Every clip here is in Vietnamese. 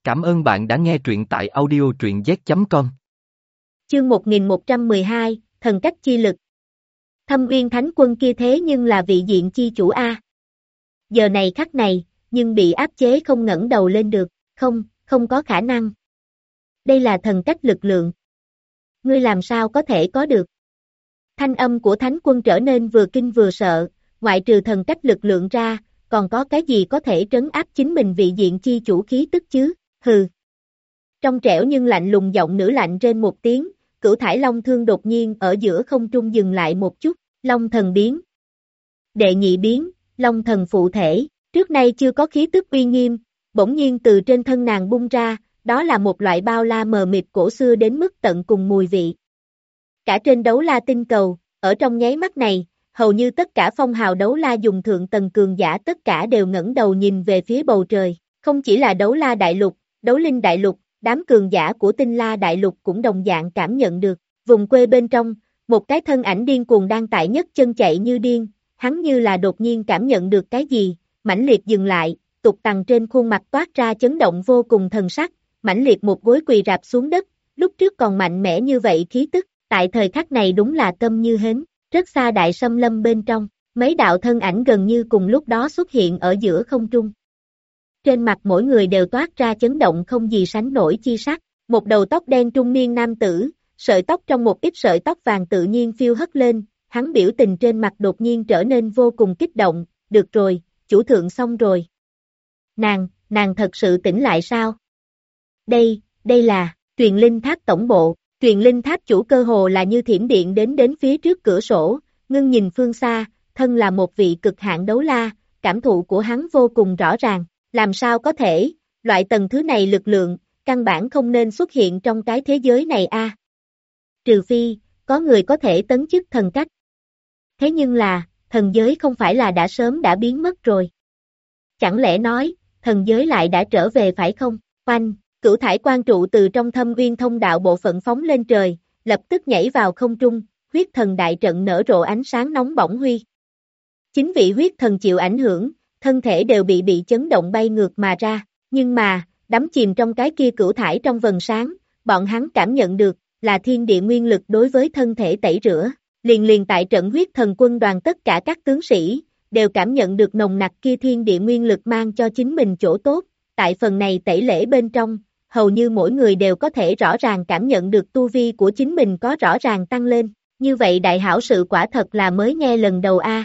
Cảm ơn bạn đã nghe truyện tại audio truyện z.com. Chương 1112, Thần cách chi lực. Thâm Uyên Thánh Quân kia thế nhưng là vị diện chi chủ A. Giờ này khắc này, nhưng bị áp chế không ngẩng đầu lên được, không có khả năng. Đây là thần cách lực lượng. Ngươi làm sao có thể có được? Thanh âm của Thánh Quân trở nên vừa kinh vừa sợ, ngoại trừ thần cách lực lượng ra, còn có cái gì có thể trấn áp chính mình vị diện chi chủ khí tức chứ? Hừ. Trong trẻo nhưng lạnh lùng giọng nữ lạnh trên một tiếng, Cửu Thải Long Thương đột nhiên ở giữa không trung dừng lại một chút, Long Thần biến. Đệ nhị biến, Long Thần phụ thể, trước nay chưa có khí tức uy nghiêm, bỗng nhiên từ trên thân nàng bung ra, đó là một loại bao la mờ mịt cổ xưa đến mức tận cùng mùi vị. Cả trên đấu la tinh cầu, ở trong nháy mắt này, hầu như tất cả phong hào đấu la dùng thượng tầng cường giả tất cả đều ngẩng đầu nhìn về phía bầu trời, không chỉ là đấu la đại lục, đấu linh đại lục, đám cường giả của tinh la đại lục cũng đồng dạng cảm nhận được, vùng quê bên trong, một cái thân ảnh điên cuồng đang tại nhấc chân chạy như điên, hắn như là đột nhiên cảm nhận được cái gì, mãnh liệt dừng lại, tục tằng trên khuôn mặt toát ra chấn động vô cùng thần sắc, mãnh liệt một gối quỳ rạp xuống đất, lúc trước còn mạnh mẽ như vậy khí tức, tại thời khắc này đúng là câm như hến, rất xa đại xâm lâm bên trong, mấy đạo thân ảnh gần như cùng lúc đó xuất hiện ở giữa không trung. Trên mặt mỗi người đều toát ra chấn động không gì sánh nổi chi sắc, một đầu tóc đen trung niên nam tử, sợi tóc trong một ít sợi tóc vàng tự nhiên phiêu hất lên, hắn biểu tình trên mặt đột nhiên trở nên vô cùng kích động, được rồi, chủ thượng xong rồi. Nàng thật sự tỉnh lại sao? Đây là, truyền linh tháp tổng bộ, truyền linh tháp chủ cơ hồ là như thiểm điện đến phía trước cửa sổ, ngưng nhìn phương xa, thân là một vị cực hạn đấu la, cảm thụ của hắn vô cùng rõ ràng. Làm sao có thể, loại tầng thứ này lực lượng, căn bản không nên xuất hiện trong cái thế giới này a. Trừ phi, có người có thể tấn chức thần cách. Thế nhưng là, thần giới không phải là đã sớm đã biến mất rồi. Chẳng lẽ nói, thần giới lại đã trở về phải không? Oanh, Cửu Thải Quang trụ từ trong Thâm Uyên thông đạo bộ phận phóng lên trời, lập tức nhảy vào không trung, huyết thần đại trận nở rộ ánh sáng nóng bỏng huy. Chính vị huyết thần chịu ảnh hưởng, thân thể đều bị chấn động bay ngược mà ra, nhưng mà, đắm chìm trong cái kia cửu thải trong vầng sáng, bọn hắn cảm nhận được, là thiên địa nguyên lực đối với thân thể tẩy rửa, liền tại trận huyết thần quân đoàn tất cả các tướng sĩ, đều cảm nhận được nồng nặc kia thiên địa nguyên lực mang cho chính mình chỗ tốt, tại phần này tẩy lễ bên trong, hầu như mỗi người đều có thể rõ ràng cảm nhận được tu vi của chính mình có rõ ràng tăng lên, như vậy đại hảo sự quả thật là mới nghe lần đầu a.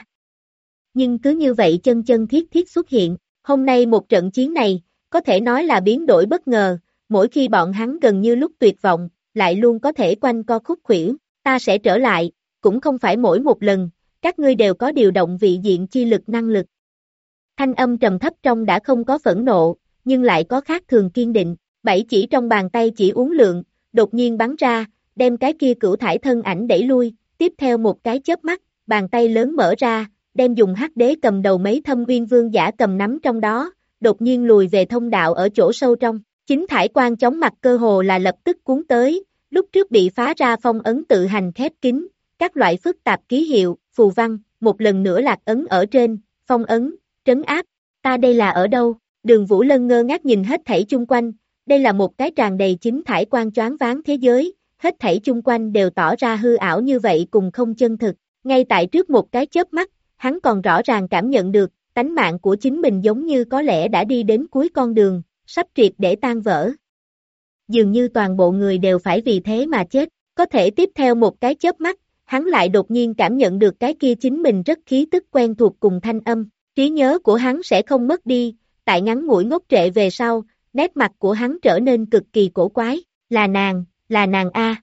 Nhưng cứ như vậy chân thiết xuất hiện, hôm nay một trận chiến này, có thể nói là biến đổi bất ngờ, mỗi khi bọn hắn gần như lúc tuyệt vọng, lại luôn có thể quanh co khúc khuỷu, ta sẽ trở lại, cũng không phải mỗi một lần, các ngươi đều có điều động vị diện chi lực năng lực. Thanh âm trầm thấp trong đã không có phẫn nộ, nhưng lại có khác thường kiên định, bảy chỉ trong bàn tay chỉ uốn lượn, đột nhiên bắn ra, đem cái kia cửu thải thân ảnh đẩy lui, tiếp theo một cái chớp mắt, bàn tay lớn mở ra, đem dùng hắc đế cầm đầu mấy Thâm Uyên vương giả cầm nắm trong đó, đột nhiên lùi về thông đạo ở chỗ sâu trong, chính thải quang chóng mặt cơ hồ là lập tức cuốn tới, lúc trước bị phá ra phong ấn tự hành khép kín, các loại phức tạp ký hiệu, phù văn, một lần nữa lạc ấn ở trên, phong ấn, trấn áp, ta đây là ở đâu? Đường Vũ Lân ngơ ngác nhìn hết thảy chung quanh, đây là một cái tràn đầy chính thải quang choáng váng thế giới, hết thảy chung quanh đều tỏ ra hư ảo như vậy cùng không chân thực, ngay tại trước một cái chớp mắt, hắn còn rõ ràng cảm nhận được, tánh mạng của chính mình giống như có lẽ đã đi đến cuối con đường, sắp triệt để tan vỡ. Dường như toàn bộ người đều phải vì thế mà chết, có thể tiếp theo một cái chớp mắt, hắn lại đột nhiên cảm nhận được cái kia chính mình rất khí tức quen thuộc cùng thanh âm, trí nhớ của hắn sẽ không mất đi, tại ngắn ngủi ngốc trệ về sau, nét mặt của hắn trở nên cực kỳ cổ quái, là nàng a.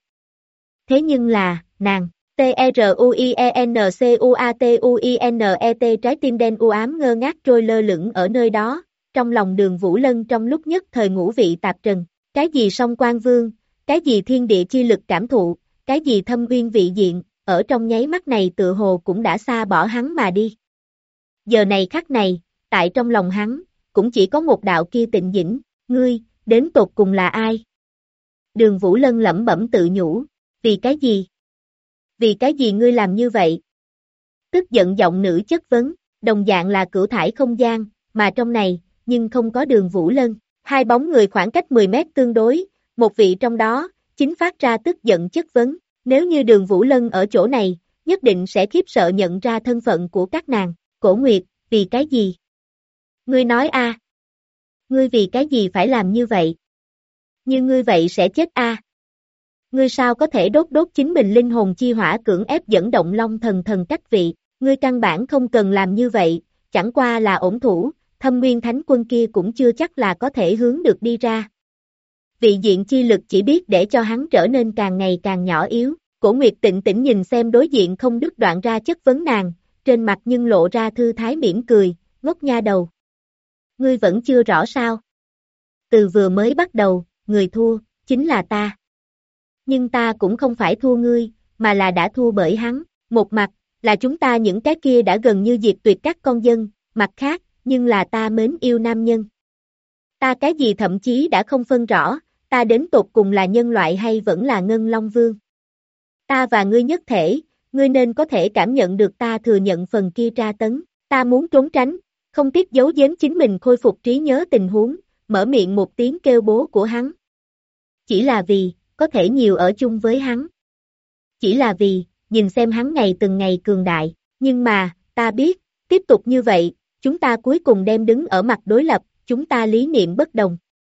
Thế nhưng là, nàng. T-R-U-I-E-N-C-U-A-T-U-I-N-E-T trái tim đen u ám ngơ ngác trôi lơ lửng ở nơi đó, trong lòng Đường Vũ Lân trong lúc nhất thời ngũ vị tạp trần, cái gì song quan vương, cái gì thiên địa chi lực cảm thụ, cái gì thâm uyên vị diện, ở trong nháy mắt này tựa hồ cũng đã xa bỏ hắn mà đi. Giờ này khắc này, tại trong lòng hắn, cũng chỉ có một đạo kia tịnh dĩnh, ngươi, đến tột cùng là ai? Đường Vũ Lân lẩm bẩm tự nhủ, vì cái gì? Vì cái gì ngươi làm như vậy? Tức giận giọng nữ chất vấn, đồng dạng là cửu thải không gian, mà trong này, nhưng không có Đường Vũ Lân, Hai bóng người khoảng cách 10 mét tương đối, một vị trong đó, chính phát ra tức giận chất vấn, nếu như Đường Vũ Lân ở chỗ này, nhất định sẽ khiếp sợ nhận ra thân phận của các nàng, Cổ Nguyệt, vì cái gì? Ngươi nói a? Ngươi vì cái gì phải làm như vậy? Như ngươi vậy sẽ chết a? Ngươi sao có thể đốt chính mình linh hồn chi hỏa cưỡng ép dẫn động Long Thần thần cách vị, ngươi căn bản không cần làm như vậy, chẳng qua là ổn thủ, Thâm Nguyên Thánh Quân kia cũng chưa chắc là có thể hướng được đi ra. Vị diện chi lực chỉ biết để cho hắn trở nên càng ngày càng nhỏ yếu, Cổ Nguyệt tĩnh tĩnh nhìn xem đối diện không đứt đoạn ra chất vấn nàng, trên mặt nhưng lộ ra thư thái mỉm cười, ngốc nha đầu. Ngươi vẫn chưa rõ sao? Từ vừa mới bắt đầu, người thua, chính là ta. Nhưng ta cũng không phải thua ngươi, mà là đã thua bởi hắn, một mặt, là chúng ta những cái kia đã gần như diệt tuyệt các con dân, mặt khác, nhưng là ta mến yêu nam nhân. Ta cái gì thậm chí đã không phân rõ, ta đến tột cùng là nhân loại hay vẫn là Ngân Long Vương. Ta và ngươi nhất thể, ngươi nên có thể cảm nhận được ta thừa nhận phần kia tra tấn, ta muốn trốn tránh, không tiếc giấu giếm chính mình khôi phục trí nhớ tình huống, mở miệng một tiếng kêu bố của hắn. Chỉ là vì, có thể nhiều ở chung với hắn. Chỉ là vì, nhìn xem hắn ngày từng ngày cường đại, nhưng mà, ta biết, tiếp tục như vậy, chúng ta cuối cùng đem đứng ở mặt đối lập, chúng ta lý niệm bất đồng.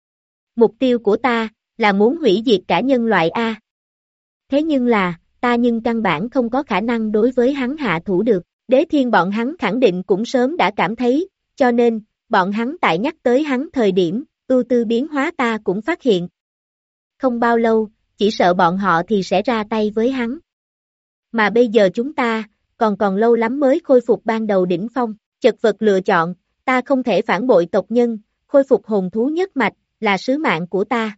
Mục tiêu của ta, là muốn hủy diệt cả nhân loại A. Thế nhưng là, ta nhưng căn bản không có khả năng đối với hắn hạ thủ được, Đế Thiên bọn hắn khẳng định cũng sớm đã cảm thấy, cho nên, bọn hắn tại nhắc tới hắn thời điểm, ưu tư biến hóa ta cũng phát hiện. Không bao lâu, chỉ sợ bọn họ thì sẽ ra tay với hắn. Mà bây giờ chúng ta, còn lâu lắm mới khôi phục ban đầu đỉnh phong, chật vật lựa chọn, ta không thể phản bội tộc nhân, khôi phục hồn thú nhất mạch, là sứ mạng của ta.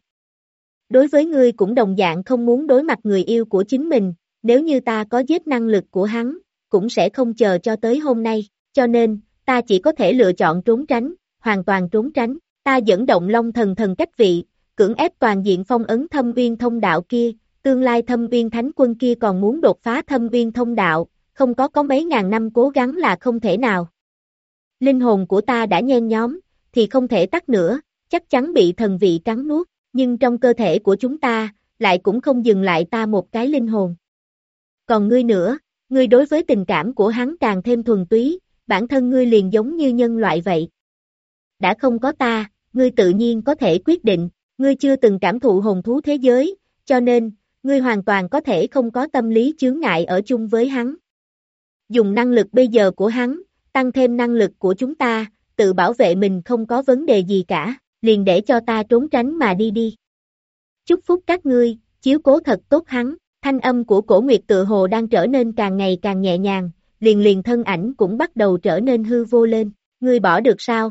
Đối với ngươi cũng đồng dạng không muốn đối mặt người yêu của chính mình, nếu như ta có giết năng lực của hắn, cũng sẽ không chờ cho tới hôm nay, cho nên, ta chỉ có thể lựa chọn trốn tránh, hoàn toàn trốn tránh, ta dẫn động Long Thần thần cách vị, cưỡng ép toàn diện phong ấn Thâm Uyên thông đạo kia, tương lai Thâm Uyên Thánh Quân kia còn muốn đột phá Thâm Uyên thông đạo, không có mấy ngàn năm cố gắng là không thể nào. Linh hồn của ta đã nhen nhóm, thì không thể tắt nữa, chắc chắn bị thần vị cắn nuốt, nhưng trong cơ thể của chúng ta, lại cũng không dừng lại ta một cái linh hồn. Còn ngươi nữa, ngươi đối với tình cảm của hắn càng thêm thuần túy, bản thân ngươi liền giống như nhân loại vậy. Đã không có ta, ngươi tự nhiên có thể quyết định, ngươi chưa từng cảm thụ hồn thú thế giới, cho nên, ngươi hoàn toàn có thể không có tâm lý chướng ngại ở chung với hắn. Dùng năng lực bây giờ của hắn, tăng thêm năng lực của chúng ta, tự bảo vệ mình không có vấn đề gì cả, liền để cho ta trốn tránh mà đi. Chúc phúc các ngươi, chiếu cố thật tốt hắn, thanh âm của Cổ Nguyệt tự hồ đang trở nên càng ngày càng nhẹ nhàng, liền thân ảnh cũng bắt đầu trở nên hư vô lên, ngươi bỏ được sao?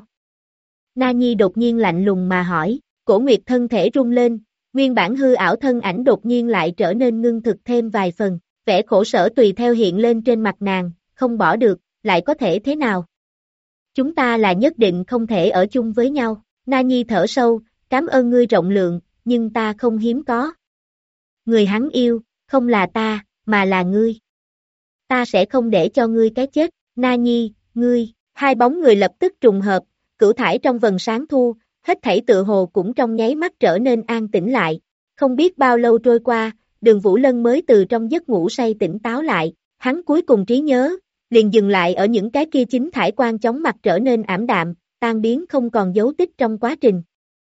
Na Nhi đột nhiên lạnh lùng mà hỏi, Cổ Nguyệt thân thể rung lên, nguyên bản hư ảo thân ảnh đột nhiên lại trở nên ngưng thực thêm vài phần, vẻ khổ sở tùy theo hiện lên trên mặt nàng, không bỏ được, lại có thể thế nào? Chúng ta là nhất định không thể ở chung với nhau, Na Nhi thở sâu, cảm ơn ngươi rộng lượng, nhưng ta không hiếm có. Người hắn yêu, không là ta, mà là ngươi. Ta sẽ không để cho ngươi cái chết, Na Nhi, ngươi, hai bóng người lập tức trùng hợp, cửu thải trong vầng sáng thu, hết thảy tự hồ cũng trong nháy mắt trở nên an tĩnh lại. Không biết bao lâu trôi qua, Đường Vũ Lân mới từ trong giấc ngủ say tỉnh táo lại, hắn cuối cùng trí nhớ, liền dừng lại ở những cái kia chính thải quang chóng mặt trở nên ảm đạm, tan biến không còn dấu tích trong quá trình.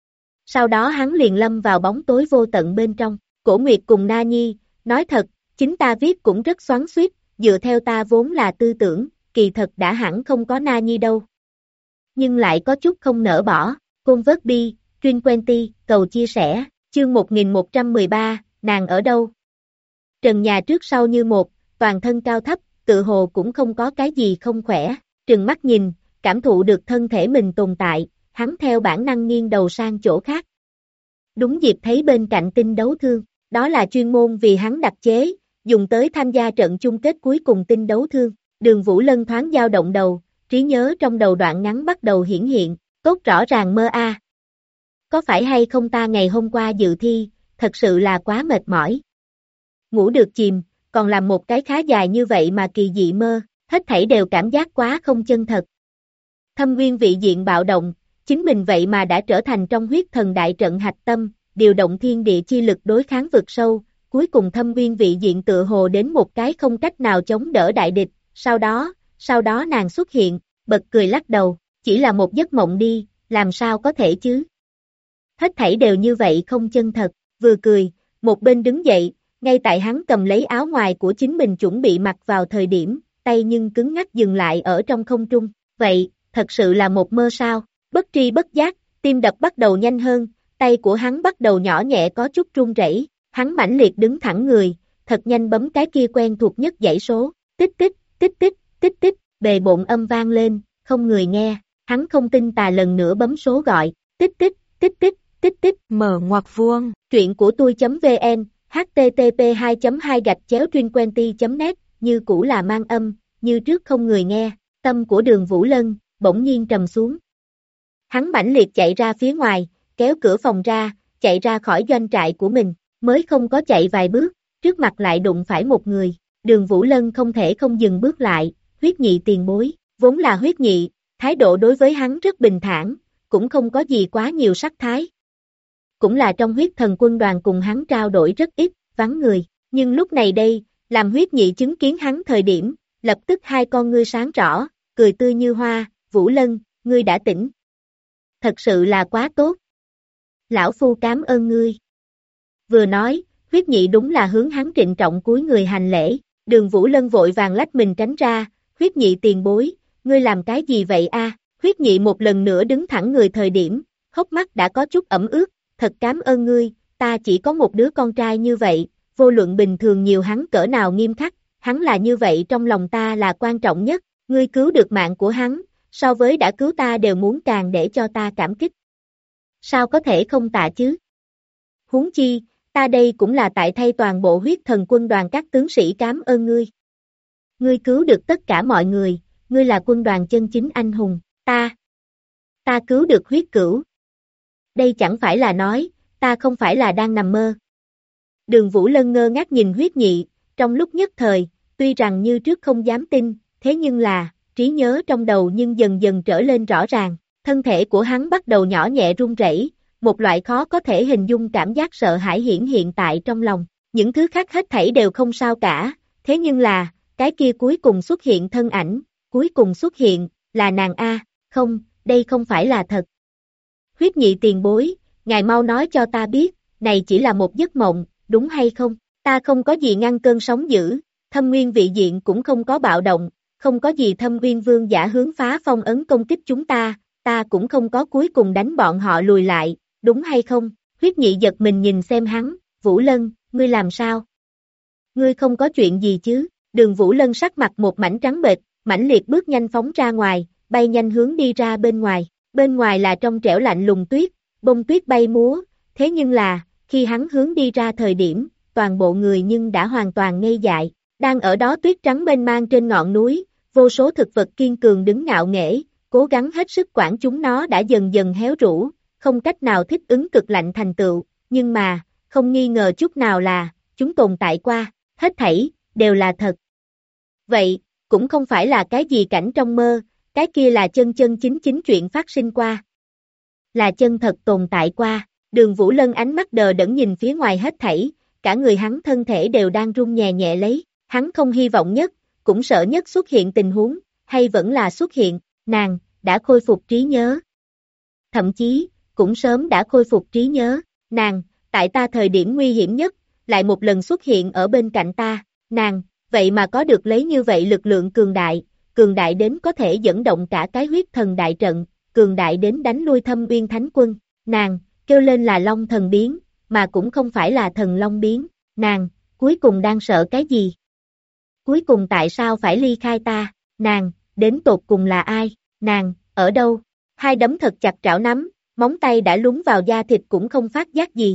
Sau đó hắn liền lâm vào bóng tối vô tận bên trong, Cổ Nguyệt cùng Na Nhi, nói thật, chính ta viết cũng rất xoắn xuýt, dựa theo ta vốn là tư tưởng, kỳ thật đã hẳn không có Na Nhi đâu. Nhưng lại có chút không nỡ bỏ, Convert Truyền Quenty, cầu chia sẻ, chương 1113, nàng ở đâu? Trần nhà trước sau như một, toàn thân cao thấp, tự hồ cũng không có cái gì không khỏe, trừng mắt nhìn, cảm thụ được thân thể mình tồn tại, hắn theo bản năng nghiêng đầu sang chỗ khác. Đúng dịp thấy bên cạnh tinh đấu thương, đó là chuyên môn vì hắn đặc chế, dùng tới tham gia trận chung kết cuối cùng tinh đấu thương, Đường Vũ Lân thoáng dao động đầu, trí nhớ trong đầu đoạn ngắn bắt đầu hiển hiện, tốt rõ ràng mơ a. Có phải hay không ta ngày hôm qua dự thi, thật sự là quá mệt mỏi. Ngủ được chìm, còn làm một cái khá dài như vậy mà kỳ dị mơ, hết thảy đều cảm giác quá không chân thật. Thâm Nguyên vị diện bạo động, chính mình vậy mà đã trở thành trong huyết thần đại trận hạch tâm, điều động thiên địa chi lực đối kháng vực sâu, cuối cùng thâm uyên vị diện tựa hồ đến một cái không cách nào chống đỡ đại địch, sau đó nàng xuất hiện, bật cười lắc đầu, chỉ là một giấc mộng đi, làm sao có thể chứ? Hết thảy đều như vậy không chân thật, vừa cười, một bên đứng dậy, ngay tại hắn cầm lấy áo ngoài của chính mình chuẩn bị mặc vào thời điểm, tay nhưng cứng ngắc dừng lại ở trong không trung, vậy, thật sự là một mơ sao? Bất tri bất giác, tim đập bắt đầu nhanh hơn, tay của hắn bắt đầu nhỏ nhẹ có chút run rẩy, hắn mãnh liệt đứng thẳng người, thật nhanh bấm cái kia quen thuộc nhất dãy số, tích tích, tích tích, tích tích, bề bộn âm vang lên, không người nghe, hắn không tin tà lần nữa bấm số gọi, tích tích, tích tích, tích tích, mở ngoặc vuông, truyện của tôi.vn, http://truyệnquenty.net, như cũ là mang âm, như trước không người nghe, tâm của Đường Vũ Lân, bỗng nhiên trầm xuống. Hắn mãnh liệt chạy ra phía ngoài, kéo cửa phòng ra, chạy ra khỏi doanh trại của mình, mới không có chạy vài bước, trước mặt lại đụng phải một người, Đường Vũ Lân không thể không dừng bước lại, huyết nhị tiền bối, vốn là huyết nhị, thái độ đối với hắn rất bình thản, cũng không có gì quá nhiều sắc thái. Cũng là trong huyết thần quân đoàn cùng hắn trao đổi rất ít, vắng người, nhưng lúc này đây, làm huyết nhị chứng kiến hắn thời điểm, lập tức hai con ngươi sáng rõ, cười tươi như hoa, Vũ Lân, ngươi đã tỉnh. Thật sự là quá tốt. Lão Phu cảm ơn ngươi. Vừa nói, huyết nhị đúng là hướng hắn trịnh trọng cúi người hành lễ, Đường Vũ Lân vội vàng lách mình tránh ra, huyết nhị tiền bối, ngươi làm cái gì vậy a? Huyết nhị một lần nữa đứng thẳng người thời điểm, hốc mắt đã có chút ẩm ướt, thật cảm ơn ngươi, ta chỉ có một đứa con trai như vậy, vô luận bình thường nhiều hắn cỡ nào nghiêm khắc, hắn là như vậy trong lòng ta là quan trọng nhất, ngươi cứu được mạng của hắn, so với đã cứu ta đều muốn càng để cho ta cảm kích. Sao có thể không tạ chứ? Huống chi, ta đây cũng là tại thay toàn bộ huyết thần quân đoàn các tướng sĩ cảm ơn ngươi. Ngươi cứu được tất cả mọi người, ngươi là quân đoàn chân chính anh hùng, ta cứu được huyết cửu. Đây chẳng phải là nói, ta không phải là đang nằm mơ. Đường Vũ Lân ngơ ngác nhìn huyết nhị, trong lúc nhất thời, tuy rằng như trước không dám tin, thế nhưng là, trí nhớ trong đầu nhưng dần dần trở lên rõ ràng, thân thể của hắn bắt đầu nhỏ nhẹ run rẩy, một loại khó có thể hình dung cảm giác sợ hãi hiển hiện tại trong lòng, những thứ khác hết thảy đều không sao cả, thế nhưng là, cái kia cuối cùng xuất hiện thân ảnh, cuối cùng xuất hiện, là nàng A, không, đây không phải là thật. Huyết nhị tiền bối, ngài mau nói cho ta biết, này chỉ là một giấc mộng, đúng hay không? Ta không có gì ngăn cơn sóng dữ, thâm nguyên vị diện cũng không có bạo động, không có gì thâm nguyên vương giả hướng phá phong ấn công kích chúng ta cũng không có cuối cùng đánh bọn họ lùi lại, đúng hay không? Huyết nhị giật mình nhìn xem hắn, Vũ Lân, ngươi làm sao? Ngươi không có chuyện gì chứ? Đường Vũ Lân sắc mặt một mảnh trắng bệch, mãnh liệt bước nhanh phóng ra ngoài, bay nhanh hướng đi ra bên ngoài là trong trẻo lạnh lùng tuyết, bông tuyết bay múa, thế nhưng là, khi hắn hướng đi ra thời điểm, toàn bộ người nhưng đã hoàn toàn ngây dại, đang ở đó tuyết trắng mênh mang trên ngọn núi, vô số thực vật kiên cường đứng ngạo nghễ, cố gắng hết sức quản chúng nó đã dần dần héo rũ, không cách nào thích ứng cực lạnh thành tựu, nhưng mà, không nghi ngờ chút nào là, chúng tồn tại qua, hết thảy, đều là thật. Vậy, cũng không phải là cái gì cảnh trong mơ, cái kia là chân chân chính chính chuyện phát sinh qua. Là chân thật tồn tại qua, Đường Vũ Lân ánh mắt đờ đẫn nhìn phía ngoài hết thảy, cả người hắn thân thể đều đang run nhẹ nhẹ lấy, hắn không hy vọng nhất, cũng sợ nhất xuất hiện tình huống, hay vẫn là xuất hiện, nàng, đã khôi phục trí nhớ. Thậm chí, cũng sớm đã khôi phục trí nhớ, nàng, tại ta thời điểm nguy hiểm nhất, lại một lần xuất hiện ở bên cạnh ta, nàng, vậy mà có được lấy như vậy lực lượng cường đại đến có thể dẫn động cả cái huyết thần đại trận, cường đại đến đánh lui Thâm Uyên Thánh Quân, nàng, kêu lên là Long Thần biến, mà cũng không phải là Thần Long biến, nàng, cuối cùng đang sợ cái gì? Cuối cùng tại sao phải ly khai ta, nàng, đến tột cùng là ai, nàng, ở đâu? Hai đấm thật chặt trảo nắm, móng tay đã lún vào da thịt cũng không phát giác gì.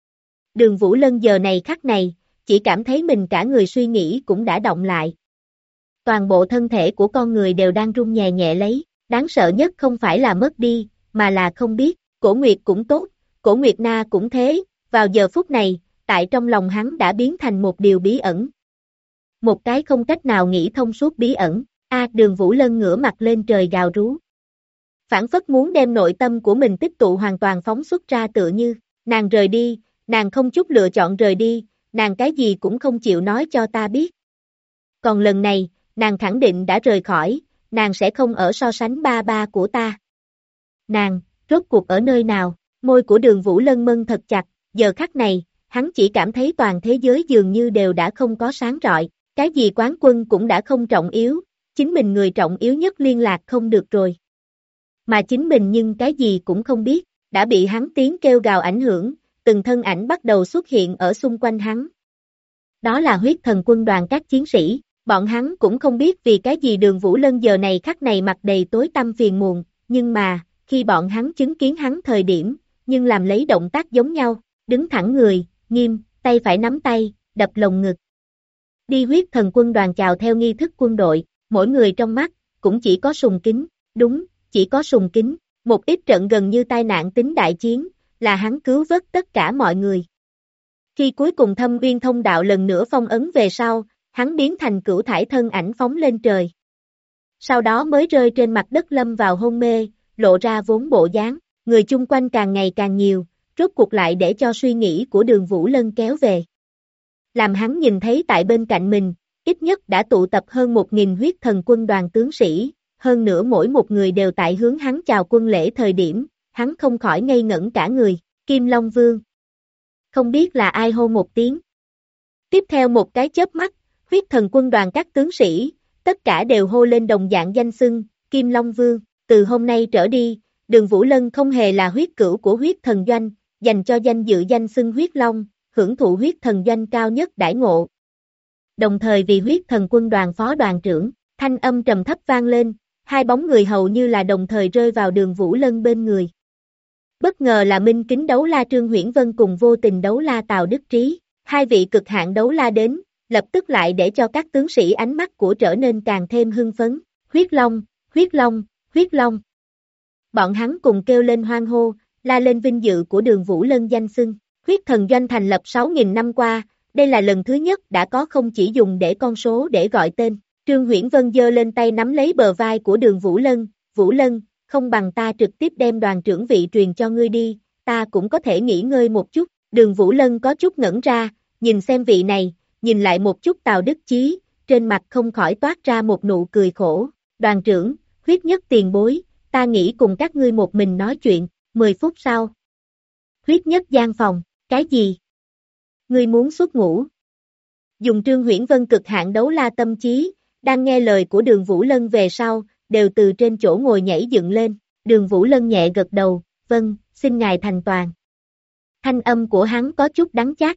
Đường Vũ Lân giờ này khắc này, chỉ cảm thấy mình cả người suy nghĩ cũng đã động lại. Toàn bộ thân thể của con người đều đang run nhẹ nhẹ lấy, đáng sợ nhất không phải là mất đi, mà là không biết, Cổ Nguyệt cũng tốt, Cổ Nguyệt Na cũng thế, vào giờ phút này, tại trong lòng hắn đã biến thành một điều bí ẩn. Một cái không cách nào nghĩ thông suốt bí ẩn, Đường Vũ Lân ngửa mặt lên trời gào rú. phảng phất muốn đem nội tâm của mình tích tụ hoàn toàn phóng xuất ra tựa như, nàng rời đi, nàng không chút lựa chọn rời đi, nàng cái gì cũng không chịu nói cho ta biết. Còn lần này, nàng khẳng định đã rời khỏi, nàng sẽ không ở so sánh ba ba của ta. Nàng, rốt cuộc ở nơi nào? Môi của Đường Vũ Lân mân thật chặt, giờ khắc này, hắn chỉ cảm thấy toàn thế giới dường như đều đã không có sáng rọi, cái gì quán quân cũng đã không trọng yếu, chính mình người trọng yếu nhất liên lạc không được rồi. Mà chính mình nhưng cái gì cũng không biết, đã bị hắn tiếng kêu gào ảnh hưởng, từng thân ảnh bắt đầu xuất hiện ở xung quanh hắn. Đó là huyết thần quân đoàn các chiến sĩ, bọn hắn cũng không biết vì cái gì Đường Vũ Lân giờ này khắc này mặt đầy tối tăm phiền muộn, nhưng mà, khi bọn hắn chứng kiến hắn thời điểm, nhưng làm lấy động tác giống nhau, đứng thẳng người, nghiêm, tay phải nắm tay, đập lồng ngực. Đi huyết thần quân đoàn chào theo nghi thức quân đội, mỗi người trong mắt, cũng chỉ có sùng kính, đúng, chỉ có sùng kính, một ít trận gần như tai nạn tính đại chiến, là hắn cứu vớt tất cả mọi người. Khi cuối cùng Thâm Uyên thông đạo lần nữa phong ấn về sau, hắn biến thành cửu thải thân ảnh phóng lên trời. Sau đó mới rơi trên mặt đất lâm vào hôn mê, lộ ra vốn bộ dáng, người chung quanh càng ngày càng nhiều, rốt cuộc lại để cho suy nghĩ của Đường Vũ Lân kéo về. Làm hắn nhìn thấy tại bên cạnh mình, ít nhất đã tụ tập hơn 1.000 huyết thần quân đoàn tướng sĩ, hơn nữa mỗi một người đều tại hướng hắn chào quân lễ thời điểm, hắn không khỏi ngây ngẩn cả người, Kim Long Vương. Không biết là ai hô một tiếng. Tiếp theo một cái chớp mắt, huyết thần quân đoàn các tướng sĩ, tất cả đều hô lên đồng dạng danh xưng, Kim Long Vương, từ hôm nay trở đi, Đường Vũ Lân không hề là huyết cửu của huyết thần doanh, dành cho danh dự danh xưng huyết long, hưởng thụ huyết thần doanh cao nhất đãi ngộ. Đồng thời vì huyết thần quân đoàn phó đoàn trưởng, thanh âm trầm thấp vang lên, hai bóng người hầu như là đồng thời rơi vào Đường Vũ Lân bên người. Bất ngờ là Minh Kính Đấu La Trương Huyễn Vân cùng Vô Tình Đấu La Tào Đức Trí, hai vị cực hạn đấu la đến, lập tức lại để cho các tướng sĩ ánh mắt của trở nên càng thêm hưng phấn, huyết long, huyết long, huyết long. Bọn hắn cùng kêu lên hoan hô, la lên vinh dự của Đường Vũ Lân danh xưng, huyết thần doanh thành lập 6.000 năm qua, đây là lần thứ nhất đã có không chỉ dùng để con số để gọi tên, Trương Huyễn Vân giơ lên tay nắm lấy bờ vai của Đường Vũ Lân, không bằng ta trực tiếp đem đoàn trưởng vị truyền cho ngươi đi, ta cũng có thể nghỉ ngơi một chút, Đường Vũ Lân có chút ngẩn ra, nhìn xem vị này, nhìn lại một chút Tào Đức Chí, trên mặt không khỏi toát ra một nụ cười khổ, đoàn trưởng, huyết nhất tiền bối, ta nghĩ cùng các ngươi một mình nói chuyện, 10 phút sau. Huyết nhất gian phòng, cái gì? Ngươi muốn xuất ngũ? Dùng Trương Huyễn Vân cực hạn đấu la tâm trí, đang nghe lời của Đường Vũ Lân về sau, đều từ trên chỗ ngồi nhảy dựng lên, Đường Vũ Lân nhẹ gật đầu, vâng, xin ngài thành toàn. Thanh âm của hắn có chút đắng chát.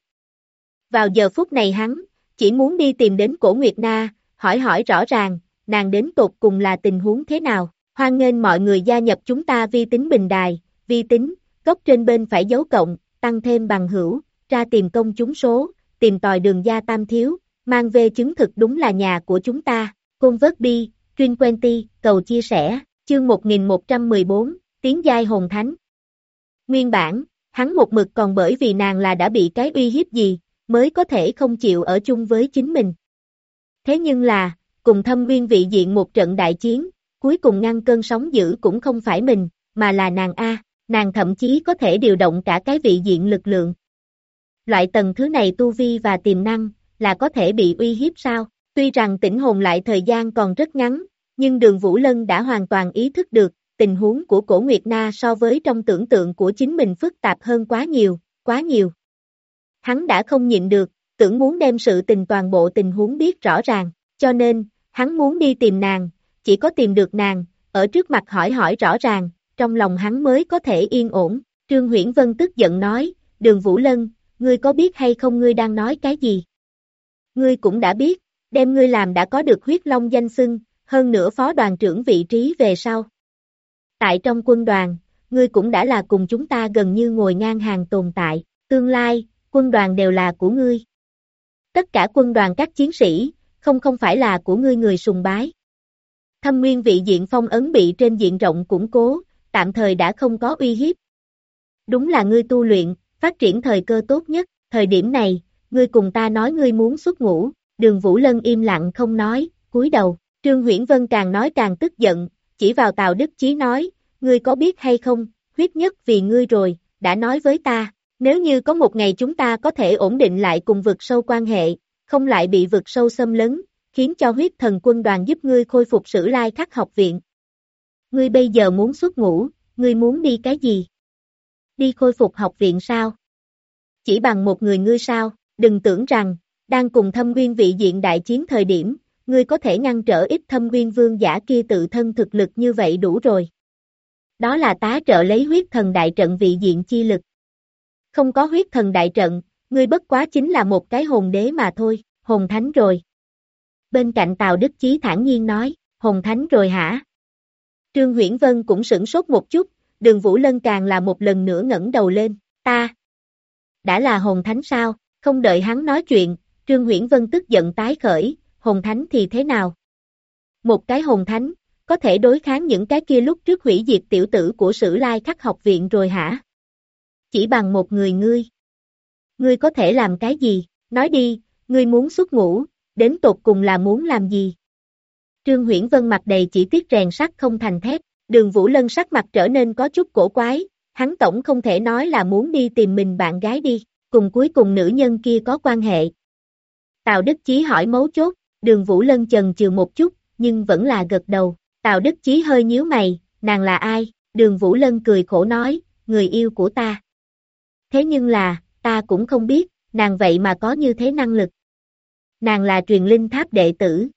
Vào giờ phút này hắn, chỉ muốn đi tìm đến Cổ Nguyệt Na, hỏi rõ ràng, nàng đến tột cùng là tình huống thế nào, hoan nghênh mọi người gia nhập chúng ta vi tính bình đài, vi tính, góc trên bên phải dấu cộng, tăng thêm bằng hữu, ra tìm công chúng số, tìm tòi Đường gia tam thiếu, mang về chứng thực đúng là nhà của chúng ta, Côn Vớt Bi, Truyền Quenty, cầu chia sẻ, chương 1114, Tiến giai hồn thánh. Nguyên bản, hắn một mực còn bởi vì nàng là đã bị cái uy hiếp gì, mới có thể không chịu ở chung với chính mình. Thế nhưng là, cùng Thâm Uyên vị diện một trận đại chiến, cuối cùng ngăn cơn sóng dữ cũng không phải mình, mà là nàng A, nàng thậm chí có thể điều động cả cái vị diện lực lượng. Loại tầng thứ này tu vi và tiềm năng, là có thể bị uy hiếp sao? Tuy rằng tỉnh hồn lại thời gian còn rất ngắn, nhưng Đường Vũ Lân đã hoàn toàn ý thức được, tình huống của Cổ Nguyệt Na so với trong tưởng tượng của chính mình phức tạp hơn quá nhiều, quá nhiều. Hắn đã không nhịn được, tưởng muốn đem sự tình toàn bộ tình huống biết rõ ràng, cho nên, hắn muốn đi tìm nàng, chỉ có tìm được nàng, ở trước mặt hỏi rõ ràng, trong lòng hắn mới có thể yên ổn. Trương Huyễn Vân tức giận nói, Đường Vũ Lân, ngươi có biết hay không ngươi đang nói cái gì? Ngươi cũng đã biết, đem ngươi làm đã có được huyết long danh xưng, hơn nữa phó đoàn trưởng vị trí về sau. Tại trong quân đoàn, ngươi cũng đã là cùng chúng ta gần như ngồi ngang hàng tồn tại, tương lai, quân đoàn đều là của ngươi. Tất cả quân đoàn các chiến sĩ, không phải là của ngươi người sùng bái. Thâm Nguyên vị diện phong ấn bị trên diện rộng củng cố, tạm thời đã không có uy hiếp. Đúng là ngươi tu luyện, phát triển thời cơ tốt nhất, thời điểm này, ngươi cùng ta nói ngươi muốn xuất ngũ, Đường Vũ Lân im lặng không nói, cúi đầu, Trương Huyễn Vân càng nói càng tức giận, chỉ vào Tào Đức Chí nói, ngươi có biết hay không, huyết nhất vì ngươi rồi, đã nói với ta, nếu như có một ngày chúng ta có thể ổn định lại cùng vực sâu quan hệ, không lại bị vực sâu xâm lấn, khiến cho huyết thần quân đoàn giúp ngươi khôi phục Sử Lai Khắc học viện. Ngươi bây giờ muốn xuất ngũ, ngươi muốn đi cái gì? Đi khôi phục học viện sao? Chỉ bằng một người ngươi sao? Đừng tưởng rằng, đang cùng Thâm Nguyên vị diện đại chiến thời điểm, ngươi có thể ngăn trở ít Thâm Nguyên vương giả kia tự thân thực lực như vậy đủ rồi. Đó là tá trợ lấy huyết thần đại trận vị diện chi lực. Không có huyết thần đại trận, ngươi bất quá chính là một cái hồn đế mà thôi, hồn thánh rồi. Bên cạnh Tào Đức Chí thản nhiên nói, hồn thánh rồi hả? Trương Huyễn Vân cũng sửng sốt một chút, Đường Vũ Lân càng là một lần nữa ngẩng đầu lên, ta đã là hồn thánh sao? Không đợi hắn nói chuyện, Trương Huyễn Vân tức giận tái khởi, hồn thánh thì thế nào? Một cái hồn thánh, có thể đối kháng những cái kia lúc trước hủy diệt tiểu tử của Sử Lai Khắc học viện rồi hả? Chỉ bằng một người ngươi. Ngươi có thể làm cái gì? Nói đi, ngươi muốn xuất ngũ, đến tột cùng là muốn làm gì? Trương Huyễn Vân mặt đầy chỉ tiếc rèn sắt không thành thép, Đường Vũ Lân sắc mặt trở nên có chút cổ quái, hắn tổng không thể nói là muốn đi tìm mình bạn gái đi, cùng cuối cùng nữ nhân kia có quan hệ. Tào Đức Chí hỏi mấu chốt, Đường Vũ Lân chần chừ một chút, nhưng vẫn là gật đầu. Tào Đức Chí hơi nhíu mày, nàng là ai? Đường Vũ Lân cười khổ nói, người yêu của ta. Thế nhưng là, ta cũng không biết, nàng vậy mà có như thế năng lực. Nàng là truyền linh tháp đệ tử.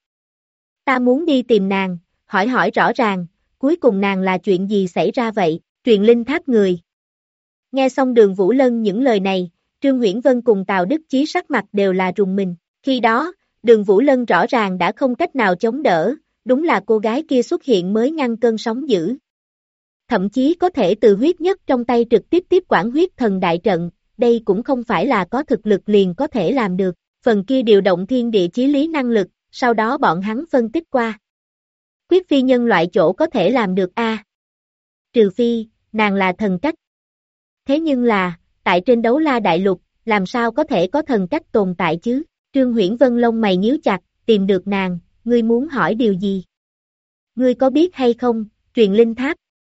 Ta muốn đi tìm nàng, hỏi rõ ràng, cuối cùng nàng là chuyện gì xảy ra vậy, truyền linh tháp người. Nghe xong Đường Vũ Lân những lời này, Trương Huyễn Vân cùng Tào Đức Chí sắc mặt đều là rùng mình. Khi đó, Đường Vũ Lân rõ ràng đã không cách nào chống đỡ, đúng là cô gái kia xuất hiện mới ngăn cơn sóng dữ. Thậm chí có thể từ huyết nhất trong tay trực tiếp tiếp quản huyết thần đại trận, đây cũng không phải là có thực lực liền có thể làm được, phần kia điều động thiên địa chí lý năng lực, sau đó bọn hắn phân tích qua. Quyết phi nhân loại chỗ có thể làm được a. Trừ phi, nàng là thần cách. Thế nhưng là, tại trên đấu la đại lục, làm sao có thể có thần cách tồn tại chứ? Trương Huyễn Vân lông mày nhíu chặt, tìm được nàng, ngươi muốn hỏi điều gì? Ngươi có biết hay không, truyền linh tháp?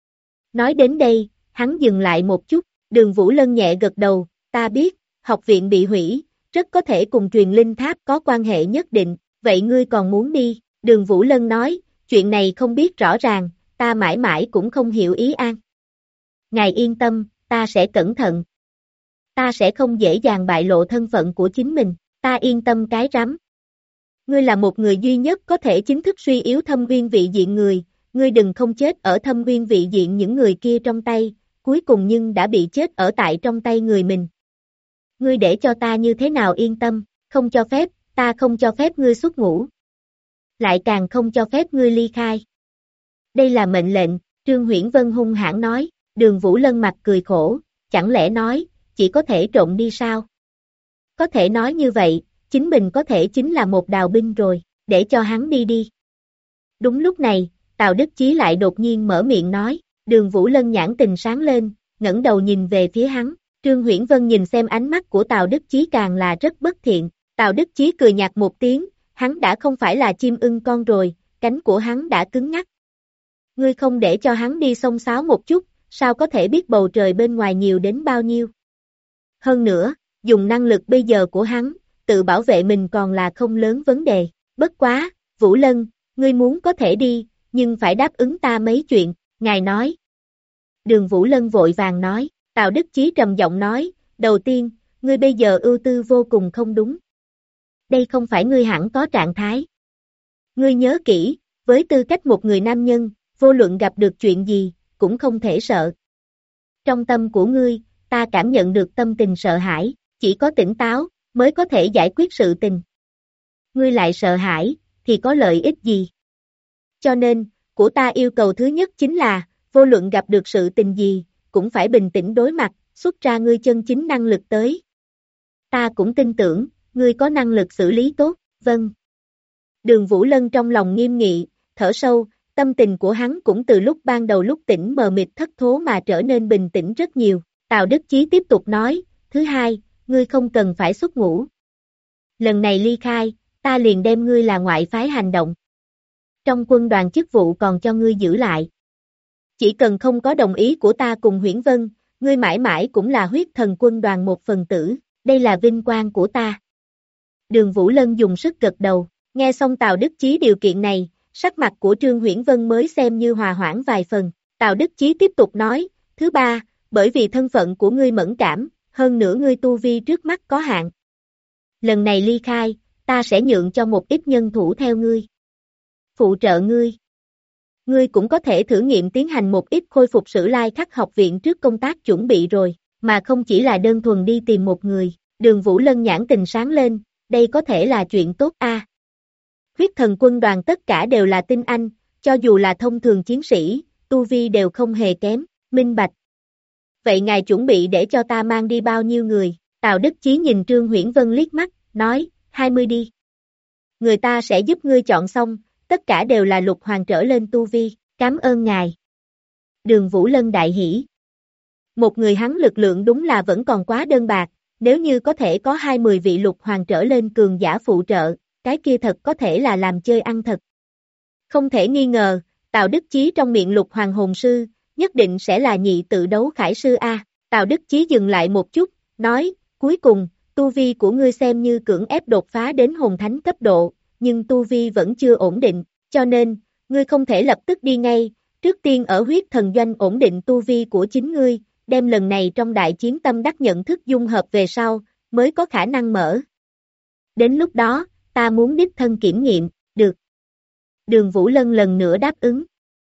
Nói đến đây, hắn dừng lại một chút, Đường Vũ Lân nhẹ gật đầu, ta biết, học viện bị hủy, rất có thể cùng truyền linh tháp có quan hệ nhất định, vậy ngươi còn muốn đi? Đường Vũ Lân nói, chuyện này không biết rõ ràng, ta mãi mãi cũng không hiểu ý an. Ngài yên tâm, ta sẽ cẩn thận. Ta sẽ không dễ dàng bại lộ thân phận của chính mình, ta yên tâm cái rắm. Ngươi là một người duy nhất có thể chính thức suy yếu Thâm Nguyên vị diện người, ngươi đừng không chết ở Thâm Nguyên vị diện những người kia trong tay, cuối cùng nhưng đã bị chết ở tại trong tay người mình. Ngươi để cho ta như thế nào yên tâm, không cho phép, ta không cho phép ngươi xuất ngũ. Lại càng không cho phép ngươi ly khai. Đây là mệnh lệnh, Trương Huyễn Vân hung hãn nói, Đường Vũ Lân mặt cười khổ, chẳng lẽ nói, chỉ có thể trộn đi sao? Có thể nói như vậy, chính mình có thể chính là một đào binh rồi, để cho hắn đi đi. Đúng lúc này, Tào Đức Chí lại đột nhiên mở miệng nói, Đường Vũ Lân nhãn tình sáng lên, ngẩng đầu nhìn về phía hắn, Trương Huyễn Vân nhìn xem ánh mắt của Tào Đức Chí càng là rất bất thiện, Tào Đức Chí cười nhạt một tiếng, hắn đã không phải là chim ưng con rồi, cánh của hắn đã cứng ngắc. Ngươi không để cho hắn đi xông xáo một chút, sao có thể biết bầu trời bên ngoài nhiều đến bao nhiêu? Hơn nữa, dùng năng lực bây giờ của hắn, tự bảo vệ mình còn là không lớn vấn đề, bất quá, Vũ Lân, ngươi muốn có thể đi, nhưng phải đáp ứng ta mấy chuyện, ngài nói. Đường Vũ Lân vội vàng nói, Tào Đức Chí trầm giọng nói, đầu tiên, ngươi bây giờ ưu tư vô cùng không đúng. Đây không phải ngươi hẳn có trạng thái. Ngươi nhớ kỹ, với tư cách một người nam nhân, vô luận gặp được chuyện gì, cũng không thể sợ. Trong tâm của ngươi, ta cảm nhận được tâm tình sợ hãi, chỉ có tỉnh táo, mới có thể giải quyết sự tình. Ngươi lại sợ hãi, thì có lợi ích gì? Cho nên, của ta yêu cầu thứ nhất chính là, vô luận gặp được sự tình gì, cũng phải bình tĩnh đối mặt, xuất ra ngươi chân chính năng lực tới. Ta cũng tin tưởng, ngươi có năng lực xử lý tốt, vâng. Đường Vũ Lân trong lòng nghiêm nghị, thở sâu, tâm tình của hắn cũng từ lúc ban đầu lúc tỉnh mờ mịt thất thố mà trở nên bình tĩnh rất nhiều. Tào Đức Chí tiếp tục nói, thứ hai, ngươi không cần phải xuất ngũ. Lần này ly khai, ta liền đem ngươi là ngoại phái hành động. Trong quân đoàn chức vụ còn cho ngươi giữ lại. Chỉ cần không có đồng ý của ta cùng Huyễn Vân, ngươi mãi mãi cũng là huyết thần quân đoàn một phần tử, đây là vinh quang của ta. Đường Vũ Lân dùng sức gật đầu, nghe xong Tào Đức Chí điều kiện này, sắc mặt của Trương Huyễn Vân mới xem như hòa hoãn vài phần. Tào Đức Chí tiếp tục nói, thứ ba, bởi vì thân phận của ngươi mẫn cảm, hơn nữa ngươi tu vi trước mắt có hạn. Lần này ly khai, ta sẽ nhượng cho một ít nhân thủ theo ngươi. Phụ trợ ngươi. Ngươi cũng có thể thử nghiệm tiến hành một ít khôi phục Sử Lai Khắc học viện trước công tác chuẩn bị rồi, mà không chỉ là đơn thuần đi tìm một người. Đường Vũ Lân nhãn tình sáng lên, đây có thể là chuyện tốt a. Huyết thần quân đoàn tất cả đều là tinh anh, cho dù là thông thường chiến sĩ, tu vi đều không hề kém, minh bạch. Vậy ngài chuẩn bị để cho ta mang đi bao nhiêu người? Tào Đức Chí nhìn Trương Huyễn Vân liếc mắt, nói, 20 đi. Người ta sẽ giúp ngươi chọn xong, tất cả đều là lục hoàng trở lên tu vi, cảm ơn ngài. Đường Vũ Lân đại hỉ. Một người hắn lực lượng đúng là vẫn còn quá đơn bạc, nếu như có thể có 20 vị lục hoàng trở lên cường giả phụ trợ, cái kia thật có thể là làm chơi ăn thật. Không thể nghi ngờ, Tào Đức Chí trong miệng lục hoàng hồn sư, nhất định sẽ là nhị tự đấu khải sư A. Tào Đức Chí dừng lại một chút, nói, cuối cùng, tu vi của ngươi xem như cưỡng ép đột phá đến hồn thánh cấp độ, nhưng tu vi vẫn chưa ổn định, cho nên, ngươi không thể lập tức đi ngay, trước tiên ở huyết thần doanh ổn định tu vi của chính ngươi, đem lần này trong đại chiến tâm đắc nhận thức dung hợp về sau, mới có khả năng mở. Đến lúc đó, ta muốn đích thân kiểm nghiệm, được. Đường Vũ Lân lần nữa đáp ứng.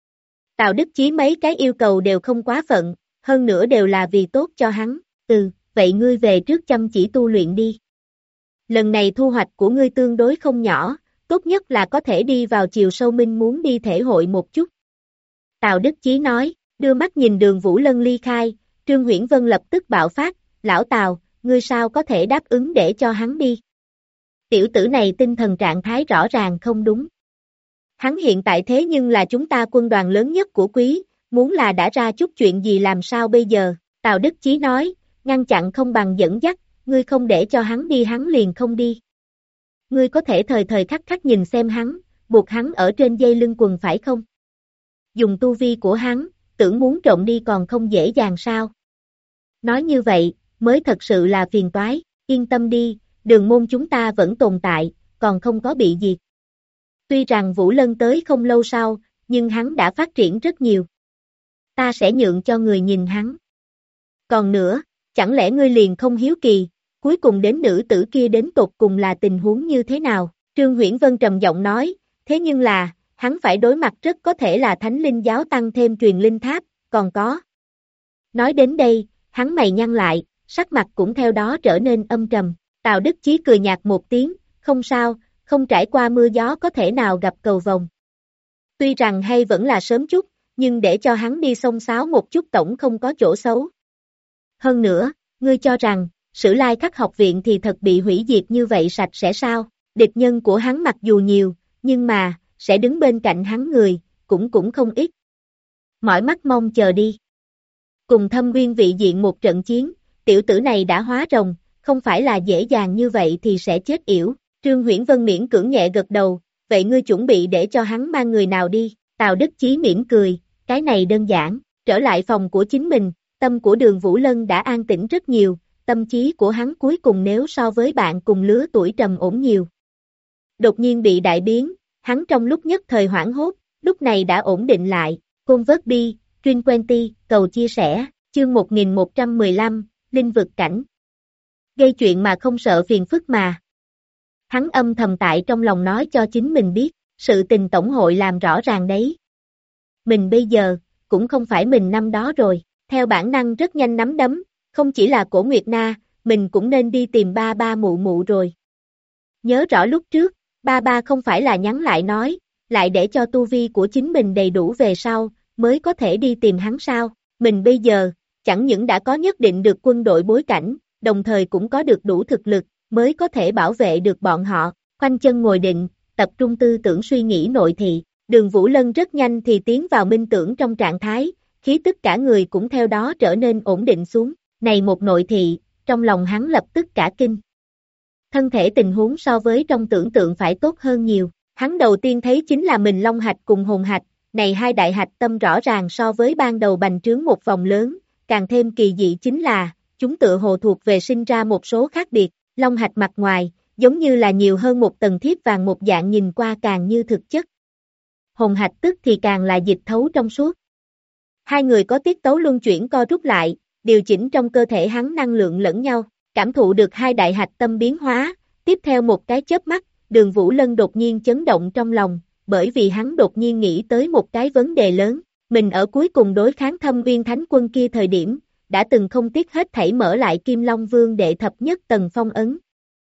Tào Đức Chí mấy cái yêu cầu đều không quá phận, hơn nữa đều là vì tốt cho hắn, vậy ngươi về trước chăm chỉ tu luyện đi. Lần này thu hoạch của ngươi tương đối không nhỏ, tốt nhất là có thể đi vào chiều sâu minh muốn đi thể hội một chút. Tào Đức Chí nói, đưa mắt nhìn Đường Vũ Lân ly khai, Trương Huyễn Vân lập tức bạo phát, lão Tào, ngươi sao có thể đáp ứng để cho hắn đi. Tiểu tử này tinh thần trạng thái rõ ràng không đúng. Hắn hiện tại thế nhưng là chúng ta quân đoàn lớn nhất của quý, muốn là đã ra chút chuyện gì làm sao bây giờ, Tào Đức Chí nói, ngăn chặn không bằng dẫn dắt, ngươi không để cho hắn đi hắn liền không đi. Ngươi có thể thời thời khắc khắc nhìn xem hắn, buộc hắn ở trên dây lưng quần phải không? Dùng tu vi của hắn, tưởng muốn trộm đi còn không dễ dàng sao? Nói như vậy, mới thật sự là phiền toái, yên tâm đi, đường môn chúng ta vẫn tồn tại, còn không có bị diệt. Tuy rằng Vũ Lân tới không lâu sau, nhưng hắn đã phát triển rất nhiều. Ta sẽ nhượng cho người nhìn hắn. Còn nữa, chẳng lẽ ngươi liền không hiếu kỳ, cuối cùng đến nữ tử kia đến tột cùng là tình huống như thế nào? Trương Huyễn Vân trầm giọng nói, thế nhưng là, hắn phải đối mặt rất có thể là Thánh Linh giáo tăng thêm truyền linh tháp, còn có. Nói đến đây, hắn mày nhăn lại, sắc mặt cũng theo đó trở nên âm trầm. Tào Đức Chí cười nhạt một tiếng, không sao, không trải qua mưa gió có thể nào gặp cầu vồng. Tuy rằng hay vẫn là sớm chút, nhưng để cho hắn đi xông xáo một chút tổng không có chỗ xấu. Hơn nữa, ngươi cho rằng, Sử Lai Khắc học viện thì thật bị hủy diệt như vậy sạch sẽ sao? Địch nhân của hắn mặc dù nhiều, nhưng mà, sẽ đứng bên cạnh hắn người, cũng không ít. Mỏi mắt mong chờ đi. Cùng Thâm Nguyên vị diện một trận chiến, tiểu tử này đã hóa rồng, không phải là dễ dàng như vậy thì sẽ chết yểu. Trương Huyễn Vân miễn cưỡng nhẹ gật đầu, vậy ngươi chuẩn bị để cho hắn mang người nào đi? Tào Đức Chí mỉm cười, cái này đơn giản, trở lại phòng của chính mình, tâm của Đường Vũ Lân đã an tĩnh rất nhiều, tâm trí của hắn cuối cùng nếu so với bạn cùng lứa tuổi trầm ổn nhiều. Đột nhiên bị đại biến, hắn trong lúc nhất thời hoảng hốt, lúc này đã ổn định lại, Convert bi, Truyền Quenty, cầu chia sẻ, chương 1115, Linh vực cảnh. Gây chuyện mà không sợ phiền phức mà. Hắn âm thầm tại trong lòng nói cho chính mình biết, sự tình tổng hội làm rõ ràng đấy. Mình bây giờ, cũng không phải mình năm đó rồi, theo bản năng rất nhanh nắm đấm, không chỉ là Cổ Nguyệt Na, mình cũng nên đi tìm ba ba mụ mụ rồi. Nhớ rõ lúc trước, ba ba không phải là nhắn lại nói, lại để cho tu vi của chính mình đầy đủ về sau, mới có thể đi tìm hắn sao. Mình bây giờ, chẳng những đã có nhất định được quân đội bối cảnh, đồng thời cũng có được đủ thực lực, mới có thể bảo vệ được bọn họ. Khoanh chân ngồi định, tập trung tư tưởng suy nghĩ nội thị. Đường Vũ Lân rất nhanh thì tiến vào minh tưởng trong trạng thái, khí tức cả người cũng theo đó trở nên ổn định xuống. Này một nội thị, trong lòng hắn lập tức cả kinh. Thân thể tình huống so với trong tưởng tượng phải tốt hơn nhiều. Hắn đầu tiên thấy chính là mình long hạch cùng hồn hạch, này hai đại hạch tâm rõ ràng so với ban đầu bành trướng một vòng lớn, càng thêm kỳ dị chính là, chúng tựa hồ thuộc về sinh ra một số khác biệt, long hạch mặt ngoài, giống như là nhiều hơn một tầng thiếp vàng một dạng nhìn qua càng như thực chất. Hồn hạch tức thì càng là dịch thấu trong suốt. Hai người có tiết tấu luân chuyển co rút lại, điều chỉnh trong cơ thể hắn năng lượng lẫn nhau, cảm thụ được hai đại hạch tâm biến hóa, tiếp theo một cái chớp mắt, Đường Vũ Lân đột nhiên chấn động trong lòng, bởi vì hắn đột nhiên nghĩ tới một cái vấn đề lớn, mình ở cuối cùng đối kháng Thâm Uyên Thánh Quân kia thời điểm, đã từng không tiếc hết thảy mở lại Kim Long Vương đệ thập nhất tầng phong ấn.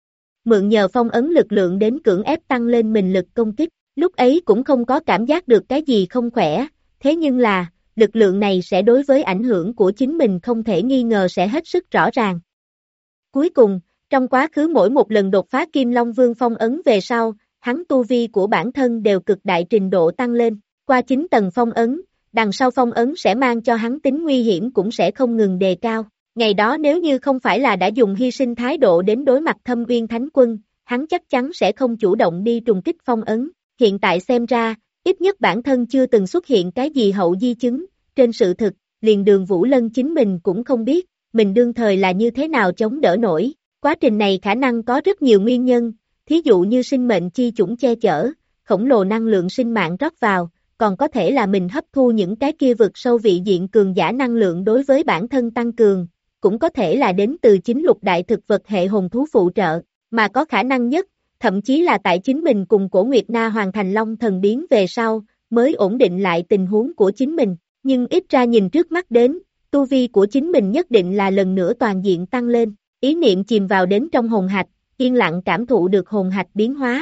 Mượn nhờ phong ấn lực lượng đến cưỡng ép tăng lên mình lực công kích, lúc ấy cũng không có cảm giác được cái gì không khỏe, thế nhưng là, lực lượng này sẽ đối với ảnh hưởng của chính mình không thể nghi ngờ sẽ hết sức rõ ràng. Cuối cùng, trong quá khứ mỗi một lần đột phá Kim Long Vương phong ấn về sau, hắn tu vi của bản thân đều cực đại trình độ tăng lên, qua 9 tầng phong ấn, đằng sau phong ấn sẽ mang cho hắn tính nguy hiểm cũng sẽ không ngừng đề cao. Ngày đó nếu như không phải là đã dùng hy sinh thái độ đến đối mặt Thâm Uyên Thánh Quân, hắn chắc chắn sẽ không chủ động đi trùng kích phong ấn. Hiện tại xem ra, ít nhất bản thân chưa từng xuất hiện cái gì hậu di chứng, trên sự thực, liền Đường Vũ Lân chính mình cũng không biết, mình đương thời là như thế nào chống đỡ nổi. Quá trình này khả năng có rất nhiều nguyên nhân, thí dụ như sinh mệnh chi chủng che chở, khổng lồ năng lượng sinh mạng rót vào, còn có thể là mình hấp thu những cái kia vực sâu vị diện cường giả năng lượng đối với bản thân tăng cường, cũng có thể là đến từ chính lục đại thực vật hệ hồn thú phụ trợ, mà có khả năng nhất, thậm chí là tại chính mình cùng Cổ Nguyệt Na hoàn thành Long Thần biến về sau, mới ổn định lại tình huống của chính mình, nhưng ít ra nhìn trước mắt đến, tu vi của chính mình nhất định là lần nữa toàn diện tăng lên, ý niệm chìm vào đến trong hồn hạch, yên lặng cảm thụ được hồn hạch biến hóa.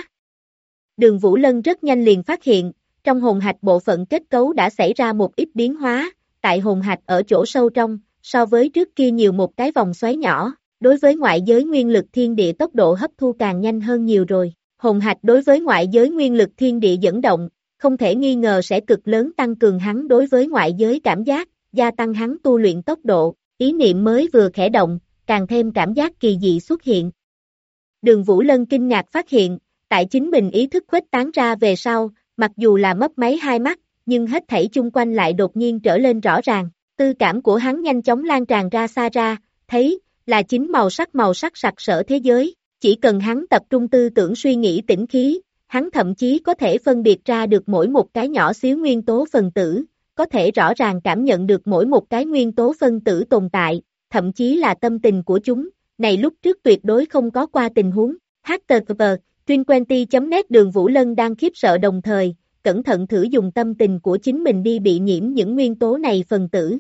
Đường Vũ Lân rất nhanh liền phát hiện, trong hồn hạch bộ phận kết cấu đã xảy ra một ít biến hóa, tại hồn hạch ở chỗ sâu trong, so với trước kia nhiều một cái vòng xoáy nhỏ, đối với ngoại giới nguyên lực thiên địa tốc độ hấp thu càng nhanh hơn nhiều rồi. Hồn hạch đối với ngoại giới nguyên lực thiên địa dẫn động, không thể nghi ngờ sẽ cực lớn tăng cường hắn đối với ngoại giới cảm giác, gia tăng hắn tu luyện tốc độ, ý niệm mới vừa khẽ động, càng thêm cảm giác kỳ dị xuất hiện. Đường Vũ Lân kinh ngạc phát hiện, tại chính mình ý thức khuếch tán ra về sau, mặc dù là mấp máy hai mắt, nhưng hết thảy chung quanh lại đột nhiên trở lên rõ ràng, tư cảm của hắn nhanh chóng lan tràn ra xa ra, thấy, là chính màu sắc sặc sỡ thế giới, chỉ cần hắn tập trung tư tưởng suy nghĩ tĩnh khí, hắn thậm chí có thể phân biệt ra được mỗi một cái nhỏ xíu nguyên tố phân tử, có thể rõ ràng cảm nhận được mỗi một cái nguyên tố phân tử tồn tại, thậm chí là tâm tình của chúng, này lúc trước tuyệt đối không có qua tình huống. HTTP, Twin20.net Đường Vũ Lân đang khiếp sợ đồng thời, cẩn thận thử dùng tâm tình của chính mình đi bị nhiễm những nguyên tố này phần tử.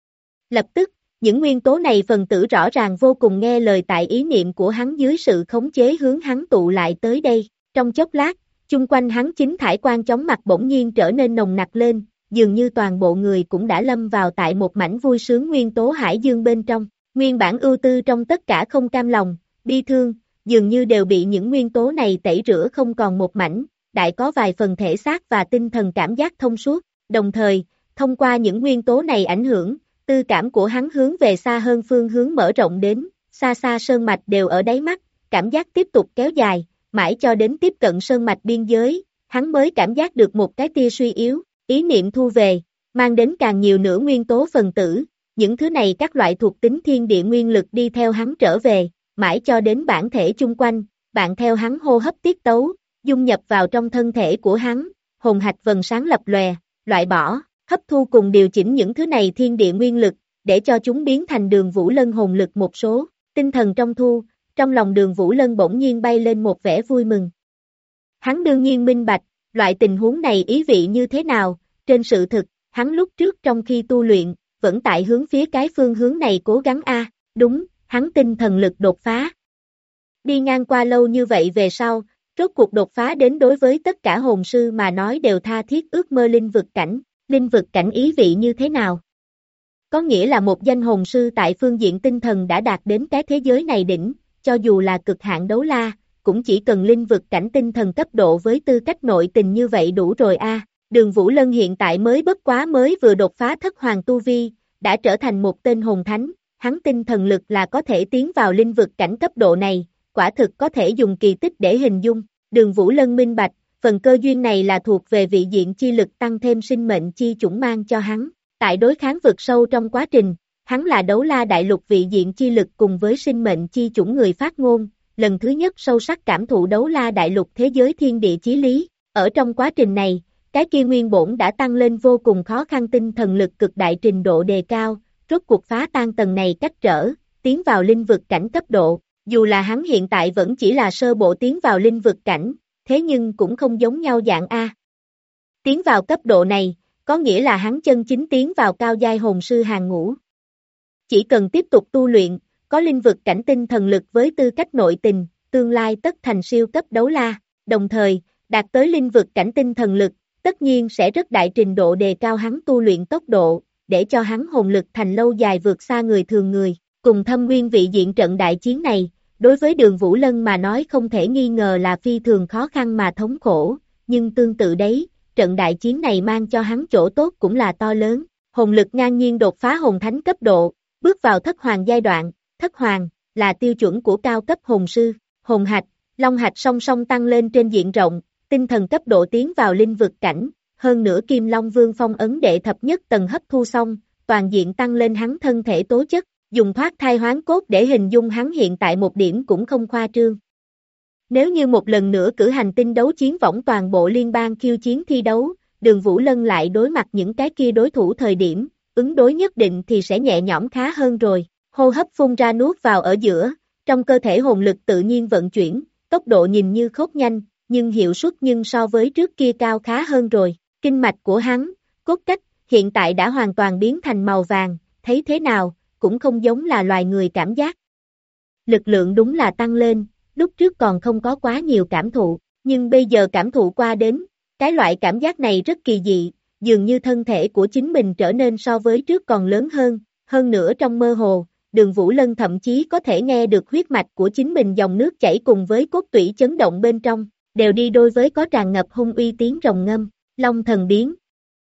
Lập tức, những nguyên tố này phần tử rõ ràng vô cùng nghe lời tại ý niệm của hắn dưới sự khống chế hướng hắn tụ lại tới đây. Trong chốc lát, chung quanh hắn chính thải quang chóng mặt bỗng nhiên trở nên nồng nặc lên, dường như toàn bộ người cũng đã lâm vào tại một mảnh vui sướng nguyên tố hải dương bên trong. Nguyên bản ưu tư trong tất cả không cam lòng, bi thương, dường như đều bị những nguyên tố này tẩy rửa không còn một mảnh, đại có vài phần thể xác và tinh thần cảm giác thông suốt. Đồng thời, thông qua những nguyên tố này ảnh hưởng, tư cảm của hắn hướng về xa hơn phương hướng mở rộng đến, xa xa sơn mạch đều ở đáy mắt, cảm giác tiếp tục kéo dài, mãi cho đến tiếp cận sơn mạch biên giới, hắn mới cảm giác được một cái tia suy yếu, ý niệm thu về, mang đến càng nhiều nữa nguyên tố phần tử, những thứ này các loại thuộc tính thiên địa nguyên lực đi theo hắn trở về, mãi cho đến bản thể chung quanh, bạn theo hắn hô hấp tiết tấu, dung nhập vào trong thân thể của hắn, hồn hạch vầng sáng lập lòe, loại bỏ, hấp thu cùng điều chỉnh những thứ này thiên địa nguyên lực, để cho chúng biến thành Đường Vũ Lân hồn lực một số, tinh thần trong thu, trong lòng Đường Vũ Lân bỗng nhiên bay lên một vẻ vui mừng. Hắn đương nhiên minh bạch, loại tình huống này ý vị như thế nào, trên sự thực, hắn lúc trước trong khi tu luyện, vẫn tại hướng phía cái phương hướng này cố gắng đúng, hắn tinh thần lực đột phá. Đi ngang qua lâu như vậy về sau, rốt cuộc đột phá đến đối với tất cả hồn sư mà nói đều tha thiết ước mơ linh vực cảnh ý vị như thế nào? Có nghĩa là một danh hồn sư tại phương diện tinh thần đã đạt đến cái thế giới này đỉnh, cho dù là cực hạn đấu la, cũng chỉ cần linh vực cảnh tinh thần cấp độ với tư cách nội tình như vậy đủ rồi Đường Vũ Lân hiện tại mới vừa đột phá thất hoàng tu vi, đã trở thành một tên hồn thánh, hắn tinh thần lực là có thể tiến vào linh vực cảnh cấp độ này, quả thực có thể dùng kỳ tích để hình dung. Đường Vũ Lân minh bạch, Phần cơ duyên này là thuộc về vị diện chi lực tăng thêm sinh mệnh chi chủng mang cho hắn. Tại đối kháng vực sâu trong quá trình, hắn là đấu la đại lục vị diện chi lực cùng với sinh mệnh chi chủng người phát ngôn, lần thứ nhất sâu sắc cảm thụ đấu la đại lục thế giới thiên địa chí lý. Ở trong quá trình này, cái kia nguyên bổn đã tăng lên vô cùng khó khăn tinh thần lực cực đại trình độ đề cao, rốt cuộc phá tan tầng này cách trở, tiến vào linh vực cảnh cấp độ. Dù là hắn hiện tại vẫn chỉ là sơ bộ tiến vào linh vực cảnh, thế nhưng cũng không giống nhau dạng A. Tiến vào cấp độ này, có nghĩa là hắn chân chính tiến vào cao giai hồn sư hàng ngũ. Chỉ cần tiếp tục tu luyện, có linh vực cảnh tinh thần lực với tư cách nội tình, tương lai tất thành siêu cấp đấu la, đồng thời, đạt tới linh vực cảnh tinh thần lực, tất nhiên sẽ rất đại trình độ đề cao hắn tu luyện tốc độ, để cho hắn hồn lực thành lâu dài vượt xa người thường người. Cùng thâm nguyên vị diện trận đại chiến này, đối với Đường Vũ Lân mà nói không thể nghi ngờ là phi thường khó khăn mà thống khổ, nhưng tương tự đấy, trận đại chiến này mang cho hắn chỗ tốt cũng là to lớn. Hồn lực ngang nhiên đột phá hồn thánh cấp độ, bước vào thất hoàng giai đoạn, thất hoàng là tiêu chuẩn của cao cấp hồn sư, hồn hạch, long hạch song song tăng lên trên diện rộng, tinh thần cấp độ tiến vào linh vực cảnh, hơn nữa Kim Long Vương phong ấn đệ thập nhất tầng hấp thu xong, toàn diện tăng lên hắn thân thể tố chất, dùng thoát thai hoán cốt để hình dung hắn hiện tại một điểm cũng không khoa trương. Nếu như một lần nữa cử hành tinh đấu chiến võng toàn bộ liên bang khiêu chiến thi đấu, Đường Vũ Lân lại đối mặt những cái kia đối thủ thời điểm, ứng đối nhất định thì sẽ nhẹ nhõm khá hơn rồi, hô hấp phun ra nuốt vào ở giữa, trong cơ thể hồn lực tự nhiên vận chuyển, tốc độ nhìn như khốc nhanh, nhưng hiệu suất nhưng so với trước kia cao khá hơn rồi, kinh mạch của hắn, cốt cách, hiện tại đã hoàn toàn biến thành màu vàng, thấy thế nào, cũng không giống là loài người cảm giác. Lực lượng đúng là tăng lên, lúc trước còn không có quá nhiều cảm thụ, nhưng bây giờ cảm thụ qua đến, cái loại cảm giác này rất kỳ dị, dường như thân thể của chính mình trở nên so với trước còn lớn hơn nữa trong mơ hồ, Đường Vũ Lân thậm chí có thể nghe được huyết mạch của chính mình dòng nước chảy cùng với cốt tủy chấn động bên trong, đều đi đôi với có tràn ngập hung uy tiếng rồng ngâm, Long thần biến.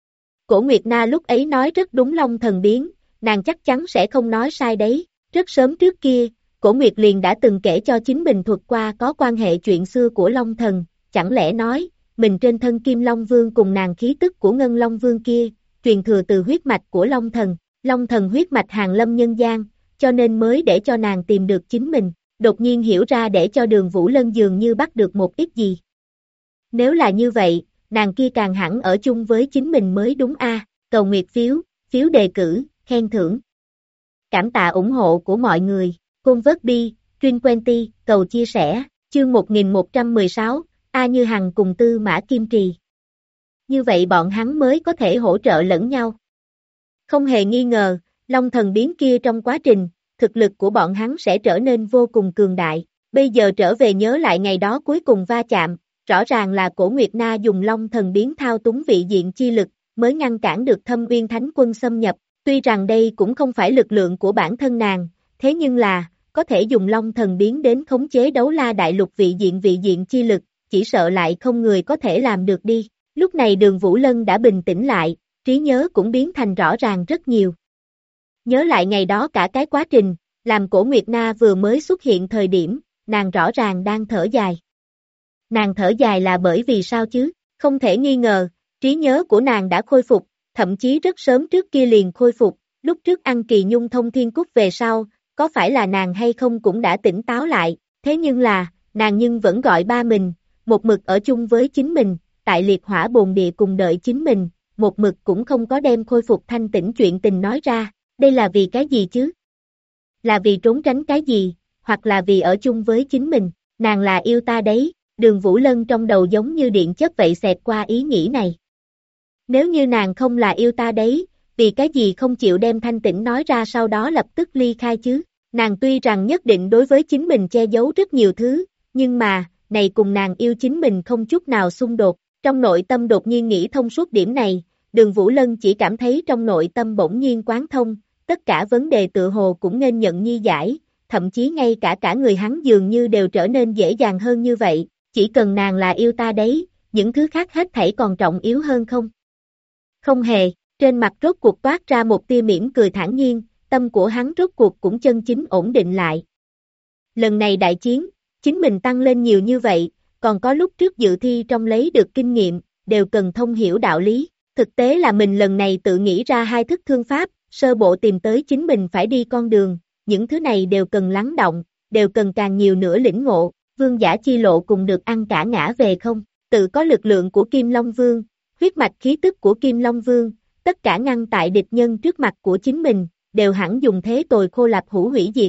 Cổ Nguyệt Na lúc ấy nói rất đúng Long thần biến, nàng chắc chắn sẽ không nói sai đấy, rất sớm trước kia, Cổ Nguyệt liền đã từng kể cho chính mình thuật qua có quan hệ chuyện xưa của Long thần, chẳng lẽ nói, mình trên thân Kim Long Vương cùng nàng khí tức của Ngân Long Vương kia, truyền thừa từ huyết mạch của Long thần huyết mạch hàng lâm nhân gian, cho nên mới để cho nàng tìm được chính mình, đột nhiên hiểu ra để cho Đường Vũ Lân dường như bắt được một ít gì. Nếu là như vậy, nàng kia càng hẳn ở chung với chính mình mới đúng a. Cầu nguyệt phiếu đề cử, khen thưởng. Cảm tạ ủng hộ của mọi người, Convertbi, Trinquenty, cầu chia sẻ, chương 1116, A Như Hằng cùng Tư Mã Kim Trì. Như vậy bọn hắn mới có thể hỗ trợ lẫn nhau. Không hề nghi ngờ, Long thần biến kia trong quá trình, thực lực của bọn hắn sẽ trở nên vô cùng cường đại. Bây giờ trở về nhớ lại ngày đó cuối cùng va chạm, rõ ràng là Cổ Nguyệt Na dùng Long thần biến thao túng vị diện chi lực, mới ngăn cản được Thâm Uyên Thánh Quân xâm nhập. Tuy rằng đây cũng không phải lực lượng của bản thân nàng, thế nhưng là, có thể dùng Long thần biến đến khống chế đấu la đại lục vị diện chi lực, chỉ sợ lại không người có thể làm được đi. Lúc này Đường Vũ Lân đã bình tĩnh lại, trí nhớ cũng biến thành rõ ràng rất nhiều. Nhớ lại ngày đó cả cái quá trình, làm Cổ Nguyệt Na vừa mới xuất hiện thời điểm, nàng rõ ràng đang thở dài. Nàng thở dài là bởi vì sao chứ? Không thể nghi ngờ, trí nhớ của nàng đã khôi phục, thậm chí rất sớm trước kia liền khôi phục, lúc trước ăn kỳ nhung thông thiên cúc về sau, có phải là nàng hay không cũng đã tỉnh táo lại, thế nhưng là, nàng nhưng vẫn gọi ba mình, một mực ở chung với chính mình, tại liệt hỏa bồn địa cùng đợi chính mình, một mực cũng không có đem khôi phục thanh tĩnh chuyện tình nói ra, đây là vì cái gì chứ? Là vì trốn tránh cái gì, hoặc là vì ở chung với chính mình, nàng là yêu ta đấy, Đường Vũ Lân trong đầu giống như điện chớp vậy xẹt qua ý nghĩ này. Nếu như nàng không là yêu ta đấy, vì cái gì không chịu đem thanh tĩnh nói ra sau đó lập tức ly khai chứ? Nàng tuy rằng nhất định đối với chính mình che giấu rất nhiều thứ, nhưng mà, này cùng nàng yêu chính mình không chút nào xung đột, trong nội tâm đột nhiên nghĩ thông suốt điểm này, Đường Vũ Lân chỉ cảm thấy trong nội tâm bỗng nhiên quán thông, tất cả vấn đề tựa hồ cũng nên nhận nhi giải, thậm chí ngay cả người hắn dường như đều trở nên dễ dàng hơn như vậy, chỉ cần nàng là yêu ta đấy, những thứ khác hết thảy còn trọng yếu hơn không? Không hề, trên mặt rốt cuộc toát ra một tia mỉm cười thản nhiên, tâm của hắn rốt cuộc cũng chân chính ổn định lại. Lần này đại chiến, chính mình tăng lên nhiều như vậy, còn có lúc trước dự thi trong lấy được kinh nghiệm, đều cần thông hiểu đạo lý. Thực tế là mình lần này tự nghĩ ra 2 thức thương pháp, sơ bộ tìm tới chính mình phải đi con đường, những thứ này đều cần lắng động, đều cần càng nhiều nữa lĩnh ngộ, vương giả chi lộ cùng được ăn cả ngã về không, tự có lực lượng của Kim Long Vương, huyết mạch khí tức của Kim Long Vương, tất cả ngăn tại địch nhân trước mặt của chính mình, đều hẳn dùng thế tồi khô lạp hủ hủy diệt.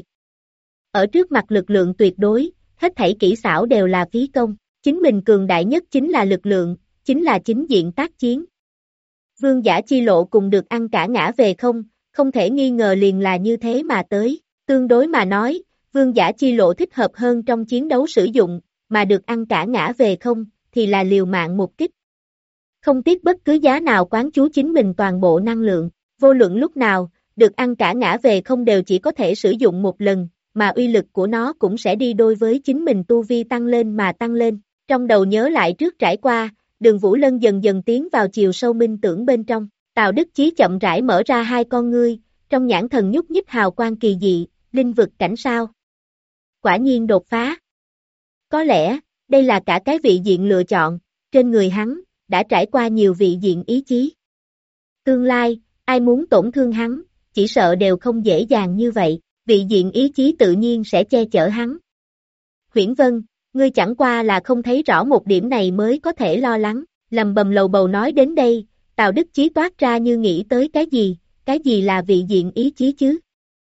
Ở trước mặt lực lượng tuyệt đối, hết thảy kỹ xảo đều là phí công, chính mình cường đại nhất chính là lực lượng, chính là chính diện tác chiến. Vương giả chi lộ cùng được ăn cả ngã về không, không thể nghi ngờ liền là như thế mà tới, tương đối mà nói, vương giả chi lộ thích hợp hơn trong chiến đấu sử dụng, mà được ăn cả ngã về không, thì là liều mạng một kích. Không tiếc bất cứ giá nào quán chú chính mình toàn bộ năng lượng, vô luận lúc nào, được ăn cả ngã về không đều chỉ có thể sử dụng một lần, mà uy lực của nó cũng sẽ đi đôi với chính mình tu vi tăng lên mà tăng lên. Trong đầu nhớ lại trước trải qua, Đường Vũ Lân dần dần tiến vào chiều sâu minh tưởng bên trong, Tào Đức Chí chậm rãi mở ra 2 con ngươi, trong nhãn thần nhúc nhích hào quang kỳ dị, linh vực cảnh sao. Quả nhiên đột phá. Có lẽ, đây là cả cái vị diện lựa chọn, trên người hắn, đã trải qua nhiều vị diện ý chí. Tương lai, ai muốn tổn thương hắn, chỉ sợ đều không dễ dàng như vậy, vị diện ý chí tự nhiên sẽ che chở hắn. Huyễn Vân, ngươi chẳng qua là không thấy rõ một điểm này mới có thể lo lắng, lầm bầm lầu bầu nói đến đây, Tào Đức Chí toát ra như nghĩ tới cái gì là vị diện ý chí chứ?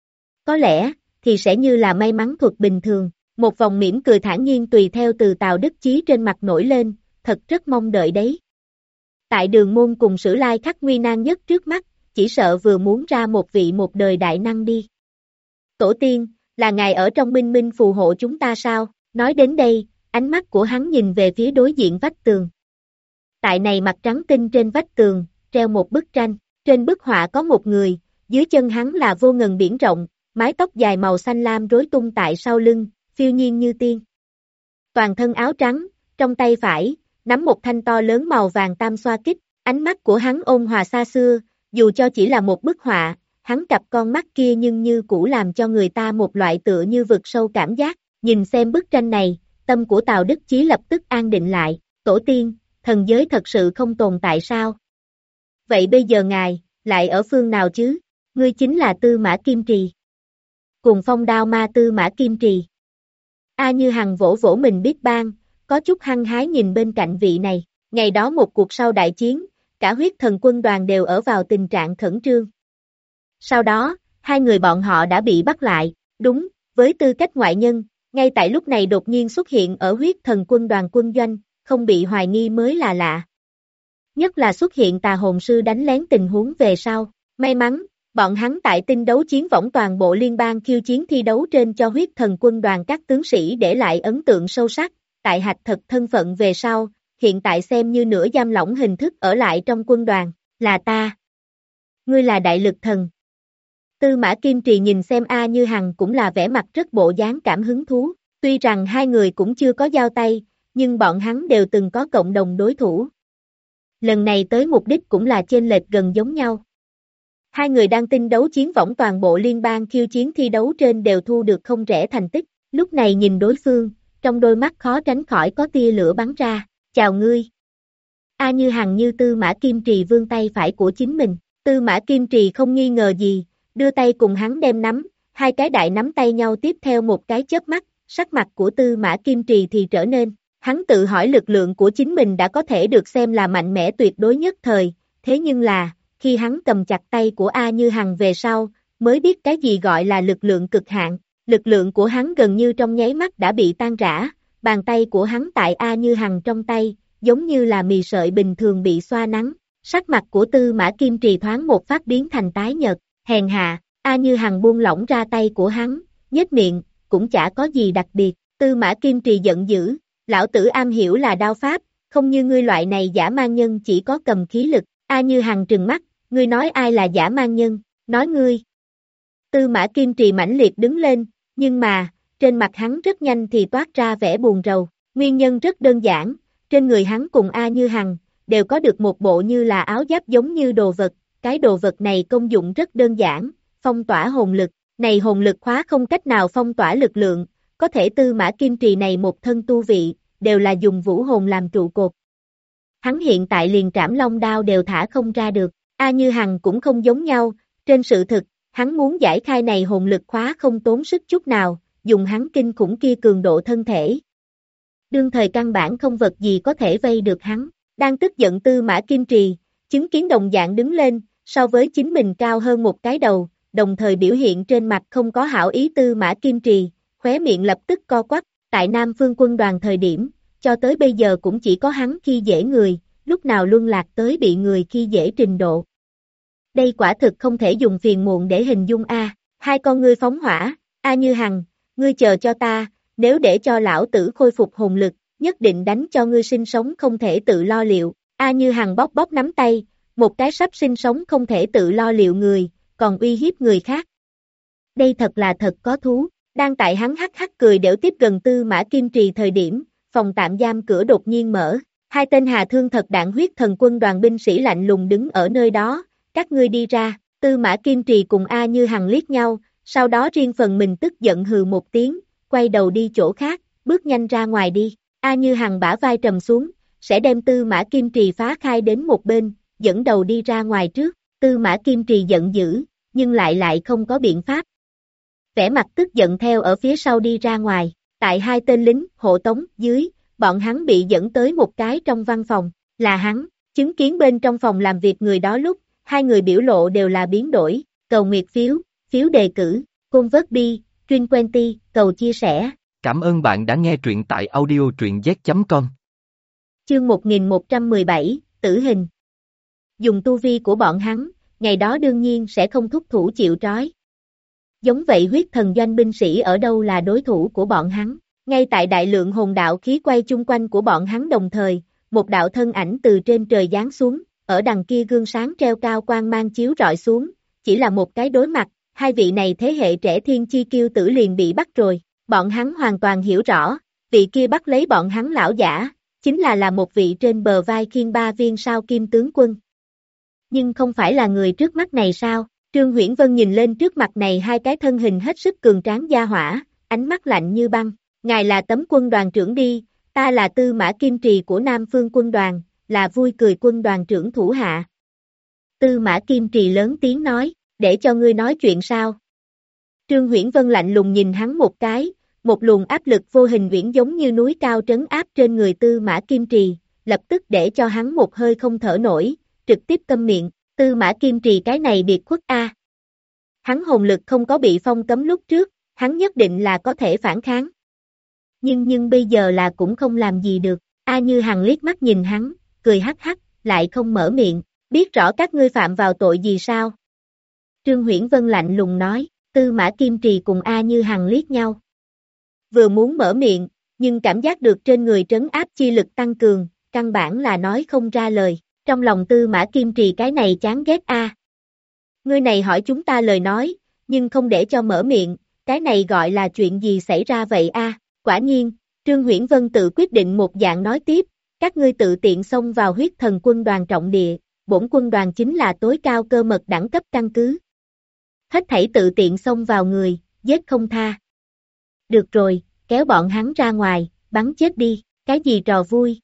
Có lẽ, thì sẽ như là may mắn thuật bình thường, một vòng mỉm cười thản nhiên tùy theo từ Tào Đức Chí trên mặt nổi lên, thật rất mong đợi đấy. Tại Đường Môn cùng Sử Lai khắc nguy nan nhất trước mắt, chỉ sợ vừa muốn ra một vị một đời đại năng đi. Tổ tiên, là ngài ở trong minh minh phù hộ chúng ta sao? Nói đến đây, ánh mắt của hắn nhìn về phía đối diện vách tường. Tại này mặt trắng tinh trên vách tường, treo một bức tranh, trên bức họa có một người, dưới chân hắn là vô ngần biển rộng, mái tóc dài màu xanh lam rối tung tại sau lưng, phiêu nhiên như tiên. Toàn thân áo trắng, trong tay phải, nắm một thanh to lớn màu vàng tam xoa kích, ánh mắt của hắn ôn hòa xa xưa, dù cho chỉ là một bức họa, hắn cặp con mắt kia nhưng như cũ làm cho người ta một loại tựa như vực sâu cảm giác, nhìn xem bức tranh này, tâm của Tào Đức Chí lập tức an định lại, tổ tiên, thần giới thật sự không tồn tại sao? Vậy bây giờ ngài, lại ở phương nào chứ? Ngươi chính là Tư Mã Kim Trì. Cùng phong đao ma Tư Mã Kim Trì. A Như Hằng vỗ vỗ mình biết bang, có chút hăng hái nhìn bên cạnh vị này, ngày đó một cuộc sau đại chiến, cả huyết thần quân đoàn đều ở vào tình trạng khẩn trương. Sau đó, 2 người bọn họ đã bị bắt lại, đúng, với tư cách ngoại nhân, ngay tại lúc này đột nhiên xuất hiện ở huyết thần quân đoàn quân doanh, không bị hoài nghi mới là lạ. Nhất là xuất hiện tà hồn sư đánh lén tình huống về sau, may mắn, bọn hắn tại tinh đấu chiến võng toàn bộ liên bang khiêu chiến thi đấu trên cho huyết thần quân đoàn các tướng sĩ để lại ấn tượng sâu sắc, tại hạch thật thân phận về sau, hiện tại xem như nửa giam lỏng hình thức ở lại trong quân đoàn, là ta. Ngươi là đại lực thần. Tư Mã Kim Trì nhìn xem A Như Hằng cũng là vẻ mặt rất bộ dáng cảm hứng thú, tuy rằng 2 người cũng chưa có giao tay, nhưng bọn hắn đều từng có cộng đồng đối thủ. Lần này tới mục đích cũng là chênh lệch gần giống nhau. 2 người đang tinh đấu chiến võng toàn bộ liên bang khiêu chiến thi đấu trên đều thu được không rẻ thành tích, lúc này nhìn đối phương, trong đôi mắt khó tránh khỏi có tia lửa bắn ra, chào ngươi. A Như Hằng như Tư Mã Kim Trì vươn tay phải của chính mình, Tư Mã Kim Trì không nghi ngờ gì, đưa tay cùng hắn đem nắm, 2 cái đại nắm tay nhau tiếp theo một cái chớp mắt, sắc mặt của Tư Mã Kim Trì thì trở nên, hắn tự hỏi lực lượng của chính mình đã có thể được xem là mạnh mẽ tuyệt đối nhất thời, thế nhưng là, khi hắn cầm chặt tay của A Như Hằng về sau, mới biết cái gì gọi là lực lượng cực hạn, lực lượng của hắn gần như trong nháy mắt đã bị tan rã, bàn tay của hắn tại A Như Hằng trong tay, giống như là mì sợi bình thường bị xoa nắng, sắc mặt của Tư Mã Kim Trì thoáng một phát biến thành tái nhợt, hèn hạ, A Như Hằng buông lỏng ra tay của hắn, nhếch miệng, cũng chả có gì đặc biệt, Tư Mã Kim Trì giận dữ, lão tử am hiểu là đao pháp, không như ngươi loại này giả man nhân chỉ có cầm khí lực, A Như Hằng trừng mắt, ngươi nói ai là giả man nhân, nói ngươi. Tư Mã Kim Trì mãnh liệt đứng lên, nhưng mà, trên mặt hắn rất nhanh thì toát ra vẻ buồn rầu, nguyên nhân rất đơn giản, trên người hắn cùng A Như Hằng, đều có được một bộ như là áo giáp giống như đồ vật, cái đồ vật này công dụng rất đơn giản, phong tỏa hồn lực, này hồn lực khóa không cách nào phong tỏa lực lượng, có thể Tư Mã Kim Trì này một thân tu vị, đều là dùng vũ hồn làm trụ cột. Hắn hiện tại liền trảm long đao đều thả không ra được. A Như Hằng cũng không giống nhau, trên sự thực, hắn muốn giải khai này hồn lực khóa không tốn sức chút nào, dùng hắn kinh khủng kia cường độ thân thể. Đương thời căn bản không vật gì có thể vây được hắn, đang tức giận Tư Mã Kim Trì, chứng kiến đồng dạng đứng lên, so với chính mình cao hơn một cái đầu, đồng thời biểu hiện trên mặt không có hảo ý Tư Mã Kim Trì, khóe miệng lập tức co quắp, tại Nam Phương quân đoàn thời điểm, cho tới bây giờ cũng chỉ có hắn khi dễ người, lúc nào luân lạc tới bị người khi dễ trình độ. Đây quả thực không thể dùng phiền muộn để hình dung a. Hai con ngươi phóng hỏa, A Như Hằng, ngươi chờ cho ta, nếu để cho lão tử khôi phục hồn lực, nhất định đánh cho ngươi sinh sống không thể tự lo liệu. A Như Hằng bóp bóp nắm tay, một cái sắp sinh sống không thể tự lo liệu người, còn uy hiếp người khác. Đây thật là thật có thú, đang tại hắn hắc hắc cười đểu tiếp gần Tư Mã Kim Trì thời điểm, phòng tạm giam cửa đột nhiên mở, hai tên hà thương thật đạn huyết thần quân đoàn binh sĩ lạnh lùng đứng ở nơi đó, các ngươi đi ra. Tư Mã Kim Trì cùng A Như Hằng liếc nhau, sau đó riêng phần mình tức giận hừ một tiếng, quay đầu đi chỗ khác, bước nhanh ra ngoài đi. A Như Hằng bả vai trầm xuống, sẽ đem Tư Mã Kim Trì phá khai đến một bên, dẫn đầu đi ra ngoài trước. Tư Mã Kim Trì giận dữ, nhưng lại không có biện pháp. Vẻ mặt tức giận theo ở phía sau đi ra ngoài, tại hai tên lính hộ tống dưới, bọn hắn bị dẫn tới một cái trong văn phòng, là hắn, chứng kiến bên trong phòng làm việc người đó lúc, hai người biểu lộ đều là biến đổi, cầu nguyệt phiếu, phiếu đề cử, côn vớt bi, truyền quenty, cầu chia sẻ. Cảm ơn bạn đã nghe truyện tại audio truyện z.com. Chương 1117, tử hình. Dùng tu vi của bọn hắn, ngày đó đương nhiên sẽ không thúc thủ chịu trói. Giống vậy huyết thần doanh binh sĩ ở đâu là đối thủ của bọn hắn, ngay tại đại lượng hồn đạo khí quay chung quanh của bọn hắn đồng thời, một đạo thân ảnh từ trên trời giáng xuống, ở đằng kia gương sáng treo cao quang mang chiếu rọi xuống, chỉ là một cái đối mặt, hai vị này thế hệ trẻ thiên chi kiêu tử liền bị bắt rồi, bọn hắn hoàn toàn hiểu rõ, vị kia bắt lấy bọn hắn lão giả, chính là một vị trên bờ vai khiêng 3 viên sao kim tướng quân. Nhưng không phải là người trước mắt này sao? Trương Huyễn Vân nhìn lên trước mặt này hai cái thân hình hết sức cường tráng gia hỏa, ánh mắt lạnh như băng, ngài là Tấm quân đoàn trưởng đi, ta là Tư Mã Kim Trì của Nam Phương quân đoàn, là Vui Cười quân đoàn trưởng thủ hạ. Tư Mã Kim Trì lớn tiếng nói, để cho ngươi nói chuyện sao? Trương Huyễn Vân lạnh lùng nhìn hắn một cái, một luồng áp lực vô hình uyển giống như núi cao trấn áp trên người Tư Mã Kim Trì, lập tức để cho hắn một hơi không thở nổi, trực tiếp câm miệng. Tư Mã Kim Trì cái này biệt khuất a. Hắn hồn lực không có bị phong cấm lúc trước, hắn nhất định là có thể phản kháng. Nhưng bây giờ là cũng không làm gì được. A Như Hằng liếc mắt nhìn hắn, cười hắc hắc, lại không mở miệng, biết rõ các ngươi phạm vào tội gì sao? Trương Huyễn Vân lạnh lùng nói, Tư Mã Kim Trì cùng A Như Hằng liếc nhau. Vừa muốn mở miệng, nhưng cảm giác được trên người trấn áp chi lực tăng cường, căn bản là nói không ra lời. Trong lòng Tư Mã Kim Trì cái này chán ghét a. Ngươi này hỏi chúng ta lời nói, nhưng không để cho mở miệng, cái này gọi là chuyện gì xảy ra vậy a? Quả nhiên, Trương Huyễn Vân tự quyết định một dạng nói tiếp, các ngươi tự tiện xông vào huyết thần quân đoàn trọng địa, bổn quân đoàn chính là tối cao cơ mật đẳng cấp căn cứ. Hết thảy tự tiện xông vào người, giết không tha. Được rồi, kéo bọn hắn ra ngoài, bắn chết đi, cái gì trò vui.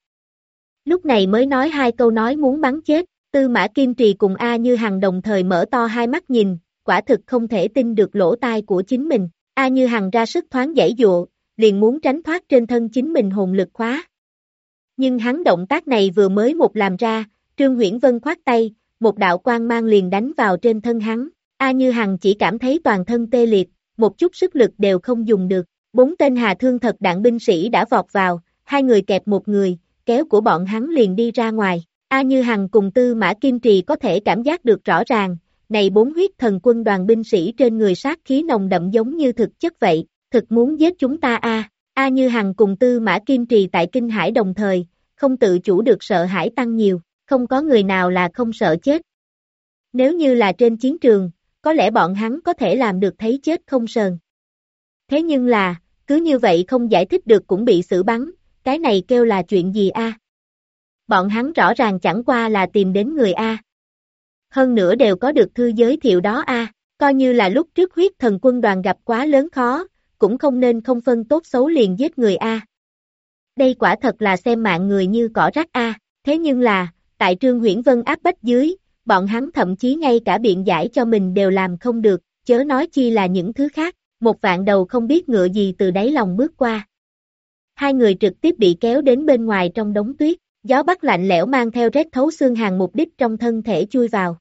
Lúc này mới nói hai câu nói muốn bắn chết, Tư Mã Kim Trì cùng A Như Hằng đồng thời mở to hai mắt nhìn, quả thực không thể tin được lỗ tai của chính mình. A Như Hằng ra sức thoáng giãy dụa, liền muốn tránh thoát trên thân chính mình hồn lực khóa. Nhưng hắn động tác này vừa mới một làm ra, Trương Huyễn Vân khoát tay, một đạo quang mang liền đánh vào trên thân hắn. A Như Hằng chỉ cảm thấy toàn thân tê liệt, một chút sức lực đều không dùng được. 4 tên hà thương thật đạn binh sĩ đã vọt vào, hai người kẹp một người, kéo của bọn hắn liền đi ra ngoài. A Như Hằng cùng Tư Mã Kim Trì có thể cảm giác được rõ ràng, này 4 huyết thần quân đoàn binh sĩ trên người sát khí nồng đậm giống như thực chất vậy, thực muốn giết chúng ta a. A Như Hằng cùng Tư Mã Kim Trì tại kinh hải đồng thời, không tự chủ được sợ hãi tăng nhiều, không có người nào là không sợ chết. Nếu như là trên chiến trường, có lẽ bọn hắn có thể làm được thấy chết không sờn. Thế nhưng là, cứ như vậy không giải thích được cũng bị xử bắn, cái này kêu là chuyện gì a? Bọn hắn rõ ràng chẳng qua là tìm đến người a. Hơn nữa đều có được thư giới thiệu đó a, coi như là lúc trước huyết thần quân đoàn gặp quá lớn khó, cũng không nên không phân tốt xấu liền giết người a. Đây quả thật là xem mạng người như cỏ rác a. Thế nhưng là, tại Trương Huyễn Vân áp bách dưới, bọn hắn thậm chí ngay cả biện giải cho mình đều làm không được, chớ nói chi là những thứ khác, một vạn đầu không biết ngựa gì từ đáy lòng bước qua. Hai người trực tiếp bị kéo đến bên ngoài trong đống tuyết, gió bắc lạnh lẽo mang theo rét thấu xương hàng mục đích trong thân thể chui vào.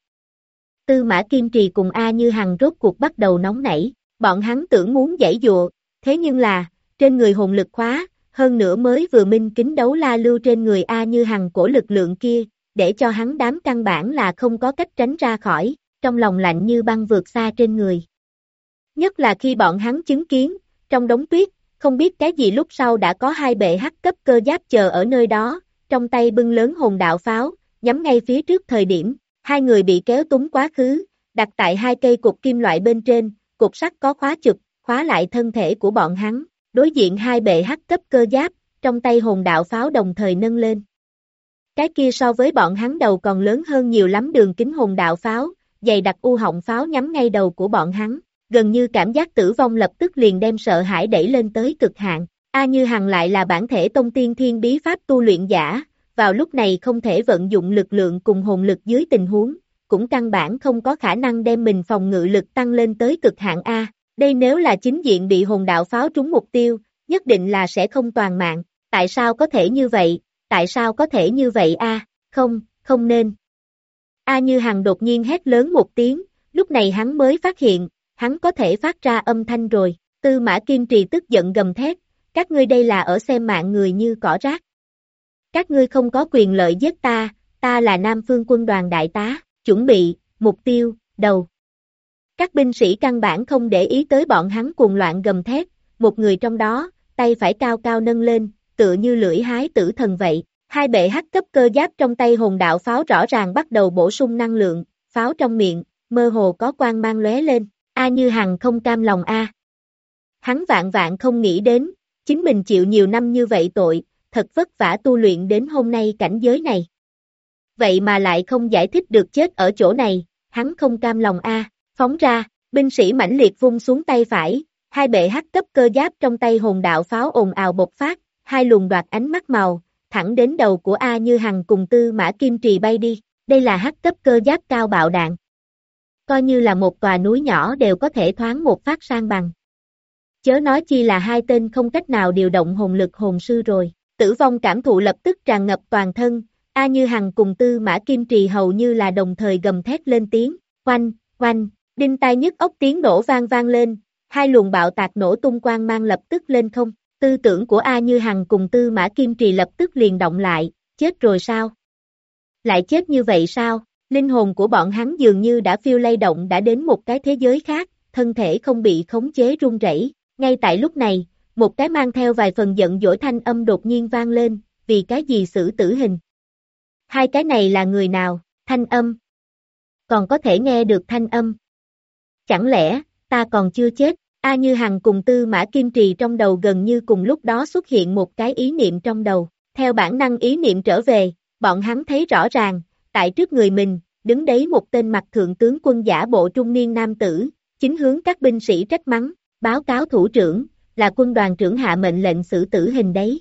Tư Mã Kim Trì cùng A Như Hằng rốt cuộc bắt đầu nóng nảy, bọn hắn tưởng muốn giãy dụa, thế nhưng là, trên người hồn lực khóa, hơn nữa mới vừa minh kính đấu la lưu trên người A Như Hằng cổ lực lượng kia, để cho hắn đám căn bản là không có cách tránh ra khỏi, trong lòng lạnh như băng vượt xa trên người. Nhất là khi bọn hắn chứng kiến, trong đống tuyết, không biết cái gì lúc sau đã có hai bệ hắc cấp cơ giáp chờ ở nơi đó, trong tay bưng lớn hồn đạo pháo, nhắm ngay phía trước thời điểm, hai người bị kéo túng quá khứ, đặt tại hai cây cục kim loại bên trên, cục sắt có khóa chụp, khóa lại thân thể của bọn hắn, đối diện hai bệ hắc cấp cơ giáp, trong tay hồn đạo pháo đồng thời nâng lên. Cái kia so với bọn hắn đầu còn lớn hơn nhiều lắm đường kính hồn đạo pháo, dày đặc u họng pháo nhắm ngay đầu của bọn hắn, gần như cảm giác tử vong lập tức liền đem sợ hãi đẩy lên tới cực hạn. A Như Hằng lại là bản thể tông tiên thiên bí pháp tu luyện giả, vào lúc này không thể vận dụng lực lượng cùng hồn lực dưới tình huống, cũng căn bản không có khả năng đem mình phòng ngự lực tăng lên tới cực hạn A. Đây nếu là chính diện bị hồn đạo pháo trúng mục tiêu, nhất định là sẽ không toàn mạng. Tại sao có thể như vậy? Tại sao có thể như vậy a? Không, không nên. A Như Hằng đột nhiên hét lớn một tiếng, lúc này hắn mới phát hiện, hắn có thể phát ra âm thanh rồi. Tư Mã Kim Trì tức giận gầm thét, các ngươi đây là ở xem mạng người như cỏ rác. Các ngươi không có quyền lợi giết ta, ta là Nam Phương quân đoàn đại tá, chuẩn bị, mục tiêu, đầu. Các binh sĩ căn bản không để ý tới bọn hắn cuồng loạn gầm thét, một người trong đó, tay phải cao cao nâng lên, tựa như lưỡi hái tử thần vậy. Hai bệ hắc cấp cơ giáp trong tay hồn đạo pháo rõ ràng bắt đầu bổ sung năng lượng, pháo trong miệng, mơ hồ có quang mang lóe lên. A Như Hằng không cam lòng a. Hắn vạn vạn không nghĩ đến, chính mình chịu nhiều năm như vậy tội, thật vất vả tu luyện đến hôm nay cảnh giới này. Vậy mà lại không giải thích được chết ở chỗ này, hắn không cam lòng a. Phóng ra, binh sĩ mãnh liệt vung xuống tay phải, hai bệ hắc cấp cơ giáp trong tay hồn đạo pháo ồn ào bộc phát, hai luồng đoạt ánh mắt màu, thẳng đến đầu của A Như Hằng cùng Tư Mã Kim Trì bay đi. Đây là hắc cấp cơ giáp cao bạo đạn. Coi như là một tòa núi nhỏ đều có thể thoáng một phát sang bằng. Chớ nói chi là hai tên không cách nào điều động hồn lực hồn sư rồi. Tử vong cảm thụ lập tức tràn ngập toàn thân, A Như Hằng cùng Tư Mã Kim Trì hầu như là đồng thời gầm thét lên tiếng, oanh, oanh, đinh tai nhức óc tiếng nổ vang vang lên, hai luồng bạo tạc nổ tung quang mang lập tức lên không. Tư tưởng của A Như Hằng cùng Tư Mã Kim Trì lập tức liền động lại, chết rồi sao? Lại chết như vậy sao? Linh hồn của bọn hắn dường như đã phiêu lay động đã đến một cái thế giới khác, thân thể không bị khống chế run rẩy. Ngay tại lúc này, một cái mang theo vài phần giận dỗi thanh âm đột nhiên vang lên, vì cái gì xử tử hình? Hai cái này là người nào? Thanh âm. Còn có thể nghe được thanh âm. Chẳng lẽ, ta còn chưa chết? A Như Hằng cùng Tư Mã Kim Trì trong đầu gần như cùng lúc đó xuất hiện một cái ý niệm trong đầu. Theo bản năng ý niệm trở về, bọn hắn thấy rõ ràng, tại trước người mình, đứng đấy một tên mặt thượng tướng quân giả bộ trung niên nam tử, chính hướng các binh sĩ trách mắng, báo cáo thủ trưởng, là quân đoàn trưởng hạ mệnh lệnh xử tử hình đấy.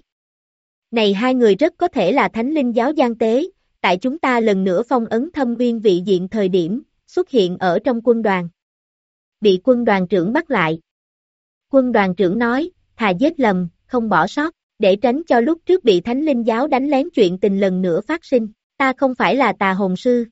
Này hai người rất có thể là thánh linh giáo gian tế, tại chúng ta lần nữa phong ấn Thâm Uyên vị diện thời điểm, xuất hiện ở trong quân đoàn. Bị quân đoàn trưởng bắt lại. Quân đoàn trưởng nói, thà giết lầm, không bỏ sót, để tránh cho lúc trước bị thánh linh giáo đánh lén chuyện tình lần nữa phát sinh. Ta không phải là tà hồn sư.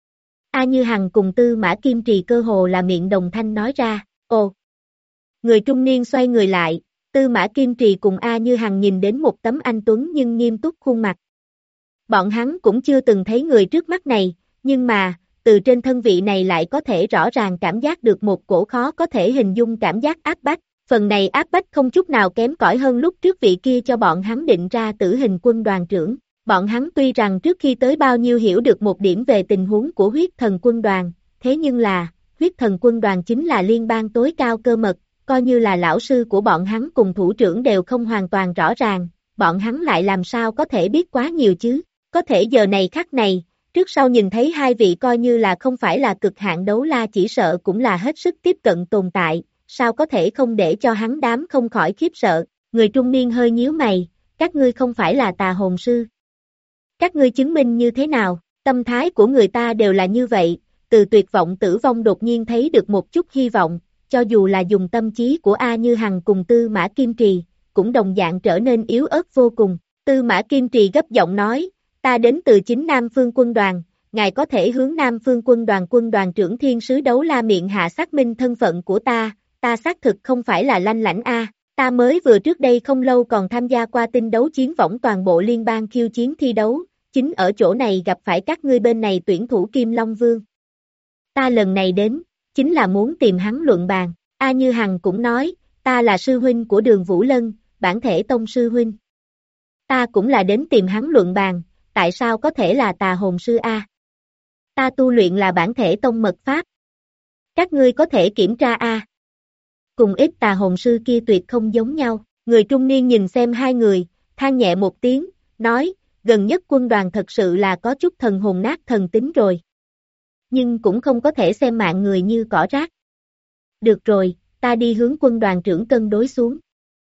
A Như Hằng cùng Tư Mã Kim Trì cơ hồ là miệng đồng thanh nói ra, ồ. Người trung niên xoay người lại, Tư Mã Kim Trì cùng A Như Hằng nhìn đến một tấm anh tuấn nhưng nghiêm túc khuôn mặt. Bọn hắn cũng chưa từng thấy người trước mắt này, nhưng mà, từ trên thân vị này lại có thể rõ ràng cảm giác được một cổ khó có thể hình dung cảm giác áp bách. Phần này áp bách không chút nào kém cỏi hơn lúc trước vị kia cho bọn hắn định ra tử hình quân đoàn trưởng. Bọn hắn tuy rằng trước khi tới bao nhiêu hiểu được một điểm về tình huống của huyết thần quân đoàn, thế nhưng là, huyết thần quân đoàn chính là liên bang tối cao cơ mật, coi như là lão sư của bọn hắn cùng thủ trưởng đều không hoàn toàn rõ ràng, bọn hắn lại làm sao có thể biết quá nhiều chứ, có thể giờ này khắc này, trước sau nhìn thấy hai vị coi như là không phải là cực hạn đấu la chỉ sợ cũng là hết sức tiếp cận tồn tại, sao có thể không để cho hắn đám không khỏi khiếp sợ, người trung niên hơi nhíu mày, các ngươi không phải là tà hồn sư. Các ngươi chứng minh như thế nào, tâm thái của người ta đều là như vậy, từ tuyệt vọng tử vong đột nhiên thấy được một chút hy vọng, cho dù là dùng tâm trí của A Như Hằng cùng Tư Mã Kim Trì, cũng đồng dạng trở nên yếu ớt vô cùng. Tư Mã Kim Trì gấp giọng nói, ta đến từ chính Nam Phương quân đoàn, ngài có thể hướng Nam Phương quân đoàn trưởng thiên sứ đấu la miệng hạ xác minh thân phận của ta xác thực không phải là lanh lảnh A, ta mới vừa trước đây không lâu còn tham gia qua tinh đấu chiến võng toàn bộ liên bang khiêu chiến thi đấu, chính ở chỗ này gặp phải các ngươi bên này tuyển thủ Kim Long Vương. Ta lần này đến, chính là muốn tìm hắn luận bàn, A Như Hằng cũng nói, ta là sư huynh của Đường Vũ Lân, bản thể tông sư huynh. Ta cũng là đến tìm hắn luận bàn, tại sao có thể là tà hồn sư A? Ta tu luyện là bản thể tông mật pháp. Các ngươi có thể kiểm tra A. Cùng ít tà hồn sư kia tuyệt không giống nhau, người trung niên nhìn xem hai người, than nhẹ một tiếng, nói, gần nhất quân đoàn thật sự là có chút thần hồn nát thần tính rồi. Nhưng cũng không có thể xem mạng người như cỏ rác. Được rồi, ta đi hướng quân đoàn trưởng cân đối xuống.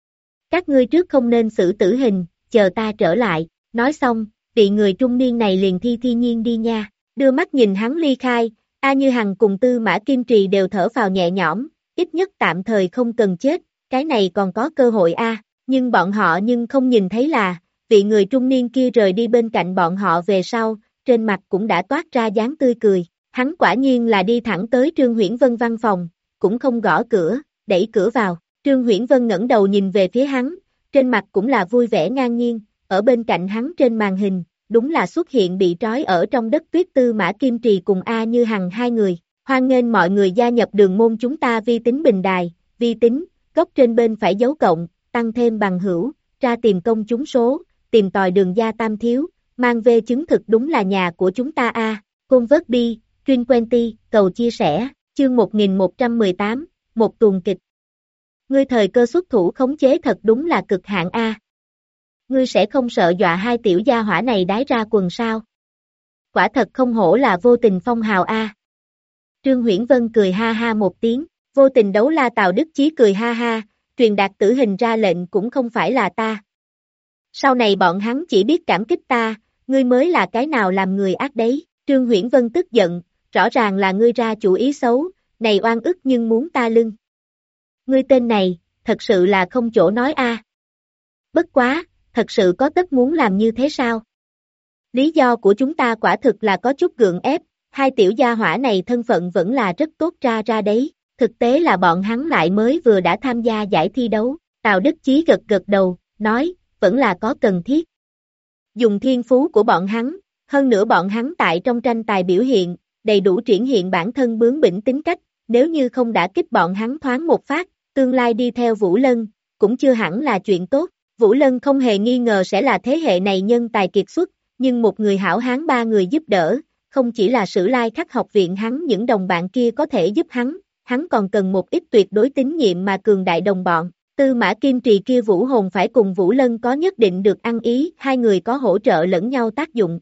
Các ngươi trước không nên xử tử hình, chờ ta trở lại, nói xong, vị người trung niên này liền thi nhiên đi nha, đưa mắt nhìn hắn ly khai, A Như Hằng cùng Tư Mã Kim Trì đều thở phào nhẹ nhõm, ít nhất tạm thời không cần chết, cái này còn có cơ hội A, nhưng bọn họ không nhìn thấy là, vị người trung niên kia rời đi bên cạnh bọn họ về sau, trên mặt cũng đã toát ra dáng tươi cười, hắn quả nhiên là đi thẳng tới Trương Huyễn Vân văn phòng, cũng không gõ cửa, đẩy cửa vào, Trương Huyễn Vân ngẩng đầu nhìn về phía hắn, trên mặt cũng là vui vẻ ngang nhiên, ở bên cạnh hắn trên màn hình, đúng là xuất hiện bị trói ở trong đất tuyết Tư Mã Kim Trì cùng A Như Hằng hai người, hoan nghênh mọi người gia nhập đường môn chúng ta vi tính bình đài, vi tính, góc trên bên phải dấu cộng, tăng thêm bằng hữu, tra tìm công chúng số, tìm tòi đường gia tam thiếu, mang về chứng thực đúng là nhà của chúng ta A, Convert Truyền Quenty, cầu chia sẻ, chương 1118, một tuồng kịch. Ngươi thời cơ xuất thủ khống chế thật đúng là cực hạn A. Ngươi sẽ không sợ dọa hai tiểu gia hỏa này đái ra quần sao? Quả thật không hổ là vô tình phong hào A. Trương Huyễn Vân cười ha ha một tiếng, vô tình đấu la Tào Đức Chí cười ha ha, truyền đạt tử hình ra lệnh cũng không phải là ta. Sau này bọn hắn chỉ biết cảm kích ta, ngươi mới là cái nào làm người ác đấy. Trương Huyễn Vân tức giận, rõ ràng là ngươi ra chủ ý xấu, này oan ức nhưng muốn ta lưng. Ngươi tên này, thật sự là không chỗ nói A. Bất quá, thật sự có tất muốn làm như thế sao? Lý do của chúng ta quả thực là có chút gượng ép, hai tiểu gia hỏa này thân phận vẫn là rất tốt ra đấy, thực tế là bọn hắn lại mới vừa đã tham gia giải thi đấu, Tào Đức Chí gật gật đầu, nói, vẫn là có cần thiết. Dùng thiên phú của bọn hắn, hơn nữa bọn hắn tại trong tranh tài biểu hiện, đầy đủ triển hiện bản thân bướng bỉnh tính cách, nếu như không đã kích bọn hắn thoáng một phát, tương lai đi theo Vũ Lân, cũng chưa hẳn là chuyện tốt. Vũ Lân không hề nghi ngờ sẽ là thế hệ này nhân tài kiệt xuất, nhưng một người hảo hán ba người giúp đỡ, không chỉ là Sử Lai Khắc học viện hắn những đồng bạn kia có thể giúp hắn còn cần một ít tuyệt đối tín nhiệm mà cường đại đồng bọn. Tư Mã Kim Trì kia Vũ Hồn phải cùng Vũ Lân có nhất định được ăn ý, hai người có hỗ trợ lẫn nhau tác dụng.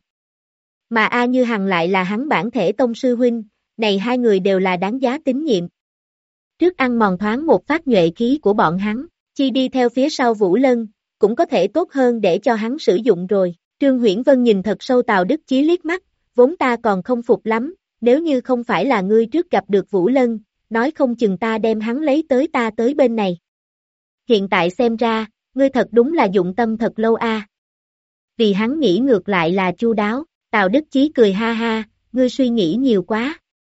Mà A Như Hằng lại là hắn bản thể tông sư huynh, này hai người đều là đáng giá tín nhiệm. Trước ăn mòn thoáng một phát nhuệ khí của bọn hắn, chi đi theo phía sau Vũ Lân, cũng có thể tốt hơn để cho hắn sử dụng rồi. Trương Huyễn Vân nhìn thật sâu Tào Đức Chí liếc mắt, vốn ta còn không phục lắm, nếu như không phải là ngươi trước gặp được Vũ Lân, nói không chừng ta đem hắn lấy tới ta tới bên này. Hiện tại xem ra, ngươi thật đúng là dụng tâm thật lâu a. Vì hắn nghĩ ngược lại là chu đáo, Tào Đức Chí cười ha ha, ngươi suy nghĩ nhiều quá.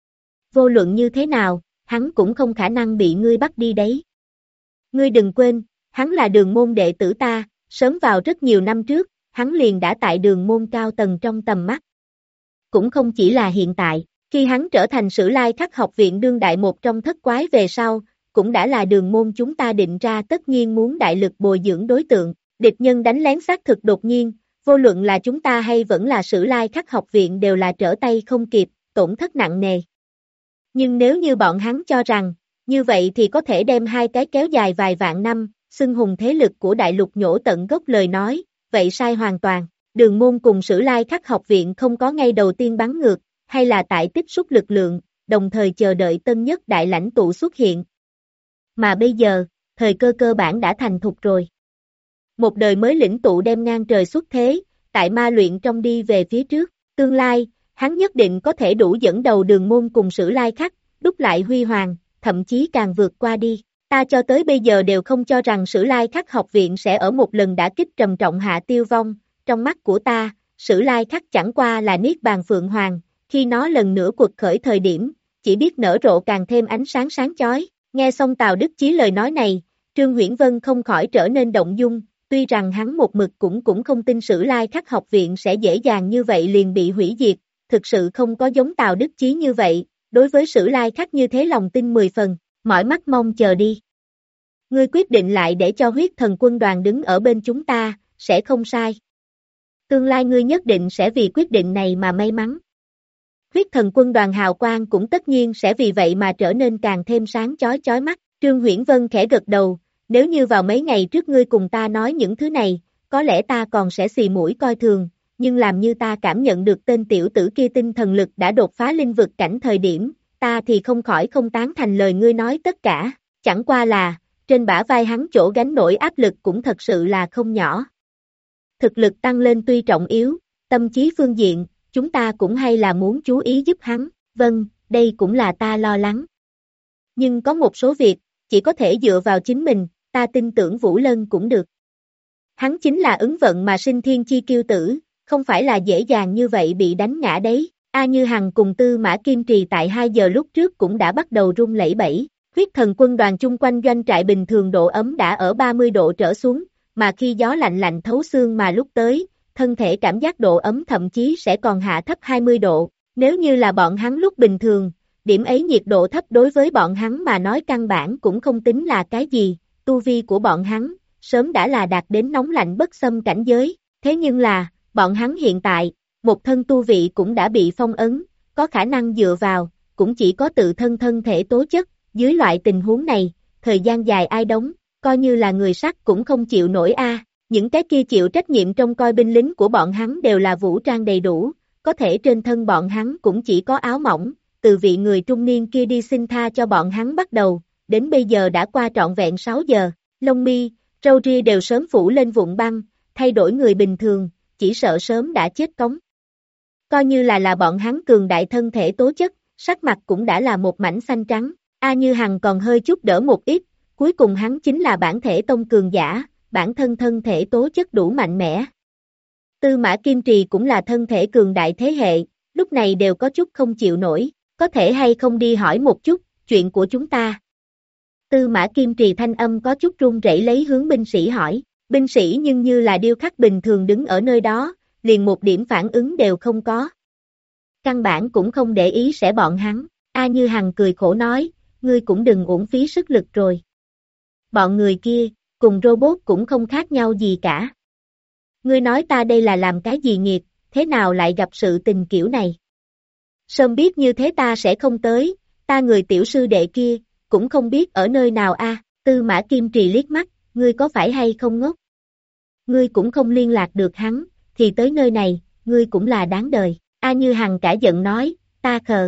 Vô luận như thế nào, hắn cũng không khả năng bị ngươi bắt đi đấy. Ngươi đừng quên, hắn là đường môn đệ tử ta, sớm vào rất nhiều năm trước, hắn liền đã tại đường môn cao tầng trong tầm mắt. Cũng không chỉ là hiện tại, khi hắn trở thành Sử Lai Khắc học viện đương đại một trong thất quái về sau, cũng đã là đường môn chúng ta định ra tất nhiên muốn đại lực bồi dưỡng đối tượng, địch nhân đánh lén xác thực đột nhiên, vô luận là chúng ta hay vẫn là Sử Lai Khắc học viện đều là trở tay không kịp, tổn thất nặng nề. Nhưng nếu như bọn hắn cho rằng, như vậy thì có thể đem hai cái kéo dài vài vạn năm, xưng hùng thế lực của đại lục nhổ tận gốc lời nói, vậy sai hoàn toàn. Đường môn cùng Sử Lai Khắc học viện không có ngay đầu tiên bắn ngược, hay là tại tích xúc lực lượng, đồng thời chờ đợi tân nhất đại lãnh tụ xuất hiện. Mà bây giờ, thời cơ cơ bản đã thành thục rồi. một đời mới lĩnh tụ đem ngang trời xuất thế, tại ma luyện trong đi về phía trước, tương lai, hắn nhất định có thể đủ dẫn đầu đường môn cùng Sử Lai Khắc, đúc lại huy hoàng, thậm chí càng vượt qua đi. Ta cho tới bây giờ đều không cho rằng Sử Lai Khắc học viện sẽ ở một lần đả kích trầm trọng hạ tiêu vong, trong mắt của ta, Sử Lai Khắc chẳng qua là niết bàn phượng hoàng, khi nó lần nữa quật khởi thời điểm, chỉ biết nở rộ càng thêm ánh sáng sáng chói. Nghe xong Tào Đức Chí lời nói này, Trương Huyễn Vân không khỏi trở nên động dung, tuy rằng hắn một mực cũng không tin Sử Lai Khắc học viện sẽ dễ dàng như vậy liền bị hủy diệt, thực sự không có giống Tào Đức Chí như vậy, đối với Sử Lai Khắc như thế lòng tin 10 phần, mỏi mắt mong chờ đi. Ngươi quyết định lại để cho huyết thần quân đoàn đứng ở bên chúng ta, sẽ không sai. Tương lai ngươi nhất định sẽ vì quyết định này mà may mắn. Huyết thần quân đoàn hào quang cũng tất nhiên sẽ vì vậy mà trở nên càng thêm sáng chói mắt. Trương Huyễn Vân khẽ gật đầu, nếu như vào mấy ngày trước ngươi cùng ta nói những thứ này, có lẽ ta còn sẽ xì mũi coi thường, nhưng làm như ta cảm nhận được tên tiểu tử kia tinh thần lực đã đột phá linh vực cảnh thời điểm, ta thì không khỏi không tán thành lời ngươi nói tất cả, chẳng qua là, trên bả vai hắn chỗ gánh nổi áp lực cũng thật sự là không nhỏ. Thực lực tăng lên tuy trọng yếu, tâm trí phương diện, chúng ta cũng hay là muốn chú ý giúp hắn, vâng, đây cũng là ta lo lắng. Nhưng có một số việc, chỉ có thể dựa vào chính mình, ta tin tưởng Vũ Lân cũng được. Hắn chính là ứng vận mà sinh thiên chi kiêu tử, không phải là dễ dàng như vậy bị đánh ngã đấy. A Như Hằng cùng Tư Mã Kim Trì tại 2 giờ lúc trước cũng đã bắt đầu run lẩy bẩy. Huyết thần quân đoàn chung quanh doanh trại bình thường độ ấm đã ở 30 độ trở xuống, mà khi gió lạnh lạnh thấu xương mà lúc tới, thân thể cảm giác độ ấm thậm chí sẽ còn hạ thấp 20 độ. Nếu như là bọn hắn lúc bình thường, điểm ấy nhiệt độ thấp đối với bọn hắn mà nói căn bản cũng không tính là cái gì, tu vi của bọn hắn, sớm đã là đạt đến nóng lạnh bất xâm cảnh giới, thế nhưng là, bọn hắn hiện tại, một thân tu vị cũng đã bị phong ấn, có khả năng dựa vào, cũng chỉ có tự thân thân thể tố chất, dưới loại tình huống này, thời gian dài ai đóng, coi như là người sắt cũng không chịu nổi a. Những cái kia chịu trách nhiệm trông coi binh lính của bọn hắn đều là vũ trang đầy đủ, có thể trên thân bọn hắn cũng chỉ có áo mỏng, từ vị người trung niên kia đi xin tha cho bọn hắn bắt đầu, đến bây giờ đã qua trọn vẹn 6 giờ, lông mi, râu ria đều sớm phủ lên vụn băng, thay đổi người bình thường, chỉ sợ sớm đã chết cống. Coi như là bọn hắn cường đại thân thể tố chất, sắc mặt cũng đã là một mảnh xanh trắng, A Như Hằng còn hơi chút đỡ một ít, cuối cùng hắn chính là bản thể tông cường giả, bản thân thân thể tố chất đủ mạnh mẽ. Tư Mã Kim Trì cũng là thân thể cường đại thế hệ, lúc này đều có chút không chịu nổi, có thể hay không đi hỏi một chút, chuyện của chúng ta. Tư Mã Kim Trì thanh âm có chút run rẩy lấy hướng binh sĩ hỏi, binh sĩ nhưng như là điêu khắc bình thường đứng ở nơi đó, liền một điểm phản ứng đều không có. Căn bản cũng không để ý sẽ bọn hắn, A Như Hằng cười khổ nói, ngươi cũng đừng uổng phí sức lực rồi. Bọn người kia, cùng robot cũng không khác nhau gì cả. Ngươi nói ta đây là làm cái gì nghiệt, thế nào lại gặp sự tình kiểu này? Sớm biết như thế ta sẽ không tới, ta người tiểu sư đệ kia, cũng không biết ở nơi nào a. Tư Mã Kim Trì liếc mắt, ngươi có phải hay không ngốc? Ngươi cũng không liên lạc được hắn, thì tới nơi này, ngươi cũng là đáng đời. A Như Hằng cả giận nói, ta khờ.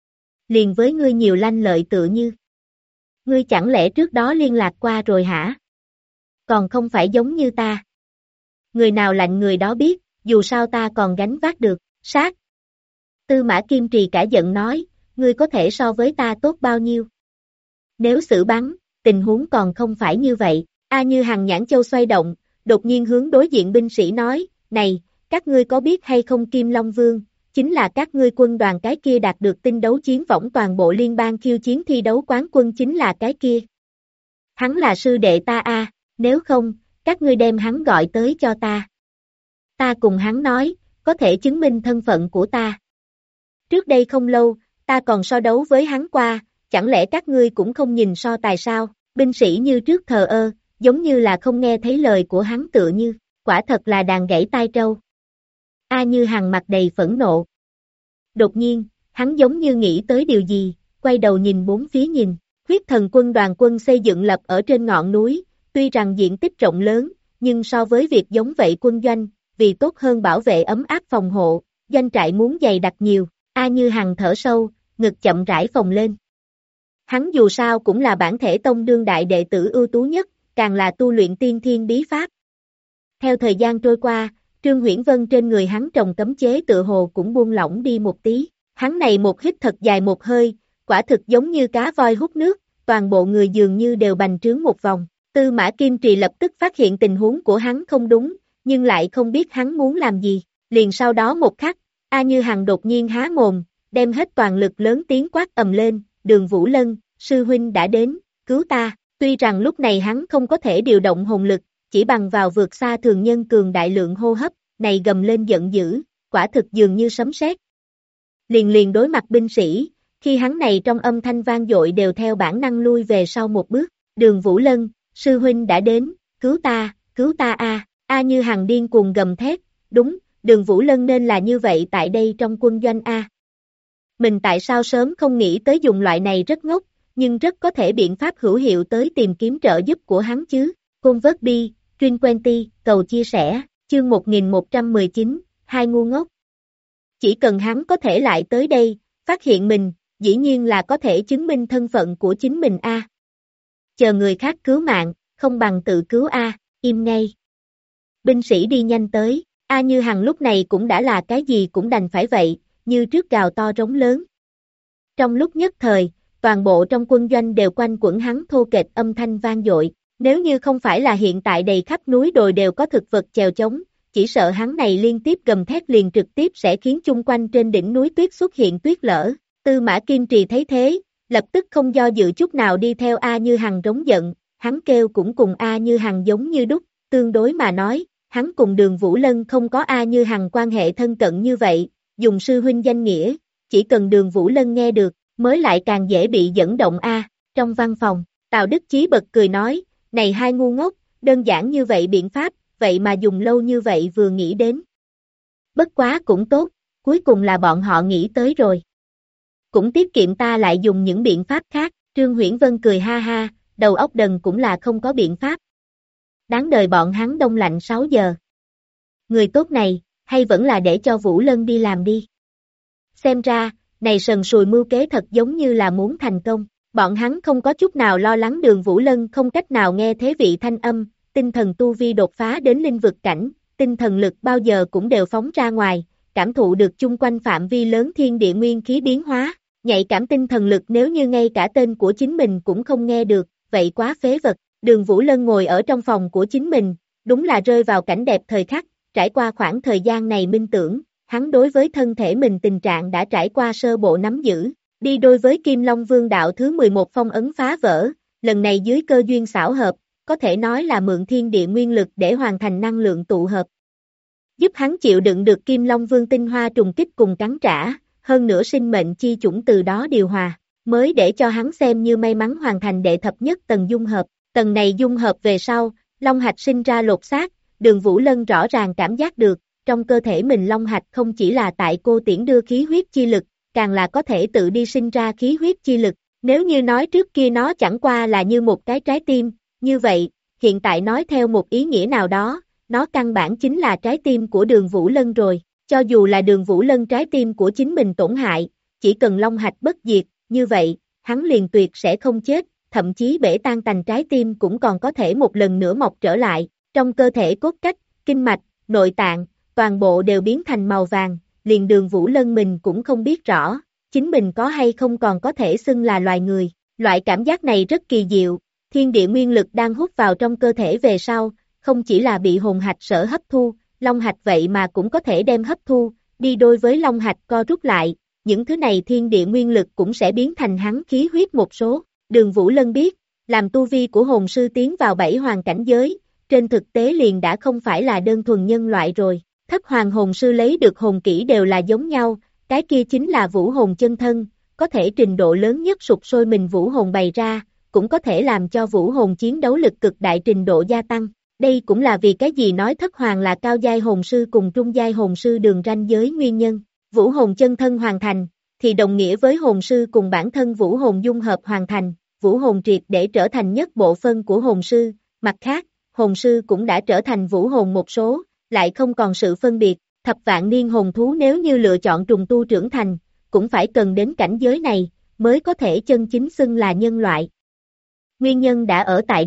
Liền với ngươi nhiều lanh lợi tựa như. Ngươi chẳng lẽ trước đó liên lạc qua rồi hả? Còn không phải giống như ta. Người nào lạnh người đó biết, dù sao ta còn gánh vác được, sát. Tư Mã Kim Trì cả giận nói, ngươi có thể so với ta tốt bao nhiêu? Nếu xử bắn, tình huống còn không phải như vậy. A Như Hằng nhãn châu xoay động, đột nhiên hướng đối diện binh sĩ nói, này, các ngươi có biết hay không Kim Long Vương, chính là các ngươi quân đoàn cái kia đạt được tinh đấu chiến võng toàn bộ liên bang khiêu chiến thi đấu quán quân chính là cái kia. Hắn là sư đệ ta a, nếu không, các ngươi đem hắn gọi tới cho ta. Ta cùng hắn nói, có thể chứng minh thân phận của ta. Trước đây không lâu, ta còn so đấu với hắn qua, chẳng lẽ các ngươi cũng không nhìn so tài sao? Binh sĩ như trước thờ ơ, giống như là không nghe thấy lời của hắn tựa như, quả thật là đàn gãy tai trâu. A Như Hằng mặt đầy phẫn nộ. Đột nhiên, hắn giống như nghĩ tới điều gì, quay đầu nhìn bốn phía nhìn, huyết thần quân đoàn quân xây dựng lập ở trên ngọn núi, tuy rằng diện tích rộng lớn, nhưng so với việc giống vậy quân doanh, vì tốt hơn bảo vệ ấm áp phòng hộ, doanh trại muốn dày đặc nhiều. A Như Hằng thở sâu, ngực chậm rãi phồng lên. Hắn dù sao cũng là bản thể tông đương đại đệ tử ưu tú nhất, càng là tu luyện tiên thiên bí pháp. Theo thời gian trôi qua, Trương Huyễn Vân trên người hắn trồng cấm chế tựa hồ cũng buông lỏng đi một tí. Hắn này một hít thật dài một hơi, quả thực giống như cá voi hút nước, toàn bộ người dường như đều bành trướng một vòng. Tư Mã Kim Trì lập tức phát hiện tình huống của hắn không đúng, nhưng lại không biết hắn muốn làm gì. Liền sau đó một khắc, A Như Hằng đột nhiên há mồm, đem hết toàn lực lớn tiếng quát ầm lên, Đường Vũ Lân, sư huynh đã đến, cứu ta. Tuy rằng lúc này hắn không có thể điều động hồn lực, chỉ bằng vào vượt xa thường nhân cường đại lượng hô hấp, này gầm lên giận dữ, quả thực dường như sấm sét. Liền đối mặt binh sĩ, khi hắn này trong âm thanh vang dội đều theo bản năng lui về sau một bước, Đường Vũ Lân, sư huynh đã đến, cứu ta a. A Như Hằng điên cuồng gầm thét, đúng, Đường Vũ Lân nên là như vậy tại đây trong quân doanh a. Mình tại sao sớm không nghĩ tới dùng loại này rất ngốc, nhưng rất có thể biện pháp hữu hiệu tới tìm kiếm trợ giúp của hắn chứ. Côn vớt bi, Truyên Quenty, cầu chia sẻ, chương 1119, hai ngu ngốc. Chỉ cần hắn có thể lại tới đây, phát hiện mình, dĩ nhiên là có thể chứng minh thân phận của chính mình a. Chờ người khác cứu mạng, không bằng tự cứu a, im ngay. Binh sĩ đi nhanh tới, A Như Hằng lúc này cũng đã là cái gì cũng đành phải vậy, như trước gào to rống lớn. Trong lúc nhất thời, toàn bộ trong quân doanh đều quanh quẩn hắn thô kệch âm thanh vang dội, nếu như không phải là hiện tại đầy khắp núi đồi đều có thực vật chèo chống, chỉ sợ hắn này liên tiếp gầm thét liền trực tiếp sẽ khiến chung quanh trên đỉnh núi tuyết xuất hiện tuyết lở. Tư Mã Kim Trì thấy thế, lập tức không do dự chút nào đi theo A Như Hằng rống giận, hắn kêu cũng cùng A Như Hằng giống như đúc, tương đối mà nói, hắn cùng Đường Vũ Lân không có A Như Hằng quan hệ thân cận như vậy, dùng sư huynh danh nghĩa, chỉ cần Đường Vũ Lân nghe được, mới lại càng dễ bị dẫn động a. Trong văn phòng, Tào Đức Chí bật cười nói, này hai ngu ngốc, đơn giản như vậy biện pháp, vậy mà dùng lâu như vậy vừa nghĩ đến. Bất quá cũng tốt, cuối cùng là bọn họ nghĩ tới rồi. Cũng tiết kiệm ta lại dùng những biện pháp khác, Trương Huyễn Vân cười ha ha, đầu óc đần cũng là không có biện pháp. Đáng đời bọn hắn đông lạnh 6 giờ. Người tốt này, hay vẫn là để cho Vũ Lân đi làm đi. Xem ra, này sần sùi mưu kế thật giống như là muốn thành công. Bọn hắn không có chút nào lo lắng Đường Vũ Lân không cách nào nghe thế vị thanh âm, tinh thần tu vi đột phá đến linh vực cảnh, tinh thần lực bao giờ cũng đều phóng ra ngoài, cảm thụ được chung quanh phạm vi lớn thiên địa nguyên khí biến hóa, nhạy cảm tinh thần lực nếu như ngay cả tên của chính mình cũng không nghe được, vậy quá phế vật. Đường Vũ Lân ngồi ở trong phòng của chính mình, đúng là rơi vào cảnh đẹp thời khắc, trải qua khoảng thời gian này minh tưởng, hắn đối với thân thể mình tình trạng đã trải qua sơ bộ nắm giữ, đi đôi với Kim Long Vương đạo thứ 11 phong ấn phá vỡ, lần này dưới cơ duyên xảo hợp, có thể nói là mượn thiên địa nguyên lực để hoàn thành năng lượng tụ hợp. Giúp hắn chịu đựng được Kim Long Vương tinh hoa trùng kích cùng cắn trả, hơn nữa sinh mệnh chi chủng từ đó điều hòa, mới để cho hắn xem như may mắn hoàn thành đệ thập nhất tầng dung hợp. Tầng này dung hợp về sau, long hạch sinh ra lột xác, Đường Vũ Lân rõ ràng cảm giác được, trong cơ thể mình long hạch không chỉ là tại cô tiễn đưa khí huyết chi lực, càng là có thể tự đi sinh ra khí huyết chi lực. Nếu như nói trước kia nó chẳng qua là như một cái trái tim, như vậy, hiện tại nói theo một ý nghĩa nào đó, nó căn bản chính là trái tim của Đường Vũ Lân rồi. Cho dù là Đường Vũ Lân trái tim của chính mình tổn hại, chỉ cần long hạch bất diệt, như vậy, hắn liền tuyệt sẽ không chết, thậm chí bể tan tành trái tim cũng còn có thể một lần nữa mọc trở lại. Trong cơ thể cốt cách, kinh mạch, nội tạng, toàn bộ đều biến thành màu vàng, liền Đường Vũ Lân mình cũng không biết rõ, chính mình có hay không còn có thể xưng là loài người. Loại cảm giác này rất kỳ diệu, thiên địa nguyên lực đang hút vào trong cơ thể về sau, không chỉ là bị hồn hạch sở hấp thu, long hạch vậy mà cũng có thể đem hấp thu, đi đôi với long hạch co rút lại, những thứ này thiên địa nguyên lực cũng sẽ biến thành hắn khí huyết một số. Đường Vũ Lân biết, làm tu vi của hồn sư tiến vào 7 hoàng cảnh giới, trên thực tế liền đã không phải là đơn thuần nhân loại rồi. Thất hoàng hồn sư lấy được hồn kỹ đều là giống nhau, cái kia chính là vũ hồn chân thân, có thể trình độ lớn nhất sụp sôi mình vũ hồn bày ra, cũng có thể làm cho vũ hồn chiến đấu lực cực đại trình độ gia tăng. Đây cũng là vì cái gì nói thất hoàng là cao giai hồn sư cùng trung giai hồn sư đường ranh giới nguyên nhân. Vũ hồn chân thân hoàn thành, thì đồng nghĩa với hồn sư cùng bản thân vũ hồn dung hợp hoàn thành, vũ hồn triệt để trở thành nhất bộ phân của hồn sư, mặt khác, hồn sư cũng đã trở thành vũ hồn một số, lại không còn sự phân biệt, thập vạn niên hồn thú nếu như lựa chọn trùng tu trưởng thành, cũng phải cần đến cảnh giới này, mới có thể chân chính xưng là nhân loại. Nguyên nhân đã ở tại đây,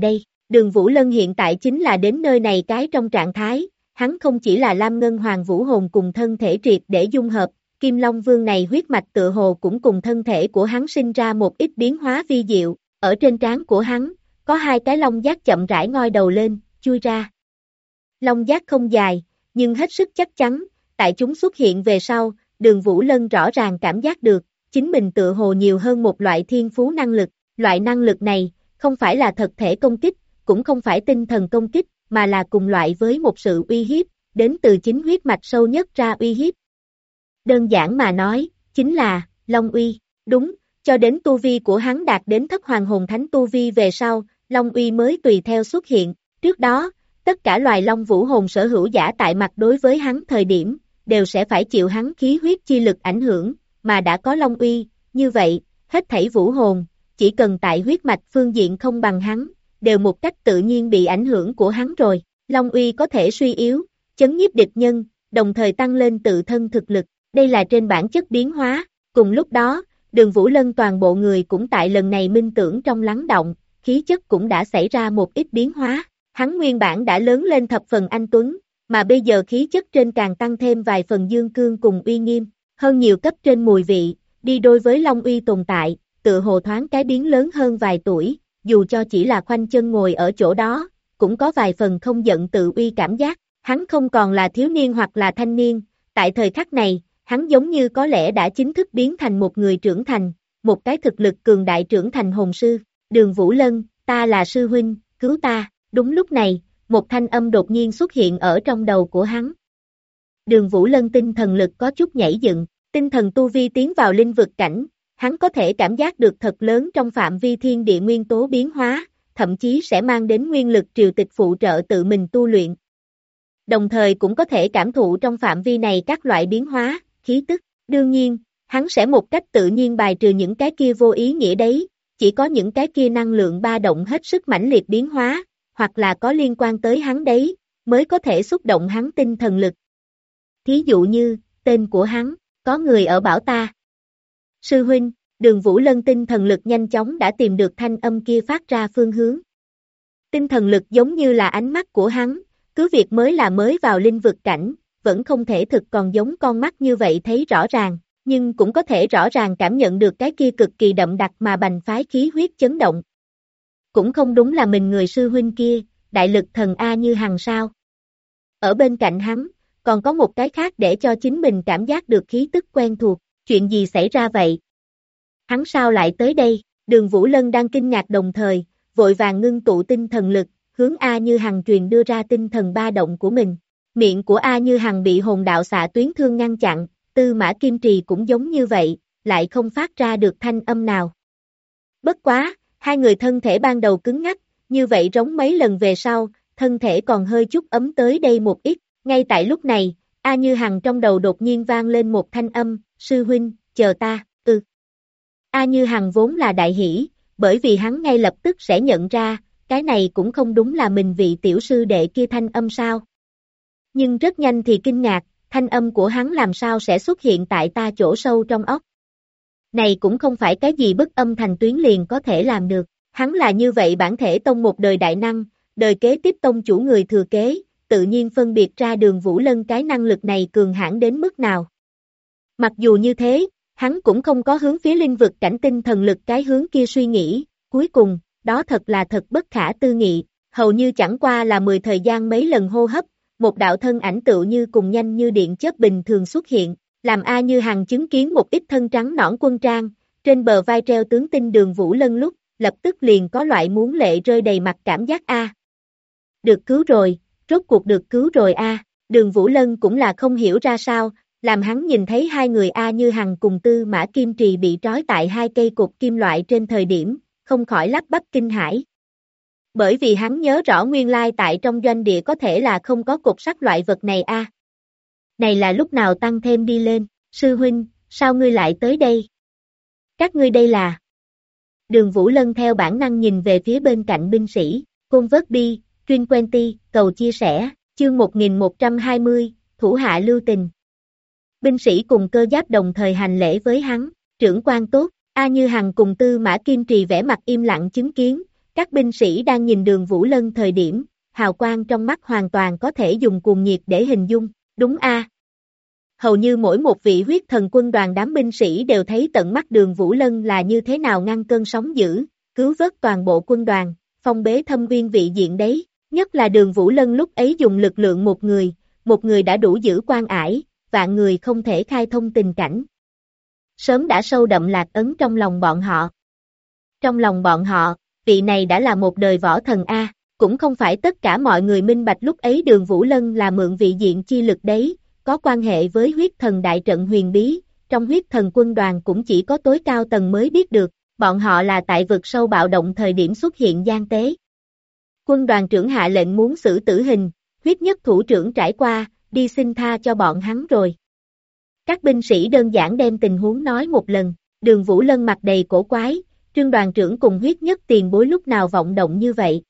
Đường Vũ Lân hiện tại chính là đến nơi này cái trong trạng thái, hắn không chỉ là Lam Ngân Hoàng Vũ hồn cùng thân thể triệt để dung hợp, Kim Long Vương này huyết mạch tựa hồ cũng cùng thân thể của hắn sinh ra một ít biến hóa vi diệu, ở trên trán của hắn, có hai cái long giác chậm rãi ngoi đầu lên, chui ra. Long giác không dài, nhưng hết sức chắc chắn, tại chúng xuất hiện về sau, Đường Vũ Lân rõ ràng cảm giác được, chính mình tựa hồ nhiều hơn một loại thiên phú năng lực, loại năng lực này, không phải là thật thể công kích, cũng không phải tinh thần công kích, mà là cùng loại với một sự uy hiếp, đến từ chính huyết mạch sâu nhất ra uy hiếp. Đơn giản mà nói, chính là, Long uy, đúng, cho đến tu vi của hắn đạt đến thất hoàng hồn thánh tu vi về sau, Long uy mới tùy theo xuất hiện, trước đó, tất cả loài Long vũ hồn sở hữu giả tại mặt đối với hắn thời điểm, đều sẽ phải chịu hắn khí huyết chi lực ảnh hưởng, mà đã có Long uy, như vậy, hết thảy vũ hồn, chỉ cần tại huyết mạch phương diện không bằng hắn, đều một cách tự nhiên bị ảnh hưởng của hắn rồi, Long uy có thể suy yếu, chấn nhiếp địch nhân, đồng thời tăng lên tự thân thực lực, đây là trên bản chất biến hóa, cùng lúc đó, Đường Vũ Lân toàn bộ người cũng tại lần này minh tưởng trong lắng động, khí chất cũng đã xảy ra một ít biến hóa, hắn nguyên bản đã lớn lên thập phần anh tuấn, mà bây giờ khí chất trên càng tăng thêm vài phần dương cương cùng uy nghiêm, hơn nhiều cấp trên mùi vị, đi đôi với Long uy tồn tại, tựa hồ thoáng cái biến lớn hơn vài tuổi, dù cho chỉ là khoanh chân ngồi ở chỗ đó, cũng có vài phần không giận tự uy cảm giác, hắn không còn là thiếu niên hoặc là thanh niên, tại thời khắc này, hắn giống như có lẽ đã chính thức biến thành một người trưởng thành, một cái thực lực cường đại trưởng thành hồn sư, Đường Vũ Lân, ta là sư huynh, cứu ta, đúng lúc này, một thanh âm đột nhiên xuất hiện ở trong đầu của hắn. Đường Vũ Lân tinh thần lực có chút nhảy dựng, tinh thần tu vi tiến vào linh vực cảnh, hắn có thể cảm giác được thật lớn trong phạm vi thiên địa nguyên tố biến hóa, thậm chí sẽ mang đến nguyên lực triều tịch phụ trợ tự mình tu luyện. Đồng thời cũng có thể cảm thụ trong phạm vi này các loại biến hóa, khí tức, đương nhiên, hắn sẽ một cách tự nhiên bài trừ những cái kia vô ý nghĩa đấy, chỉ có những cái kia năng lượng ba động hết sức mãnh liệt biến hóa, hoặc là có liên quan tới hắn đấy, mới có thể xúc động hắn tinh thần lực. Thí dụ như, tên của hắn, có người ở bảo ta. Sư huynh, Đường Vũ Lân tinh thần lực nhanh chóng đã tìm được thanh âm kia phát ra phương hướng. Tinh thần lực giống như là ánh mắt của hắn, cứ việc mới vào linh vực cảnh, vẫn không thể thực còn giống con mắt như vậy thấy rõ ràng, nhưng cũng có thể rõ ràng cảm nhận được cái kia cực kỳ đậm đặc mà bành phái khí huyết chấn động. Cũng không đúng là mình người sư huynh kia, đại lực thần A Như Hằng sao. Ở bên cạnh hắn, còn có một cái khác để cho chính mình cảm giác được khí tức quen thuộc, chuyện gì xảy ra vậy? Hắn sao lại tới đây? Đường Vũ Lân đang kinh ngạc đồng thời, vội vàng ngưng tụ tinh thần lực, hướng A Như Hằng truyền đưa ra tinh thần ba động của mình. Miệng của A Như Hằng bị hồn đạo xạ tuyến thương ngăn chặn, Tư Mã Kim Trì cũng giống như vậy, lại không phát ra được thanh âm nào. Bất quá, hai người thân thể ban đầu cứng ngắc, như vậy giống mấy lần về sau, thân thể còn hơi chút ấm tới đây một ít, ngay tại lúc này, A Như Hằng trong đầu đột nhiên vang lên một thanh âm, sư huynh, chờ ta, A Như Hằng vốn là đại hỷ, bởi vì hắn ngay lập tức sẽ nhận ra, cái này cũng không đúng là mình vị tiểu sư đệ kia thanh âm sao. Nhưng rất nhanh thì kinh ngạc, thanh âm của hắn làm sao sẽ xuất hiện tại ta chỗ sâu trong óc. Này cũng không phải cái gì bức âm thành tuyến liền có thể làm được, hắn là như vậy bản thể tông một đời đại năng, đời kế tiếp tông chủ người thừa kế, tự nhiên phân biệt ra Đường Vũ Lân cái năng lực này cường hãn đến mức nào. Mặc dù như thế, hắn cũng không có hướng phía linh vực cảnh tinh thần lực cái hướng kia suy nghĩ, cuối cùng, đó thật là thật bất khả tư nghị, hầu như chẳng qua là 10 thời gian mấy lần hô hấp, một đạo thân ảnh tựu như cùng nhanh như điện chớp bình thường xuất hiện, làm A Như Hằng chứng kiến một ít thân trắng nõn quân trang, trên bờ vai treo tướng tinh Đường Vũ Lân lúc, lập tức liền có loại muốn lệ rơi đầy mặt cảm giác A. Được cứu rồi, rốt cuộc được cứu rồi A, Đường Vũ Lân cũng là không hiểu ra sao, làm hắn nhìn thấy hai người A Như Hằng cùng Tư Mã Kim Trì bị trói tại hai cây cột kim loại trên thời điểm, không khỏi lắp bắp kinh hãi. Bởi vì hắn nhớ rõ nguyên lai tại trong doanh địa có thể là không có cột sắt loại vật này a. Này là lúc nào tăng thêm đi lên, sư huynh, sao ngươi lại tới đây? Các ngươi đây là... Đường Vũ Lân theo bản năng nhìn về phía bên cạnh binh sĩ, Côn Vớt Bi, Truyên Quenti, cầu chia sẻ, chương 1120, thủ hạ lưu tình. Binh sĩ cùng cơ giáp đồng thời hành lễ với hắn, trưởng quan tốt, A Như Hằng cùng Tư Mã Kim Trì vẻ mặt im lặng chứng kiến, Các binh sĩ đang nhìn Đường Vũ Lân thời điểm, hào quang trong mắt hoàn toàn có thể dùng cuồng nhiệt để hình dung, đúng a. Hầu như mỗi một vị huyết thần quân đoàn đám binh sĩ đều thấy tận mắt Đường Vũ Lân là như thế nào ngăn cơn sóng dữ, cứu vớt toàn bộ quân đoàn, phong bế thâm uyên vị diện đấy, nhất là Đường Vũ Lân lúc ấy dùng lực lượng một người đã đủ giữ quan ải, vạn người không thể khai thông tình cảnh. Sớm đã sâu đậm lạc ấn trong lòng bọn họ. Trong lòng bọn họ, vị này đã là một đời võ thần A, cũng không phải tất cả mọi người minh bạch lúc ấy Đường Vũ Lân là mượn vị diện chi lực đấy, có quan hệ với huyết thần đại trận huyền bí, trong huyết thần quân đoàn cũng chỉ có tối cao tầng mới biết được, bọn họ là tại vực sâu bạo động thời điểm xuất hiện gian tế. Quân đoàn trưởng hạ lệnh muốn xử tử hình, huyết nhất thủ trưởng trải qua, đi xin tha cho bọn hắn rồi. Các binh sĩ đơn giản đem tình huống nói một lần, Đường Vũ Lân mặt đầy cổ quái, Trương đoàn trưởng cùng huyết nhất tiền bối lúc nào vọng động như vậy.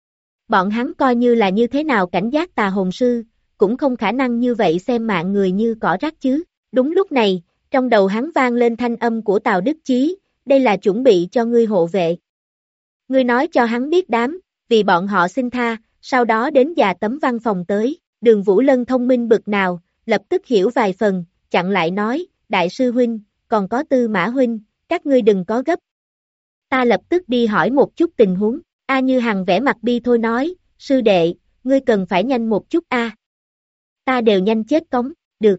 Bọn hắn coi như là như thế nào cảnh giác tà hồn sư, cũng không khả năng như vậy xem mạng người như cỏ rác chứ. Đúng lúc này, trong đầu hắn vang lên thanh âm của Tào Đức Chí, đây là chuẩn bị cho ngươi hộ vệ. Ngươi nói cho hắn biết đám, vì bọn họ xin tha, sau đó đến già tấm văn phòng tới, Đường Vũ Lân thông minh bực nào, lập tức hiểu vài phần, chặn lại nói, đại sư huynh, còn có Tư Mã huynh, các ngươi đừng có gấp. Ta lập tức đi hỏi một chút tình huống, A Như Hằng vẽ mặt bi thôi nói, sư đệ, ngươi cần phải nhanh một chút a. Ta đều nhanh chết cống, được.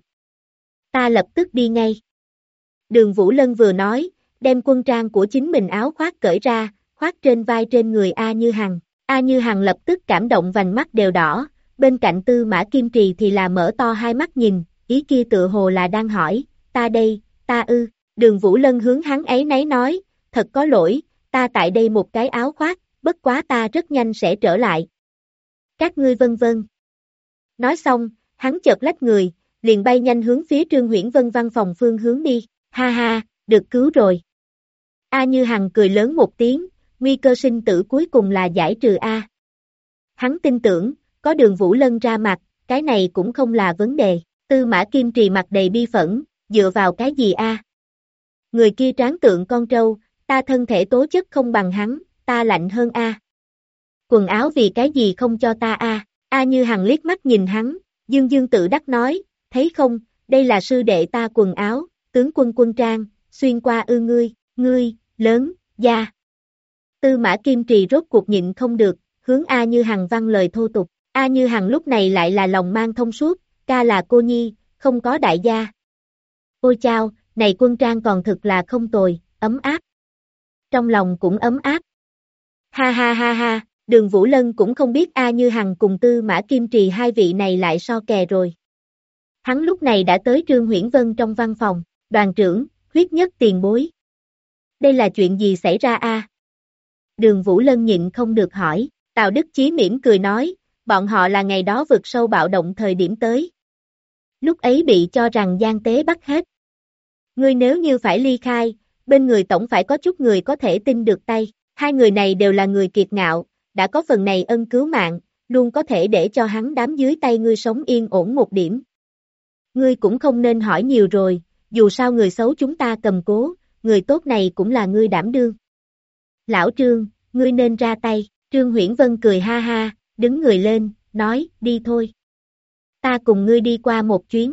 Ta lập tức đi ngay. Đường Vũ Lân vừa nói, đem quân trang của chính mình áo khoác cởi ra, khoác trên vai trên người A Như Hằng. A Như Hằng lập tức cảm động vành mắt đều đỏ, bên cạnh Tư Mã Kim Trì thì là mở to hai mắt nhìn, ý kia tựa hồ là đang hỏi, ta đây, ta ư. Đường Vũ Lân hướng hắn ấy nấy nói, thật có lỗi, ta tại đây một cái áo khoác, bất quá ta rất nhanh sẽ trở lại. Các ngươi vân vân. Nói xong, hắn chợt lách người, liền bay nhanh hướng phía Trương Huyễn Vân văn phòng phương hướng đi, ha ha, được cứu rồi. A Như Hằng cười lớn một tiếng, nguy cơ sinh tử cuối cùng là giải trừ A. Hắn tin tưởng, có Đường Vũ Lân ra mặt, cái này cũng không là vấn đề. Tư Mã Kim Trì mặt đầy bi phẫn, dựa vào cái gì A? Người kia tráng tượng con trâu, ta thân thể tố chất không bằng hắn, ta lạnh hơn A. Quần áo vì cái gì không cho ta A? A Như Hằng liếc mắt nhìn hắn, dương dương tự đắc nói, thấy không, đây là sư đệ ta quần áo, tướng quân quân trang, xuyên qua ngươi, lớn, da. Tư Mã Kim Trì rốt cuộc nhịn không được, hướng A Như Hằng văng lời thô tục. A Như Hằng lúc này lại là lòng mang thông suốt, ca là cô nhi, không có đại gia. Ôi chao, này quân trang còn thực là không tồi, ấm áp. Trong lòng cũng ấm áp. Ha ha ha ha, Đường Vũ Lân cũng không biết A Như Hằng cùng Tư Mã Kim Trì hai vị này lại so kè rồi. Hắn lúc này đã tới Trương Huyễn Vân trong văn phòng, đoàn trưởng, huyết nhất tiền bối. Đây là chuyện gì xảy ra a? Đường Vũ Lân nhịn không được hỏi, Tào Đức Chí mỉm cười nói, bọn họ là ngày đó vực sâu bạo động thời điểm tới. Lúc ấy bị cho rằng gian tế bắt hết. Ngươi nếu như phải ly khai, bên người tổng phải có chút người có thể tin được tay, hai người này đều là người kiệt ngạo, đã có phần này ân cứu mạng, luôn có thể để cho hắn đám dưới tay ngươi sống yên ổn một điểm. Ngươi cũng không nên hỏi nhiều rồi, dù sao người xấu chúng ta cầm cố, người tốt này cũng là ngươi đảm đương. Lão Trương, ngươi nên ra tay, Trương Huyễn Vân cười ha ha, đứng người lên, nói, đi thôi. Ta cùng ngươi đi qua một chuyến.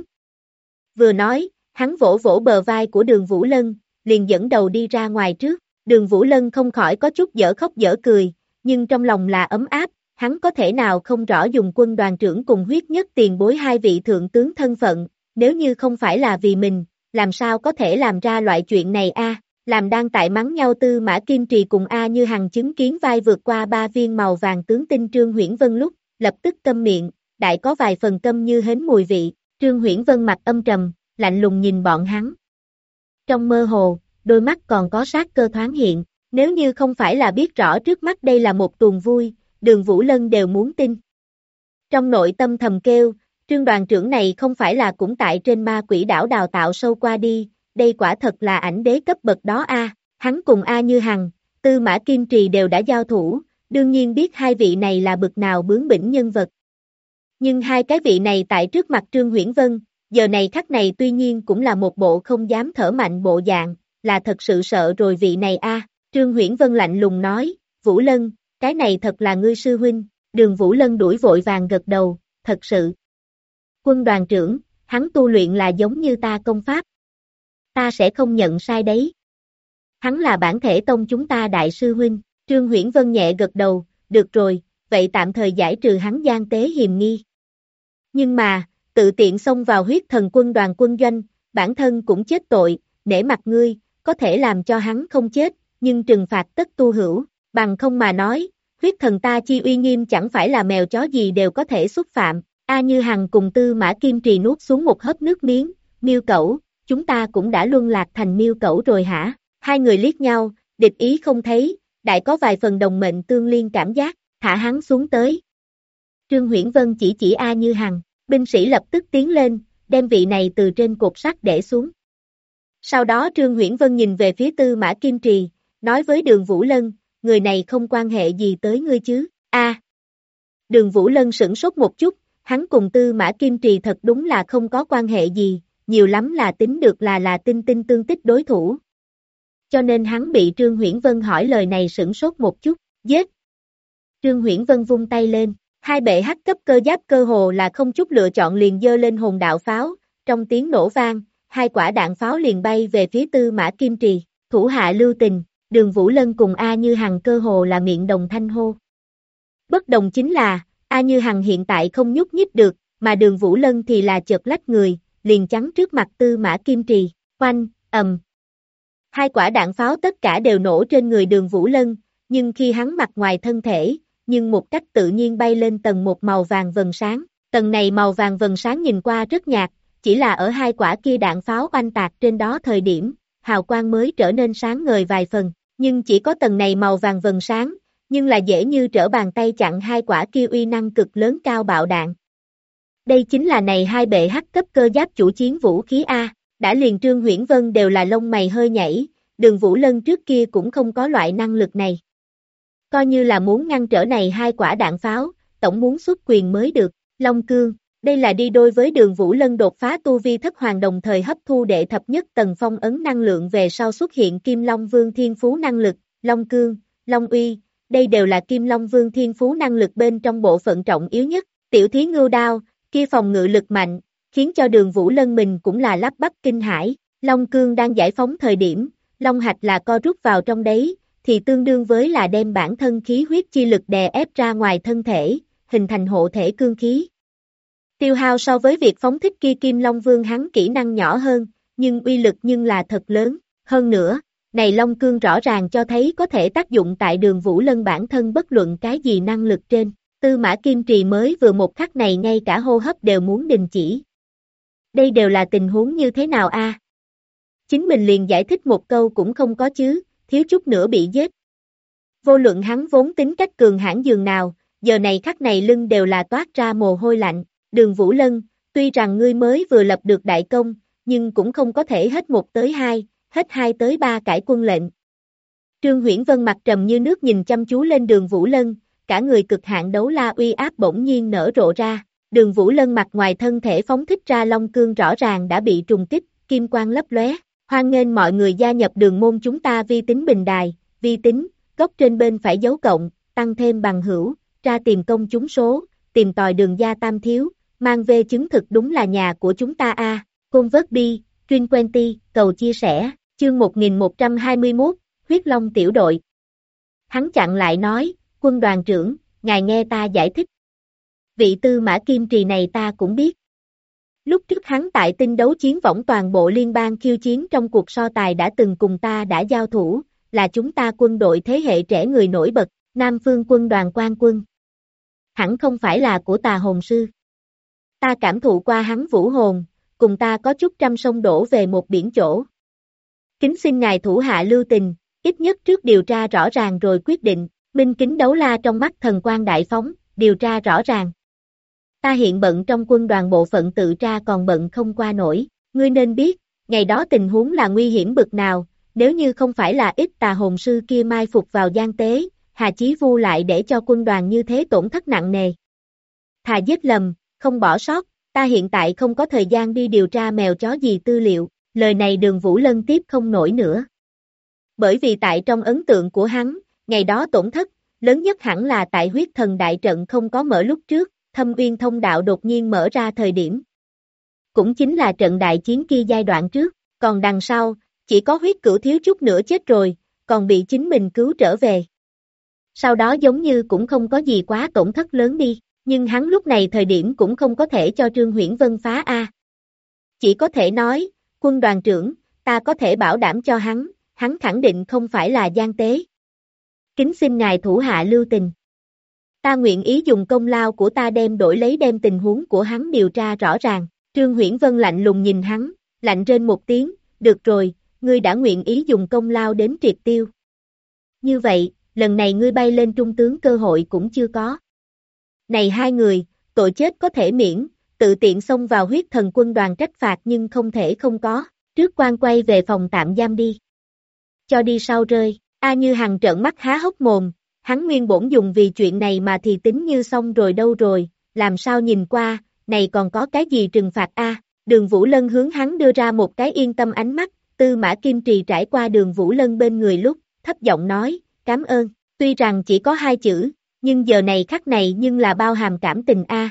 Vừa nói, hắn vỗ vỗ bờ vai của Đường Vũ Lân, liền dẫn đầu đi ra ngoài trước. Đường Vũ Lân không khỏi có chút dở khóc dở cười, nhưng trong lòng là ấm áp, hắn có thể nào không rõ dùng quân đoàn trưởng cùng huyết nhất tiền bối hai vị thượng tướng thân phận, nếu như không phải là vì mình, làm sao có thể làm ra loại chuyện này a? Làm đang tại mắng nhau Tư Mã Kim Trì cùng A Như Hằng chứng kiến vai vượt qua 3 viên màu vàng tướng tinh Trương Huyễn Vân lúc, lập tức câm miệng, đại có vài phần câm như hến mùi vị, Trương Huyễn Vân mặt âm trầm, lạnh lùng nhìn bọn hắn. Trong mơ hồ, đôi mắt còn có sát cơ thoáng hiện, nếu như không phải là biết rõ trước mắt đây là một tuồng vui, Đường Vũ Lân đều muốn tin. Trong nội tâm thầm kêu, Trương đoàn trưởng này không phải là cũng tại trên ma quỷ đảo đào tạo sâu qua đi, đây quả thật là ảnh đế cấp bậc đó a. Hắn cùng A Như Hằng, Tư Mã Kim Trì đều đã giao thủ, đương nhiên biết hai vị này là bậc nào bướng bỉnh nhân vật. Nhưng hai cái vị này tại trước mặt Trương Huyễn Vân, giờ này khắc này tuy nhiên cũng là một bộ không dám thở mạnh bộ dạng, là thật sự sợ rồi vị này a. Trương Huyễn Vân lạnh lùng nói, Vũ Lân, cái này thật là ngươi sư huynh, Đường Vũ Lân đuổi vội vàng gật đầu, thật sự. Quân đoàn trưởng, hắn tu luyện là giống như ta công pháp. Ta sẽ không nhận sai đấy. Hắn là bản thể tông chúng ta đại sư huynh, Trương Huyễn Vân nhẹ gật đầu, được rồi, vậy tạm thời giải trừ hắn gian tế hiềm nghi. Nhưng mà, tự tiện xông vào huyết thần quân đoàn quân doanh, bản thân cũng chết tội, nể mặt ngươi, có thể làm cho hắn không chết, nhưng trừng phạt tất tu hữu, bằng không mà nói, huyết thần ta chi uy nghiêm chẳng phải là mèo chó gì đều có thể xúc phạm. A Như Hằng cùng Tư Mã Kim Trì nuốt xuống một hớp nước miếng, Miêu Cẩu, chúng ta cũng đã luân lạc thành Miêu Cẩu rồi hả? Hai người liếc nhau, địch ý không thấy, đại có vài phần đồng mệnh tương liên cảm giác, thả hắn xuống tới. Trương Huyễn Vân chỉ A Như Hằng, binh sĩ lập tức tiến lên, đem vị này từ trên cột sắt để xuống. Sau đó Trương Huyễn Vân nhìn về phía Tư Mã Kim Trì, nói với Đường Vũ Lân, người này không quan hệ gì tới ngươi chứ? Đường Vũ Lân sửng sốt một chút, hắn cùng Tư Mã Kim Trì thật đúng là không có quan hệ gì, nhiều lắm là tính được là tinh tương tích đối thủ. Cho nên hắn bị Trương Huyễn Vân hỏi lời này sửng sốt một chút, giết. Trương Huyễn Vân vung tay lên, hai bệ hắc cấp cơ giáp cơ hồ là không chút lựa chọn liền giơ lên hồn đạo pháo, trong tiếng nổ vang, hai quả đạn pháo liền bay về phía Tư Mã Kim Trì, thủ hạ lưu tình, Đường Vũ Lân cùng A Như Hằng cơ hồ là miệng đồng thanh hô. Bất đồng chính là, A Như Hằng hiện tại không nhúc nhích được, mà Đường Vũ Lân thì là chợt lách người, liền chắn trước mặt Tư Mã Kim Trì, oanh, ầm. Hai quả đạn pháo tất cả đều nổ trên người Đường Vũ Lân, nhưng khi hắn mặt ngoài thân thể, nhưng một cách tự nhiên bay lên tầng một màu vàng vầng sáng, tầng này màu vàng vầng sáng nhìn qua rất nhạt, chỉ là ở hai quả kia đạn pháo oanh tạc trên đó thời điểm, hào quang mới trở nên sáng ngời vài phần, nhưng chỉ có tầng này màu vàng vầng sáng, nhưng là dễ như trở bàn tay chặn hai quả kia uy năng cực lớn cao bạo đạn. Đây chính là này hai bệ hắc cấp cơ giáp chủ chiến vũ khí A, đã liền Trương Huyễn Vân đều là lông mày hơi nhảy, Đường Vũ Lân trước kia cũng không có loại năng lực này. Coi như là muốn ngăn trở này hai quả đạn pháo, tổng muốn xuất quyền mới được, Long Cương, đây là đi đôi với Đường Vũ Lân đột phá tu vi thất hoàng đồng thời hấp thu đệ thập nhất tầng phong ấn năng lượng về sau xuất hiện Kim Long Vương thiên phú năng lực, Long Cương, Long Uy, đây đều là Kim Long Vương thiên phú năng lực bên trong bộ phận trọng yếu nhất, tiểu thí ngưu đao, kia phòng ngự lực mạnh, khiến cho Đường Vũ Lân mình cũng là lắp bắp kinh hãi, Long Cương đang giải phóng thời điểm, Long Hạch là co rút vào trong đấy, thì tương đương với là đem bản thân khí huyết chi lực đè ép ra ngoài thân thể, hình thành hộ thể cương khí. Tiêu hao so với việc phóng thích kia Kim Long Vương hắn kỹ năng nhỏ hơn, nhưng uy lực nhưng là thật lớn, hơn nữa, này Long Cương rõ ràng cho thấy có thể tác dụng tại Đường Vũ Lân bản thân bất luận cái gì năng lực trên, Tư Mã Kim Trì mới vừa một khắc này ngay cả hô hấp đều muốn đình chỉ. Đây đều là tình huống như thế nào a? Chính mình liền giải thích một câu cũng không có chứ, thiếu chút nữa bị giết. Vô luận hắn vốn tính cách cường hãn dường nào, giờ này khắc này lưng đều là toát ra mồ hôi lạnh, Đường Vũ Lân, tuy rằng ngươi mới vừa lập được đại công, nhưng cũng không có thể hết 1 tới 2, hết 2 tới 3 cải quân lệnh. Trương Huyễn Vân mặt trầm như nước nhìn chăm chú lên Đường Vũ Lân, cả người cực hạn đấu la uy áp bỗng nhiên nở rộ ra, Đường Vũ Lân mặt ngoài thân thể phóng thích ra Long Cương rõ ràng đã bị trùng kích, kim quang lấp lóe. Hoan nghênh mọi người gia nhập đường môn chúng ta vi tính bình đài, vi tính, góc trên bên phải dấu cộng, tăng thêm bằng hữu, tra tìm công chúng số, tìm tòi đường gia tam thiếu, mang về chứng thực đúng là nhà của chúng ta a. Convert Truyền Quenty, cầu chia sẻ, chương 1121, huyết long tiểu đội. Hắn chặn lại nói, quân đoàn trưởng, ngài nghe ta giải thích. Vị Tư Mã Kim Trì này ta cũng biết. Lúc trước hắn tại tinh đấu chiến võng toàn bộ liên bang khiêu chiến trong cuộc so tài đã từng cùng ta đã giao thủ, là chúng ta quân đội thế hệ trẻ người nổi bật, Nam Phương quân đoàn quan quân. Hẳn không phải là của Tà Hồn Sư. Ta cảm thụ qua hắn vũ hồn, cùng ta có chút trăm sông đổ về một biển chỗ. Kính xin ngài thủ hạ lưu tình, ít nhất trước điều tra rõ ràng rồi quyết định, minh kính đấu la trong mắt thần quang đại phóng, điều tra rõ ràng. Ta hiện bận trong quân đoàn bộ phận tự tra còn bận không qua nổi, ngươi nên biết, ngày đó tình huống là nguy hiểm bực nào, nếu như không phải là ít Tà Hồn Sư kia mai phục vào gian tế, Hà Chí Vu lại để cho quân đoàn như thế tổn thất nặng nề. Thà giết lầm, không bỏ sót, ta hiện tại không có thời gian đi điều tra mèo chó gì tư liệu, lời này Đường Vũ Lân tiếp không nổi nữa. Bởi vì tại trong ấn tượng của hắn, ngày đó tổn thất, lớn nhất hẳn là tại huyết thần đại trận không có mở lúc trước, Thâm Uyên thông đạo đột nhiên mở ra thời điểm. Cũng chính là trận đại chiến kia giai đoạn trước, còn đằng sau, chỉ có huyết cửu thiếu chút nữa chết rồi, còn bị chính mình cứu trở về. Sau đó giống như cũng không có gì quá tổn thất lớn đi, nhưng hắn lúc này thời điểm cũng không có thể cho Trương Huyễn Vân phá A. Chỉ có thể nói, quân đoàn trưởng, ta có thể bảo đảm cho hắn khẳng định không phải là gian tế. Kính xin ngài thủ hạ lưu tình. Ta nguyện ý dùng công lao của ta đem đổi lấy đem tình huống của hắn điều tra rõ ràng. Trương Huyễn Vân lạnh lùng nhìn hắn, lạnh rên một tiếng, được rồi, ngươi đã nguyện ý dùng công lao đến triệt tiêu. Như vậy, lần này ngươi bay lên trung tướng cơ hội cũng chưa có. Này hai người, tội chết có thể miễn, tự tiện xông vào huyết thần quân đoàn trách phạt nhưng không thể không có, trước quan quay về phòng tạm giam đi. Cho đi sau rơi, A Như Hằng trợn mắt há hốc mồm, hắn nguyên bổn dùng vì chuyện này mà thì tính như xong rồi đâu rồi, làm sao nhìn qua, này còn có cái gì trừng phạt A, Đường Vũ Lân hướng hắn đưa ra một cái yên tâm ánh mắt, Tư Mã Kim Trì trải qua Đường Vũ Lân bên người lúc, thấp giọng nói, cảm ơn, tuy rằng chỉ có hai chữ, nhưng giờ này khắc này nhưng là bao hàm cảm tình A.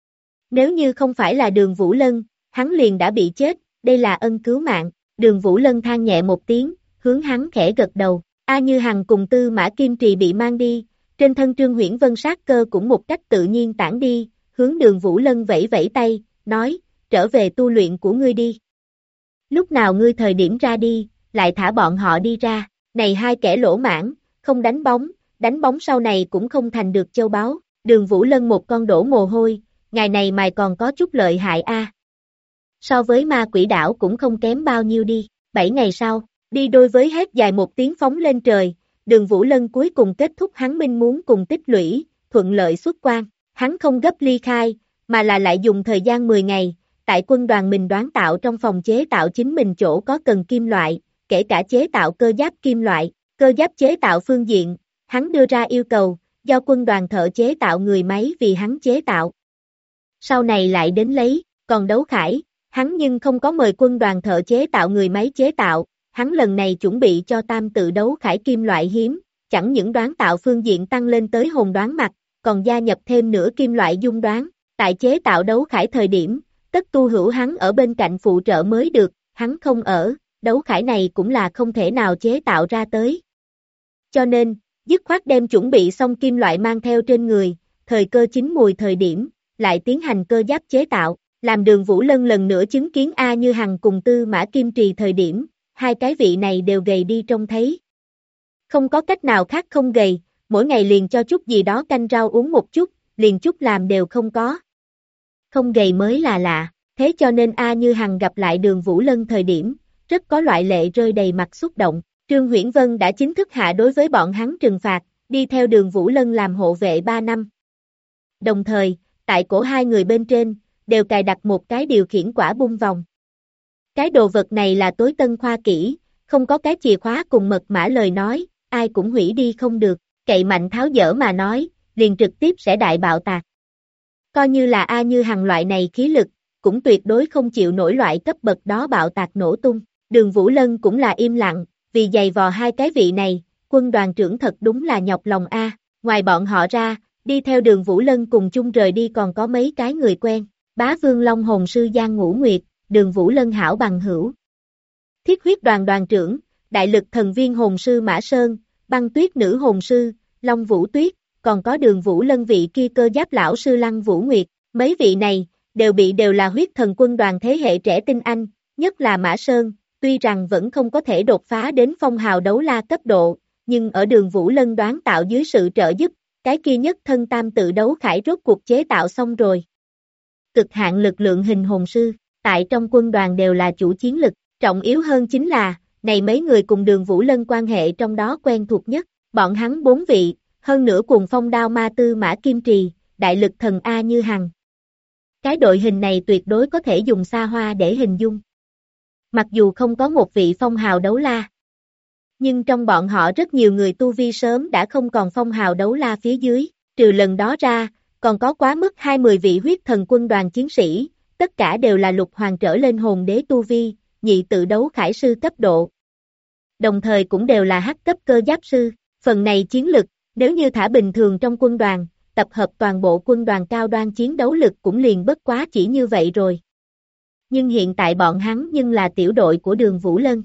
Nếu như không phải là Đường Vũ Lân, hắn liền đã bị chết, đây là ân cứu mạng, Đường Vũ Lân than nhẹ một tiếng, hướng hắn khẽ gật đầu, A Như Hằng cùng Tư Mã Kim Trì bị mang đi, trên thân Trương Huyễn Vân sát cơ cũng một cách tự nhiên tản đi, hướng Đường Vũ Lân vẫy vẫy tay, nói, trở về tu luyện của ngươi đi. Lúc nào ngươi thời điểm ra đi, lại thả bọn họ đi ra, này hai kẻ lỗ mãn, không đánh bóng sau này cũng không thành được châu báu, Đường Vũ Lân một con đổ mồ hôi, ngày này mày còn có chút lợi hại a. So với ma quỷ đảo cũng không kém bao nhiêu đi, 7 ngày sau, đi đôi với hét dài một tiếng phóng lên trời, Đường Vũ Lân cuối cùng kết thúc hắn minh muốn cùng tích lũy, thuận lợi xuất quan, hắn không gấp ly khai, mà là lại dùng thời gian 10 ngày, tại quân đoàn mình đoán tạo trong phòng chế tạo chính mình chỗ có cần kim loại, kể cả chế tạo cơ giáp kim loại, cơ giáp chế tạo phương diện, hắn đưa ra yêu cầu, do quân đoàn thợ chế tạo người máy vì hắn chế tạo. Sau này lại đến lấy, còn đấu khải, hắn nhưng không có mời quân đoàn thợ chế tạo người máy chế tạo, hắn lần này chuẩn bị cho tam tự đấu khải kim loại hiếm, chẳng những đoán tạo phương diện tăng lên tới hồn đoán mặt, còn gia nhập thêm nửa kim loại dung đoán, tại chế tạo đấu khải thời điểm, tất tu hữu hắn ở bên cạnh phụ trợ mới được, hắn không ở, đấu khải này cũng là không thể nào chế tạo ra tới. Cho nên, dứt khoát đem chuẩn bị xong kim loại mang theo trên người, thời cơ chín mùi thời điểm, lại tiến hành cơ giáp chế tạo, làm Đường Vũ Lân lần nữa chứng kiến A Như Hằng cùng Tư Mã Kim Trì thời điểm, hai cái vị này đều gầy đi trông thấy. Không có cách nào khác không gầy, mỗi ngày liền cho chút gì đó canh rau uống một chút, liền chút làm đều không có. Không gầy mới là lạ, thế cho nên A Như Hằng gặp lại Đường Vũ Lân thời điểm, rất có loại lệ rơi đầy mặt xúc động. Trương Huyễn Vân đã chính thức hạ đối với bọn hắn trừng phạt, đi theo Đường Vũ Lân làm hộ vệ 3 năm. Đồng thời, tại cổ hai người bên trên, đều cài đặt một cái điều khiển quả bung vòng. Cái đồ vật này là tối tân khoa kỹ, không có cái chìa khóa cùng mật mã lời nói, ai cũng hủy đi không được, cậy mạnh tháo dỡ mà nói, liền trực tiếp sẽ đại bạo tạc. Coi như là A Như Hằng loại này khí lực, cũng tuyệt đối không chịu nổi loại cấp bậc đó bạo tạc nổ tung. Đường Vũ Lân cũng là im lặng, vì giày vò hai cái vị này, quân đoàn trưởng thật đúng là nhọc lòng A. Ngoài bọn họ ra, đi theo Đường Vũ Lân cùng chung rời đi còn có mấy cái người quen, Bá Vương Long Hồn Sư Giang Ngũ Nguyệt, Đường Vũ Lân hảo bằng hữu. Thiết huyết đoàn đoàn trưởng, đại lực thần viên hồn sư Mã Sơn, băng tuyết nữ hồn sư, Long Vũ Tuyết, còn có Đường Vũ Lân vị kia cơ giáp lão sư Lăng Vũ Nguyệt, mấy vị này, đều là huyết thần quân đoàn thế hệ trẻ tinh anh, nhất là Mã Sơn, tuy rằng vẫn không có thể đột phá đến phong hào đấu la cấp độ, nhưng ở Đường Vũ Lân đoán tạo dưới sự trợ giúp, cái kia nhất thân tam tự đấu khải rốt cuộc chế tạo xong rồi. Cực hạn lực lượng hình hồn sư, tại trong quân đoàn đều là chủ chiến lực, trọng yếu hơn chính là, này mấy người cùng Đường Vũ Lân quan hệ trong đó quen thuộc nhất, bọn hắn 4 vị, hơn nữa cùng phong đao ma Tư Mã Kim Trì, đại lực thần A Như Hằng. Cái đội hình này tuyệt đối có thể dùng xa hoa để hình dung. Mặc dù không có một vị phong hào đấu la, nhưng trong bọn họ rất nhiều người tu vi sớm đã không còn phong hào đấu la phía dưới, trừ lần đó ra, còn có quá mức 20 vị huyết thần quân đoàn chiến sĩ, tất cả đều là lục hoàng trở lên hồn đế tu vi, nhị tự đấu khải sư cấp độ. Đồng thời cũng đều là hắc cấp cơ giáp sư, phần này chiến lực, Nếu như thả bình thường trong quân đoàn, tập hợp toàn bộ quân đoàn cao đoan chiến đấu lực cũng liền bất quá chỉ như vậy rồi. Nhưng hiện tại bọn hắn nhưng là tiểu đội của Đường Vũ Lân.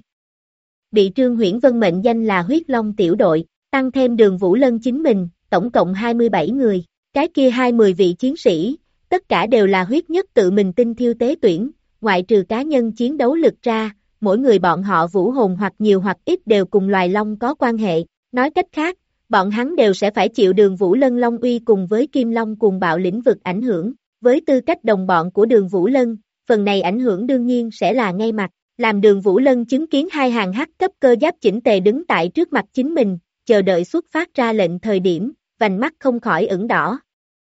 Bị Trương Huyễn Vân mệnh danh là huyết long tiểu đội, tăng thêm Đường Vũ Lân chính mình, tổng cộng 27 người. Cái kia 20 vị chiến sĩ, tất cả đều là huyết nhất tự mình tinh thiêu tế tuyển, ngoại trừ cá nhân chiến đấu lực ra, mỗi người bọn họ vũ hồn hoặc nhiều hoặc ít đều cùng loài long có quan hệ. Nói cách khác, bọn hắn đều sẽ phải chịu Đường Vũ Lân long uy cùng với Kim Long cuồng bạo lĩnh vực ảnh hưởng. Với tư cách đồng bọn của Đường Vũ Lân, phần này ảnh hưởng đương nhiên sẽ là ngay mặt. Làm Đường Vũ Lân chứng kiến hai hàng hắc cấp cơ giáp chỉnh tề đứng tại trước mặt chính mình, chờ đợi xuất phát ra lệnh thời điểm, vành mắt không khỏi ửng đỏ.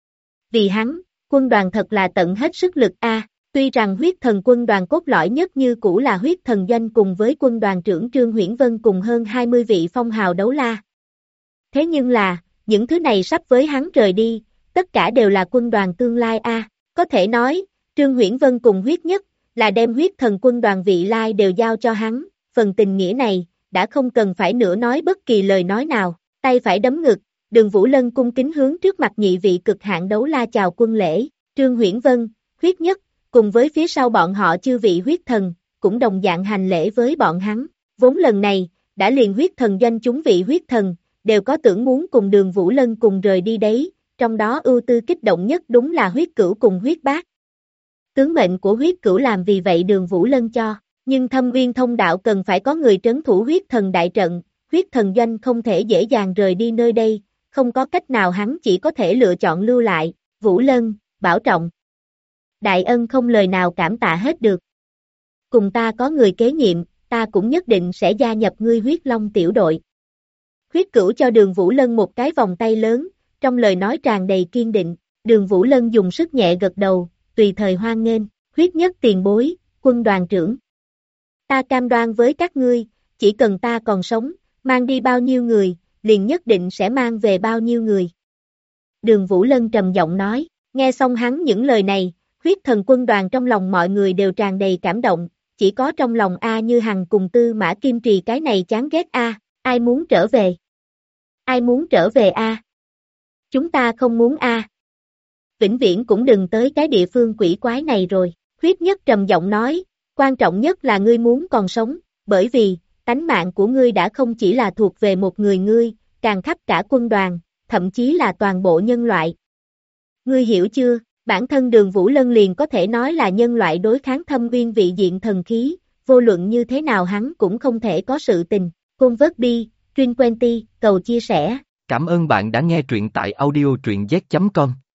Vì hắn, quân đoàn thật là tận hết sức lực a. Tuy rằng huyết thần quân đoàn cốt lõi nhất như cũ là huyết thần doanh cùng với quân đoàn trưởng Trương Huyễn Vân cùng hơn 20 vị phong hào đấu la. Thế nhưng là, những thứ này sắp với hắn rời đi, tất cả đều là quân đoàn tương lai a. Có thể nói, Trương Huyễn Vân cùng huyết nhất, là đem huyết thần quân đoàn vị lai đều giao cho hắn, phần tình nghĩa này, đã không cần phải nữa nói bất kỳ lời nói nào, tay phải đấm ngực, Đường Vũ Lân cung kính hướng trước mặt nhị vị cực hạn đấu la chào quân lễ, Trương Huyễn Vân, huyết nhất, cùng với phía sau bọn họ chư vị huyết thần, cũng đồng dạng hành lễ với bọn hắn, vốn lần này, đã liền huyết thần doanh chúng vị huyết thần, đều có tưởng muốn cùng Đường Vũ Lân cùng rời đi đấy, trong đó ưu tư kích động nhất đúng là huyết cửu cùng huyết bác. Tướng mệnh của huyết cửu làm vì vậy Đường Vũ Lân cho, nhưng Thâm Uyên thông đạo cần phải có người trấn thủ huyết thần đại trận, huyết thần doanh không thể dễ dàng rời đi nơi đây, không có cách nào hắn chỉ có thể lựa chọn lưu lại, Vũ Lân, bảo trọng. Đại ân không lời nào cảm tạ hết được. Cùng ta có người kế nhiệm, ta cũng nhất định sẽ gia nhập ngươi huyết long tiểu đội. Huyết cửu cho Đường Vũ Lân một cái vòng tay lớn, trong lời nói tràn đầy kiên định, Đường Vũ Lân dùng sức nhẹ gật đầu, tùy thời hoan nghênh, huyết nhất tiền bối, quân đoàn trưởng. Ta cam đoan với các ngươi, chỉ cần ta còn sống, mang đi bao nhiêu người, liền nhất định sẽ mang về bao nhiêu người. Đường Vũ Lân trầm giọng nói, nghe xong hắn những lời này, huyết thần quân đoàn trong lòng mọi người đều tràn đầy cảm động, chỉ có trong lòng A Như Hằng cùng Tư Mã Kim Trì cái này chán ghét A, ai muốn trở về? Ai muốn trở về A? Chúng ta không muốn A. Vĩnh viễn cũng đừng tới cái địa phương quỷ quái này rồi, huyết nhất trầm giọng nói, quan trọng nhất là ngươi muốn còn sống, bởi vì, tánh mạng của ngươi đã không chỉ là thuộc về một người ngươi, càng khắp cả quân đoàn, thậm chí là toàn bộ nhân loại. Ngươi hiểu chưa, bản thân Đường Vũ Lân liền có thể nói là nhân loại đối kháng Thâm Uyên vị diện thần khí, vô luận như thế nào hắn cũng không thể có sự tình. Convert Truyền Quenty, cầu chia sẻ. Cảm ơn bạn đã nghe truyện tại audio truyện z.com.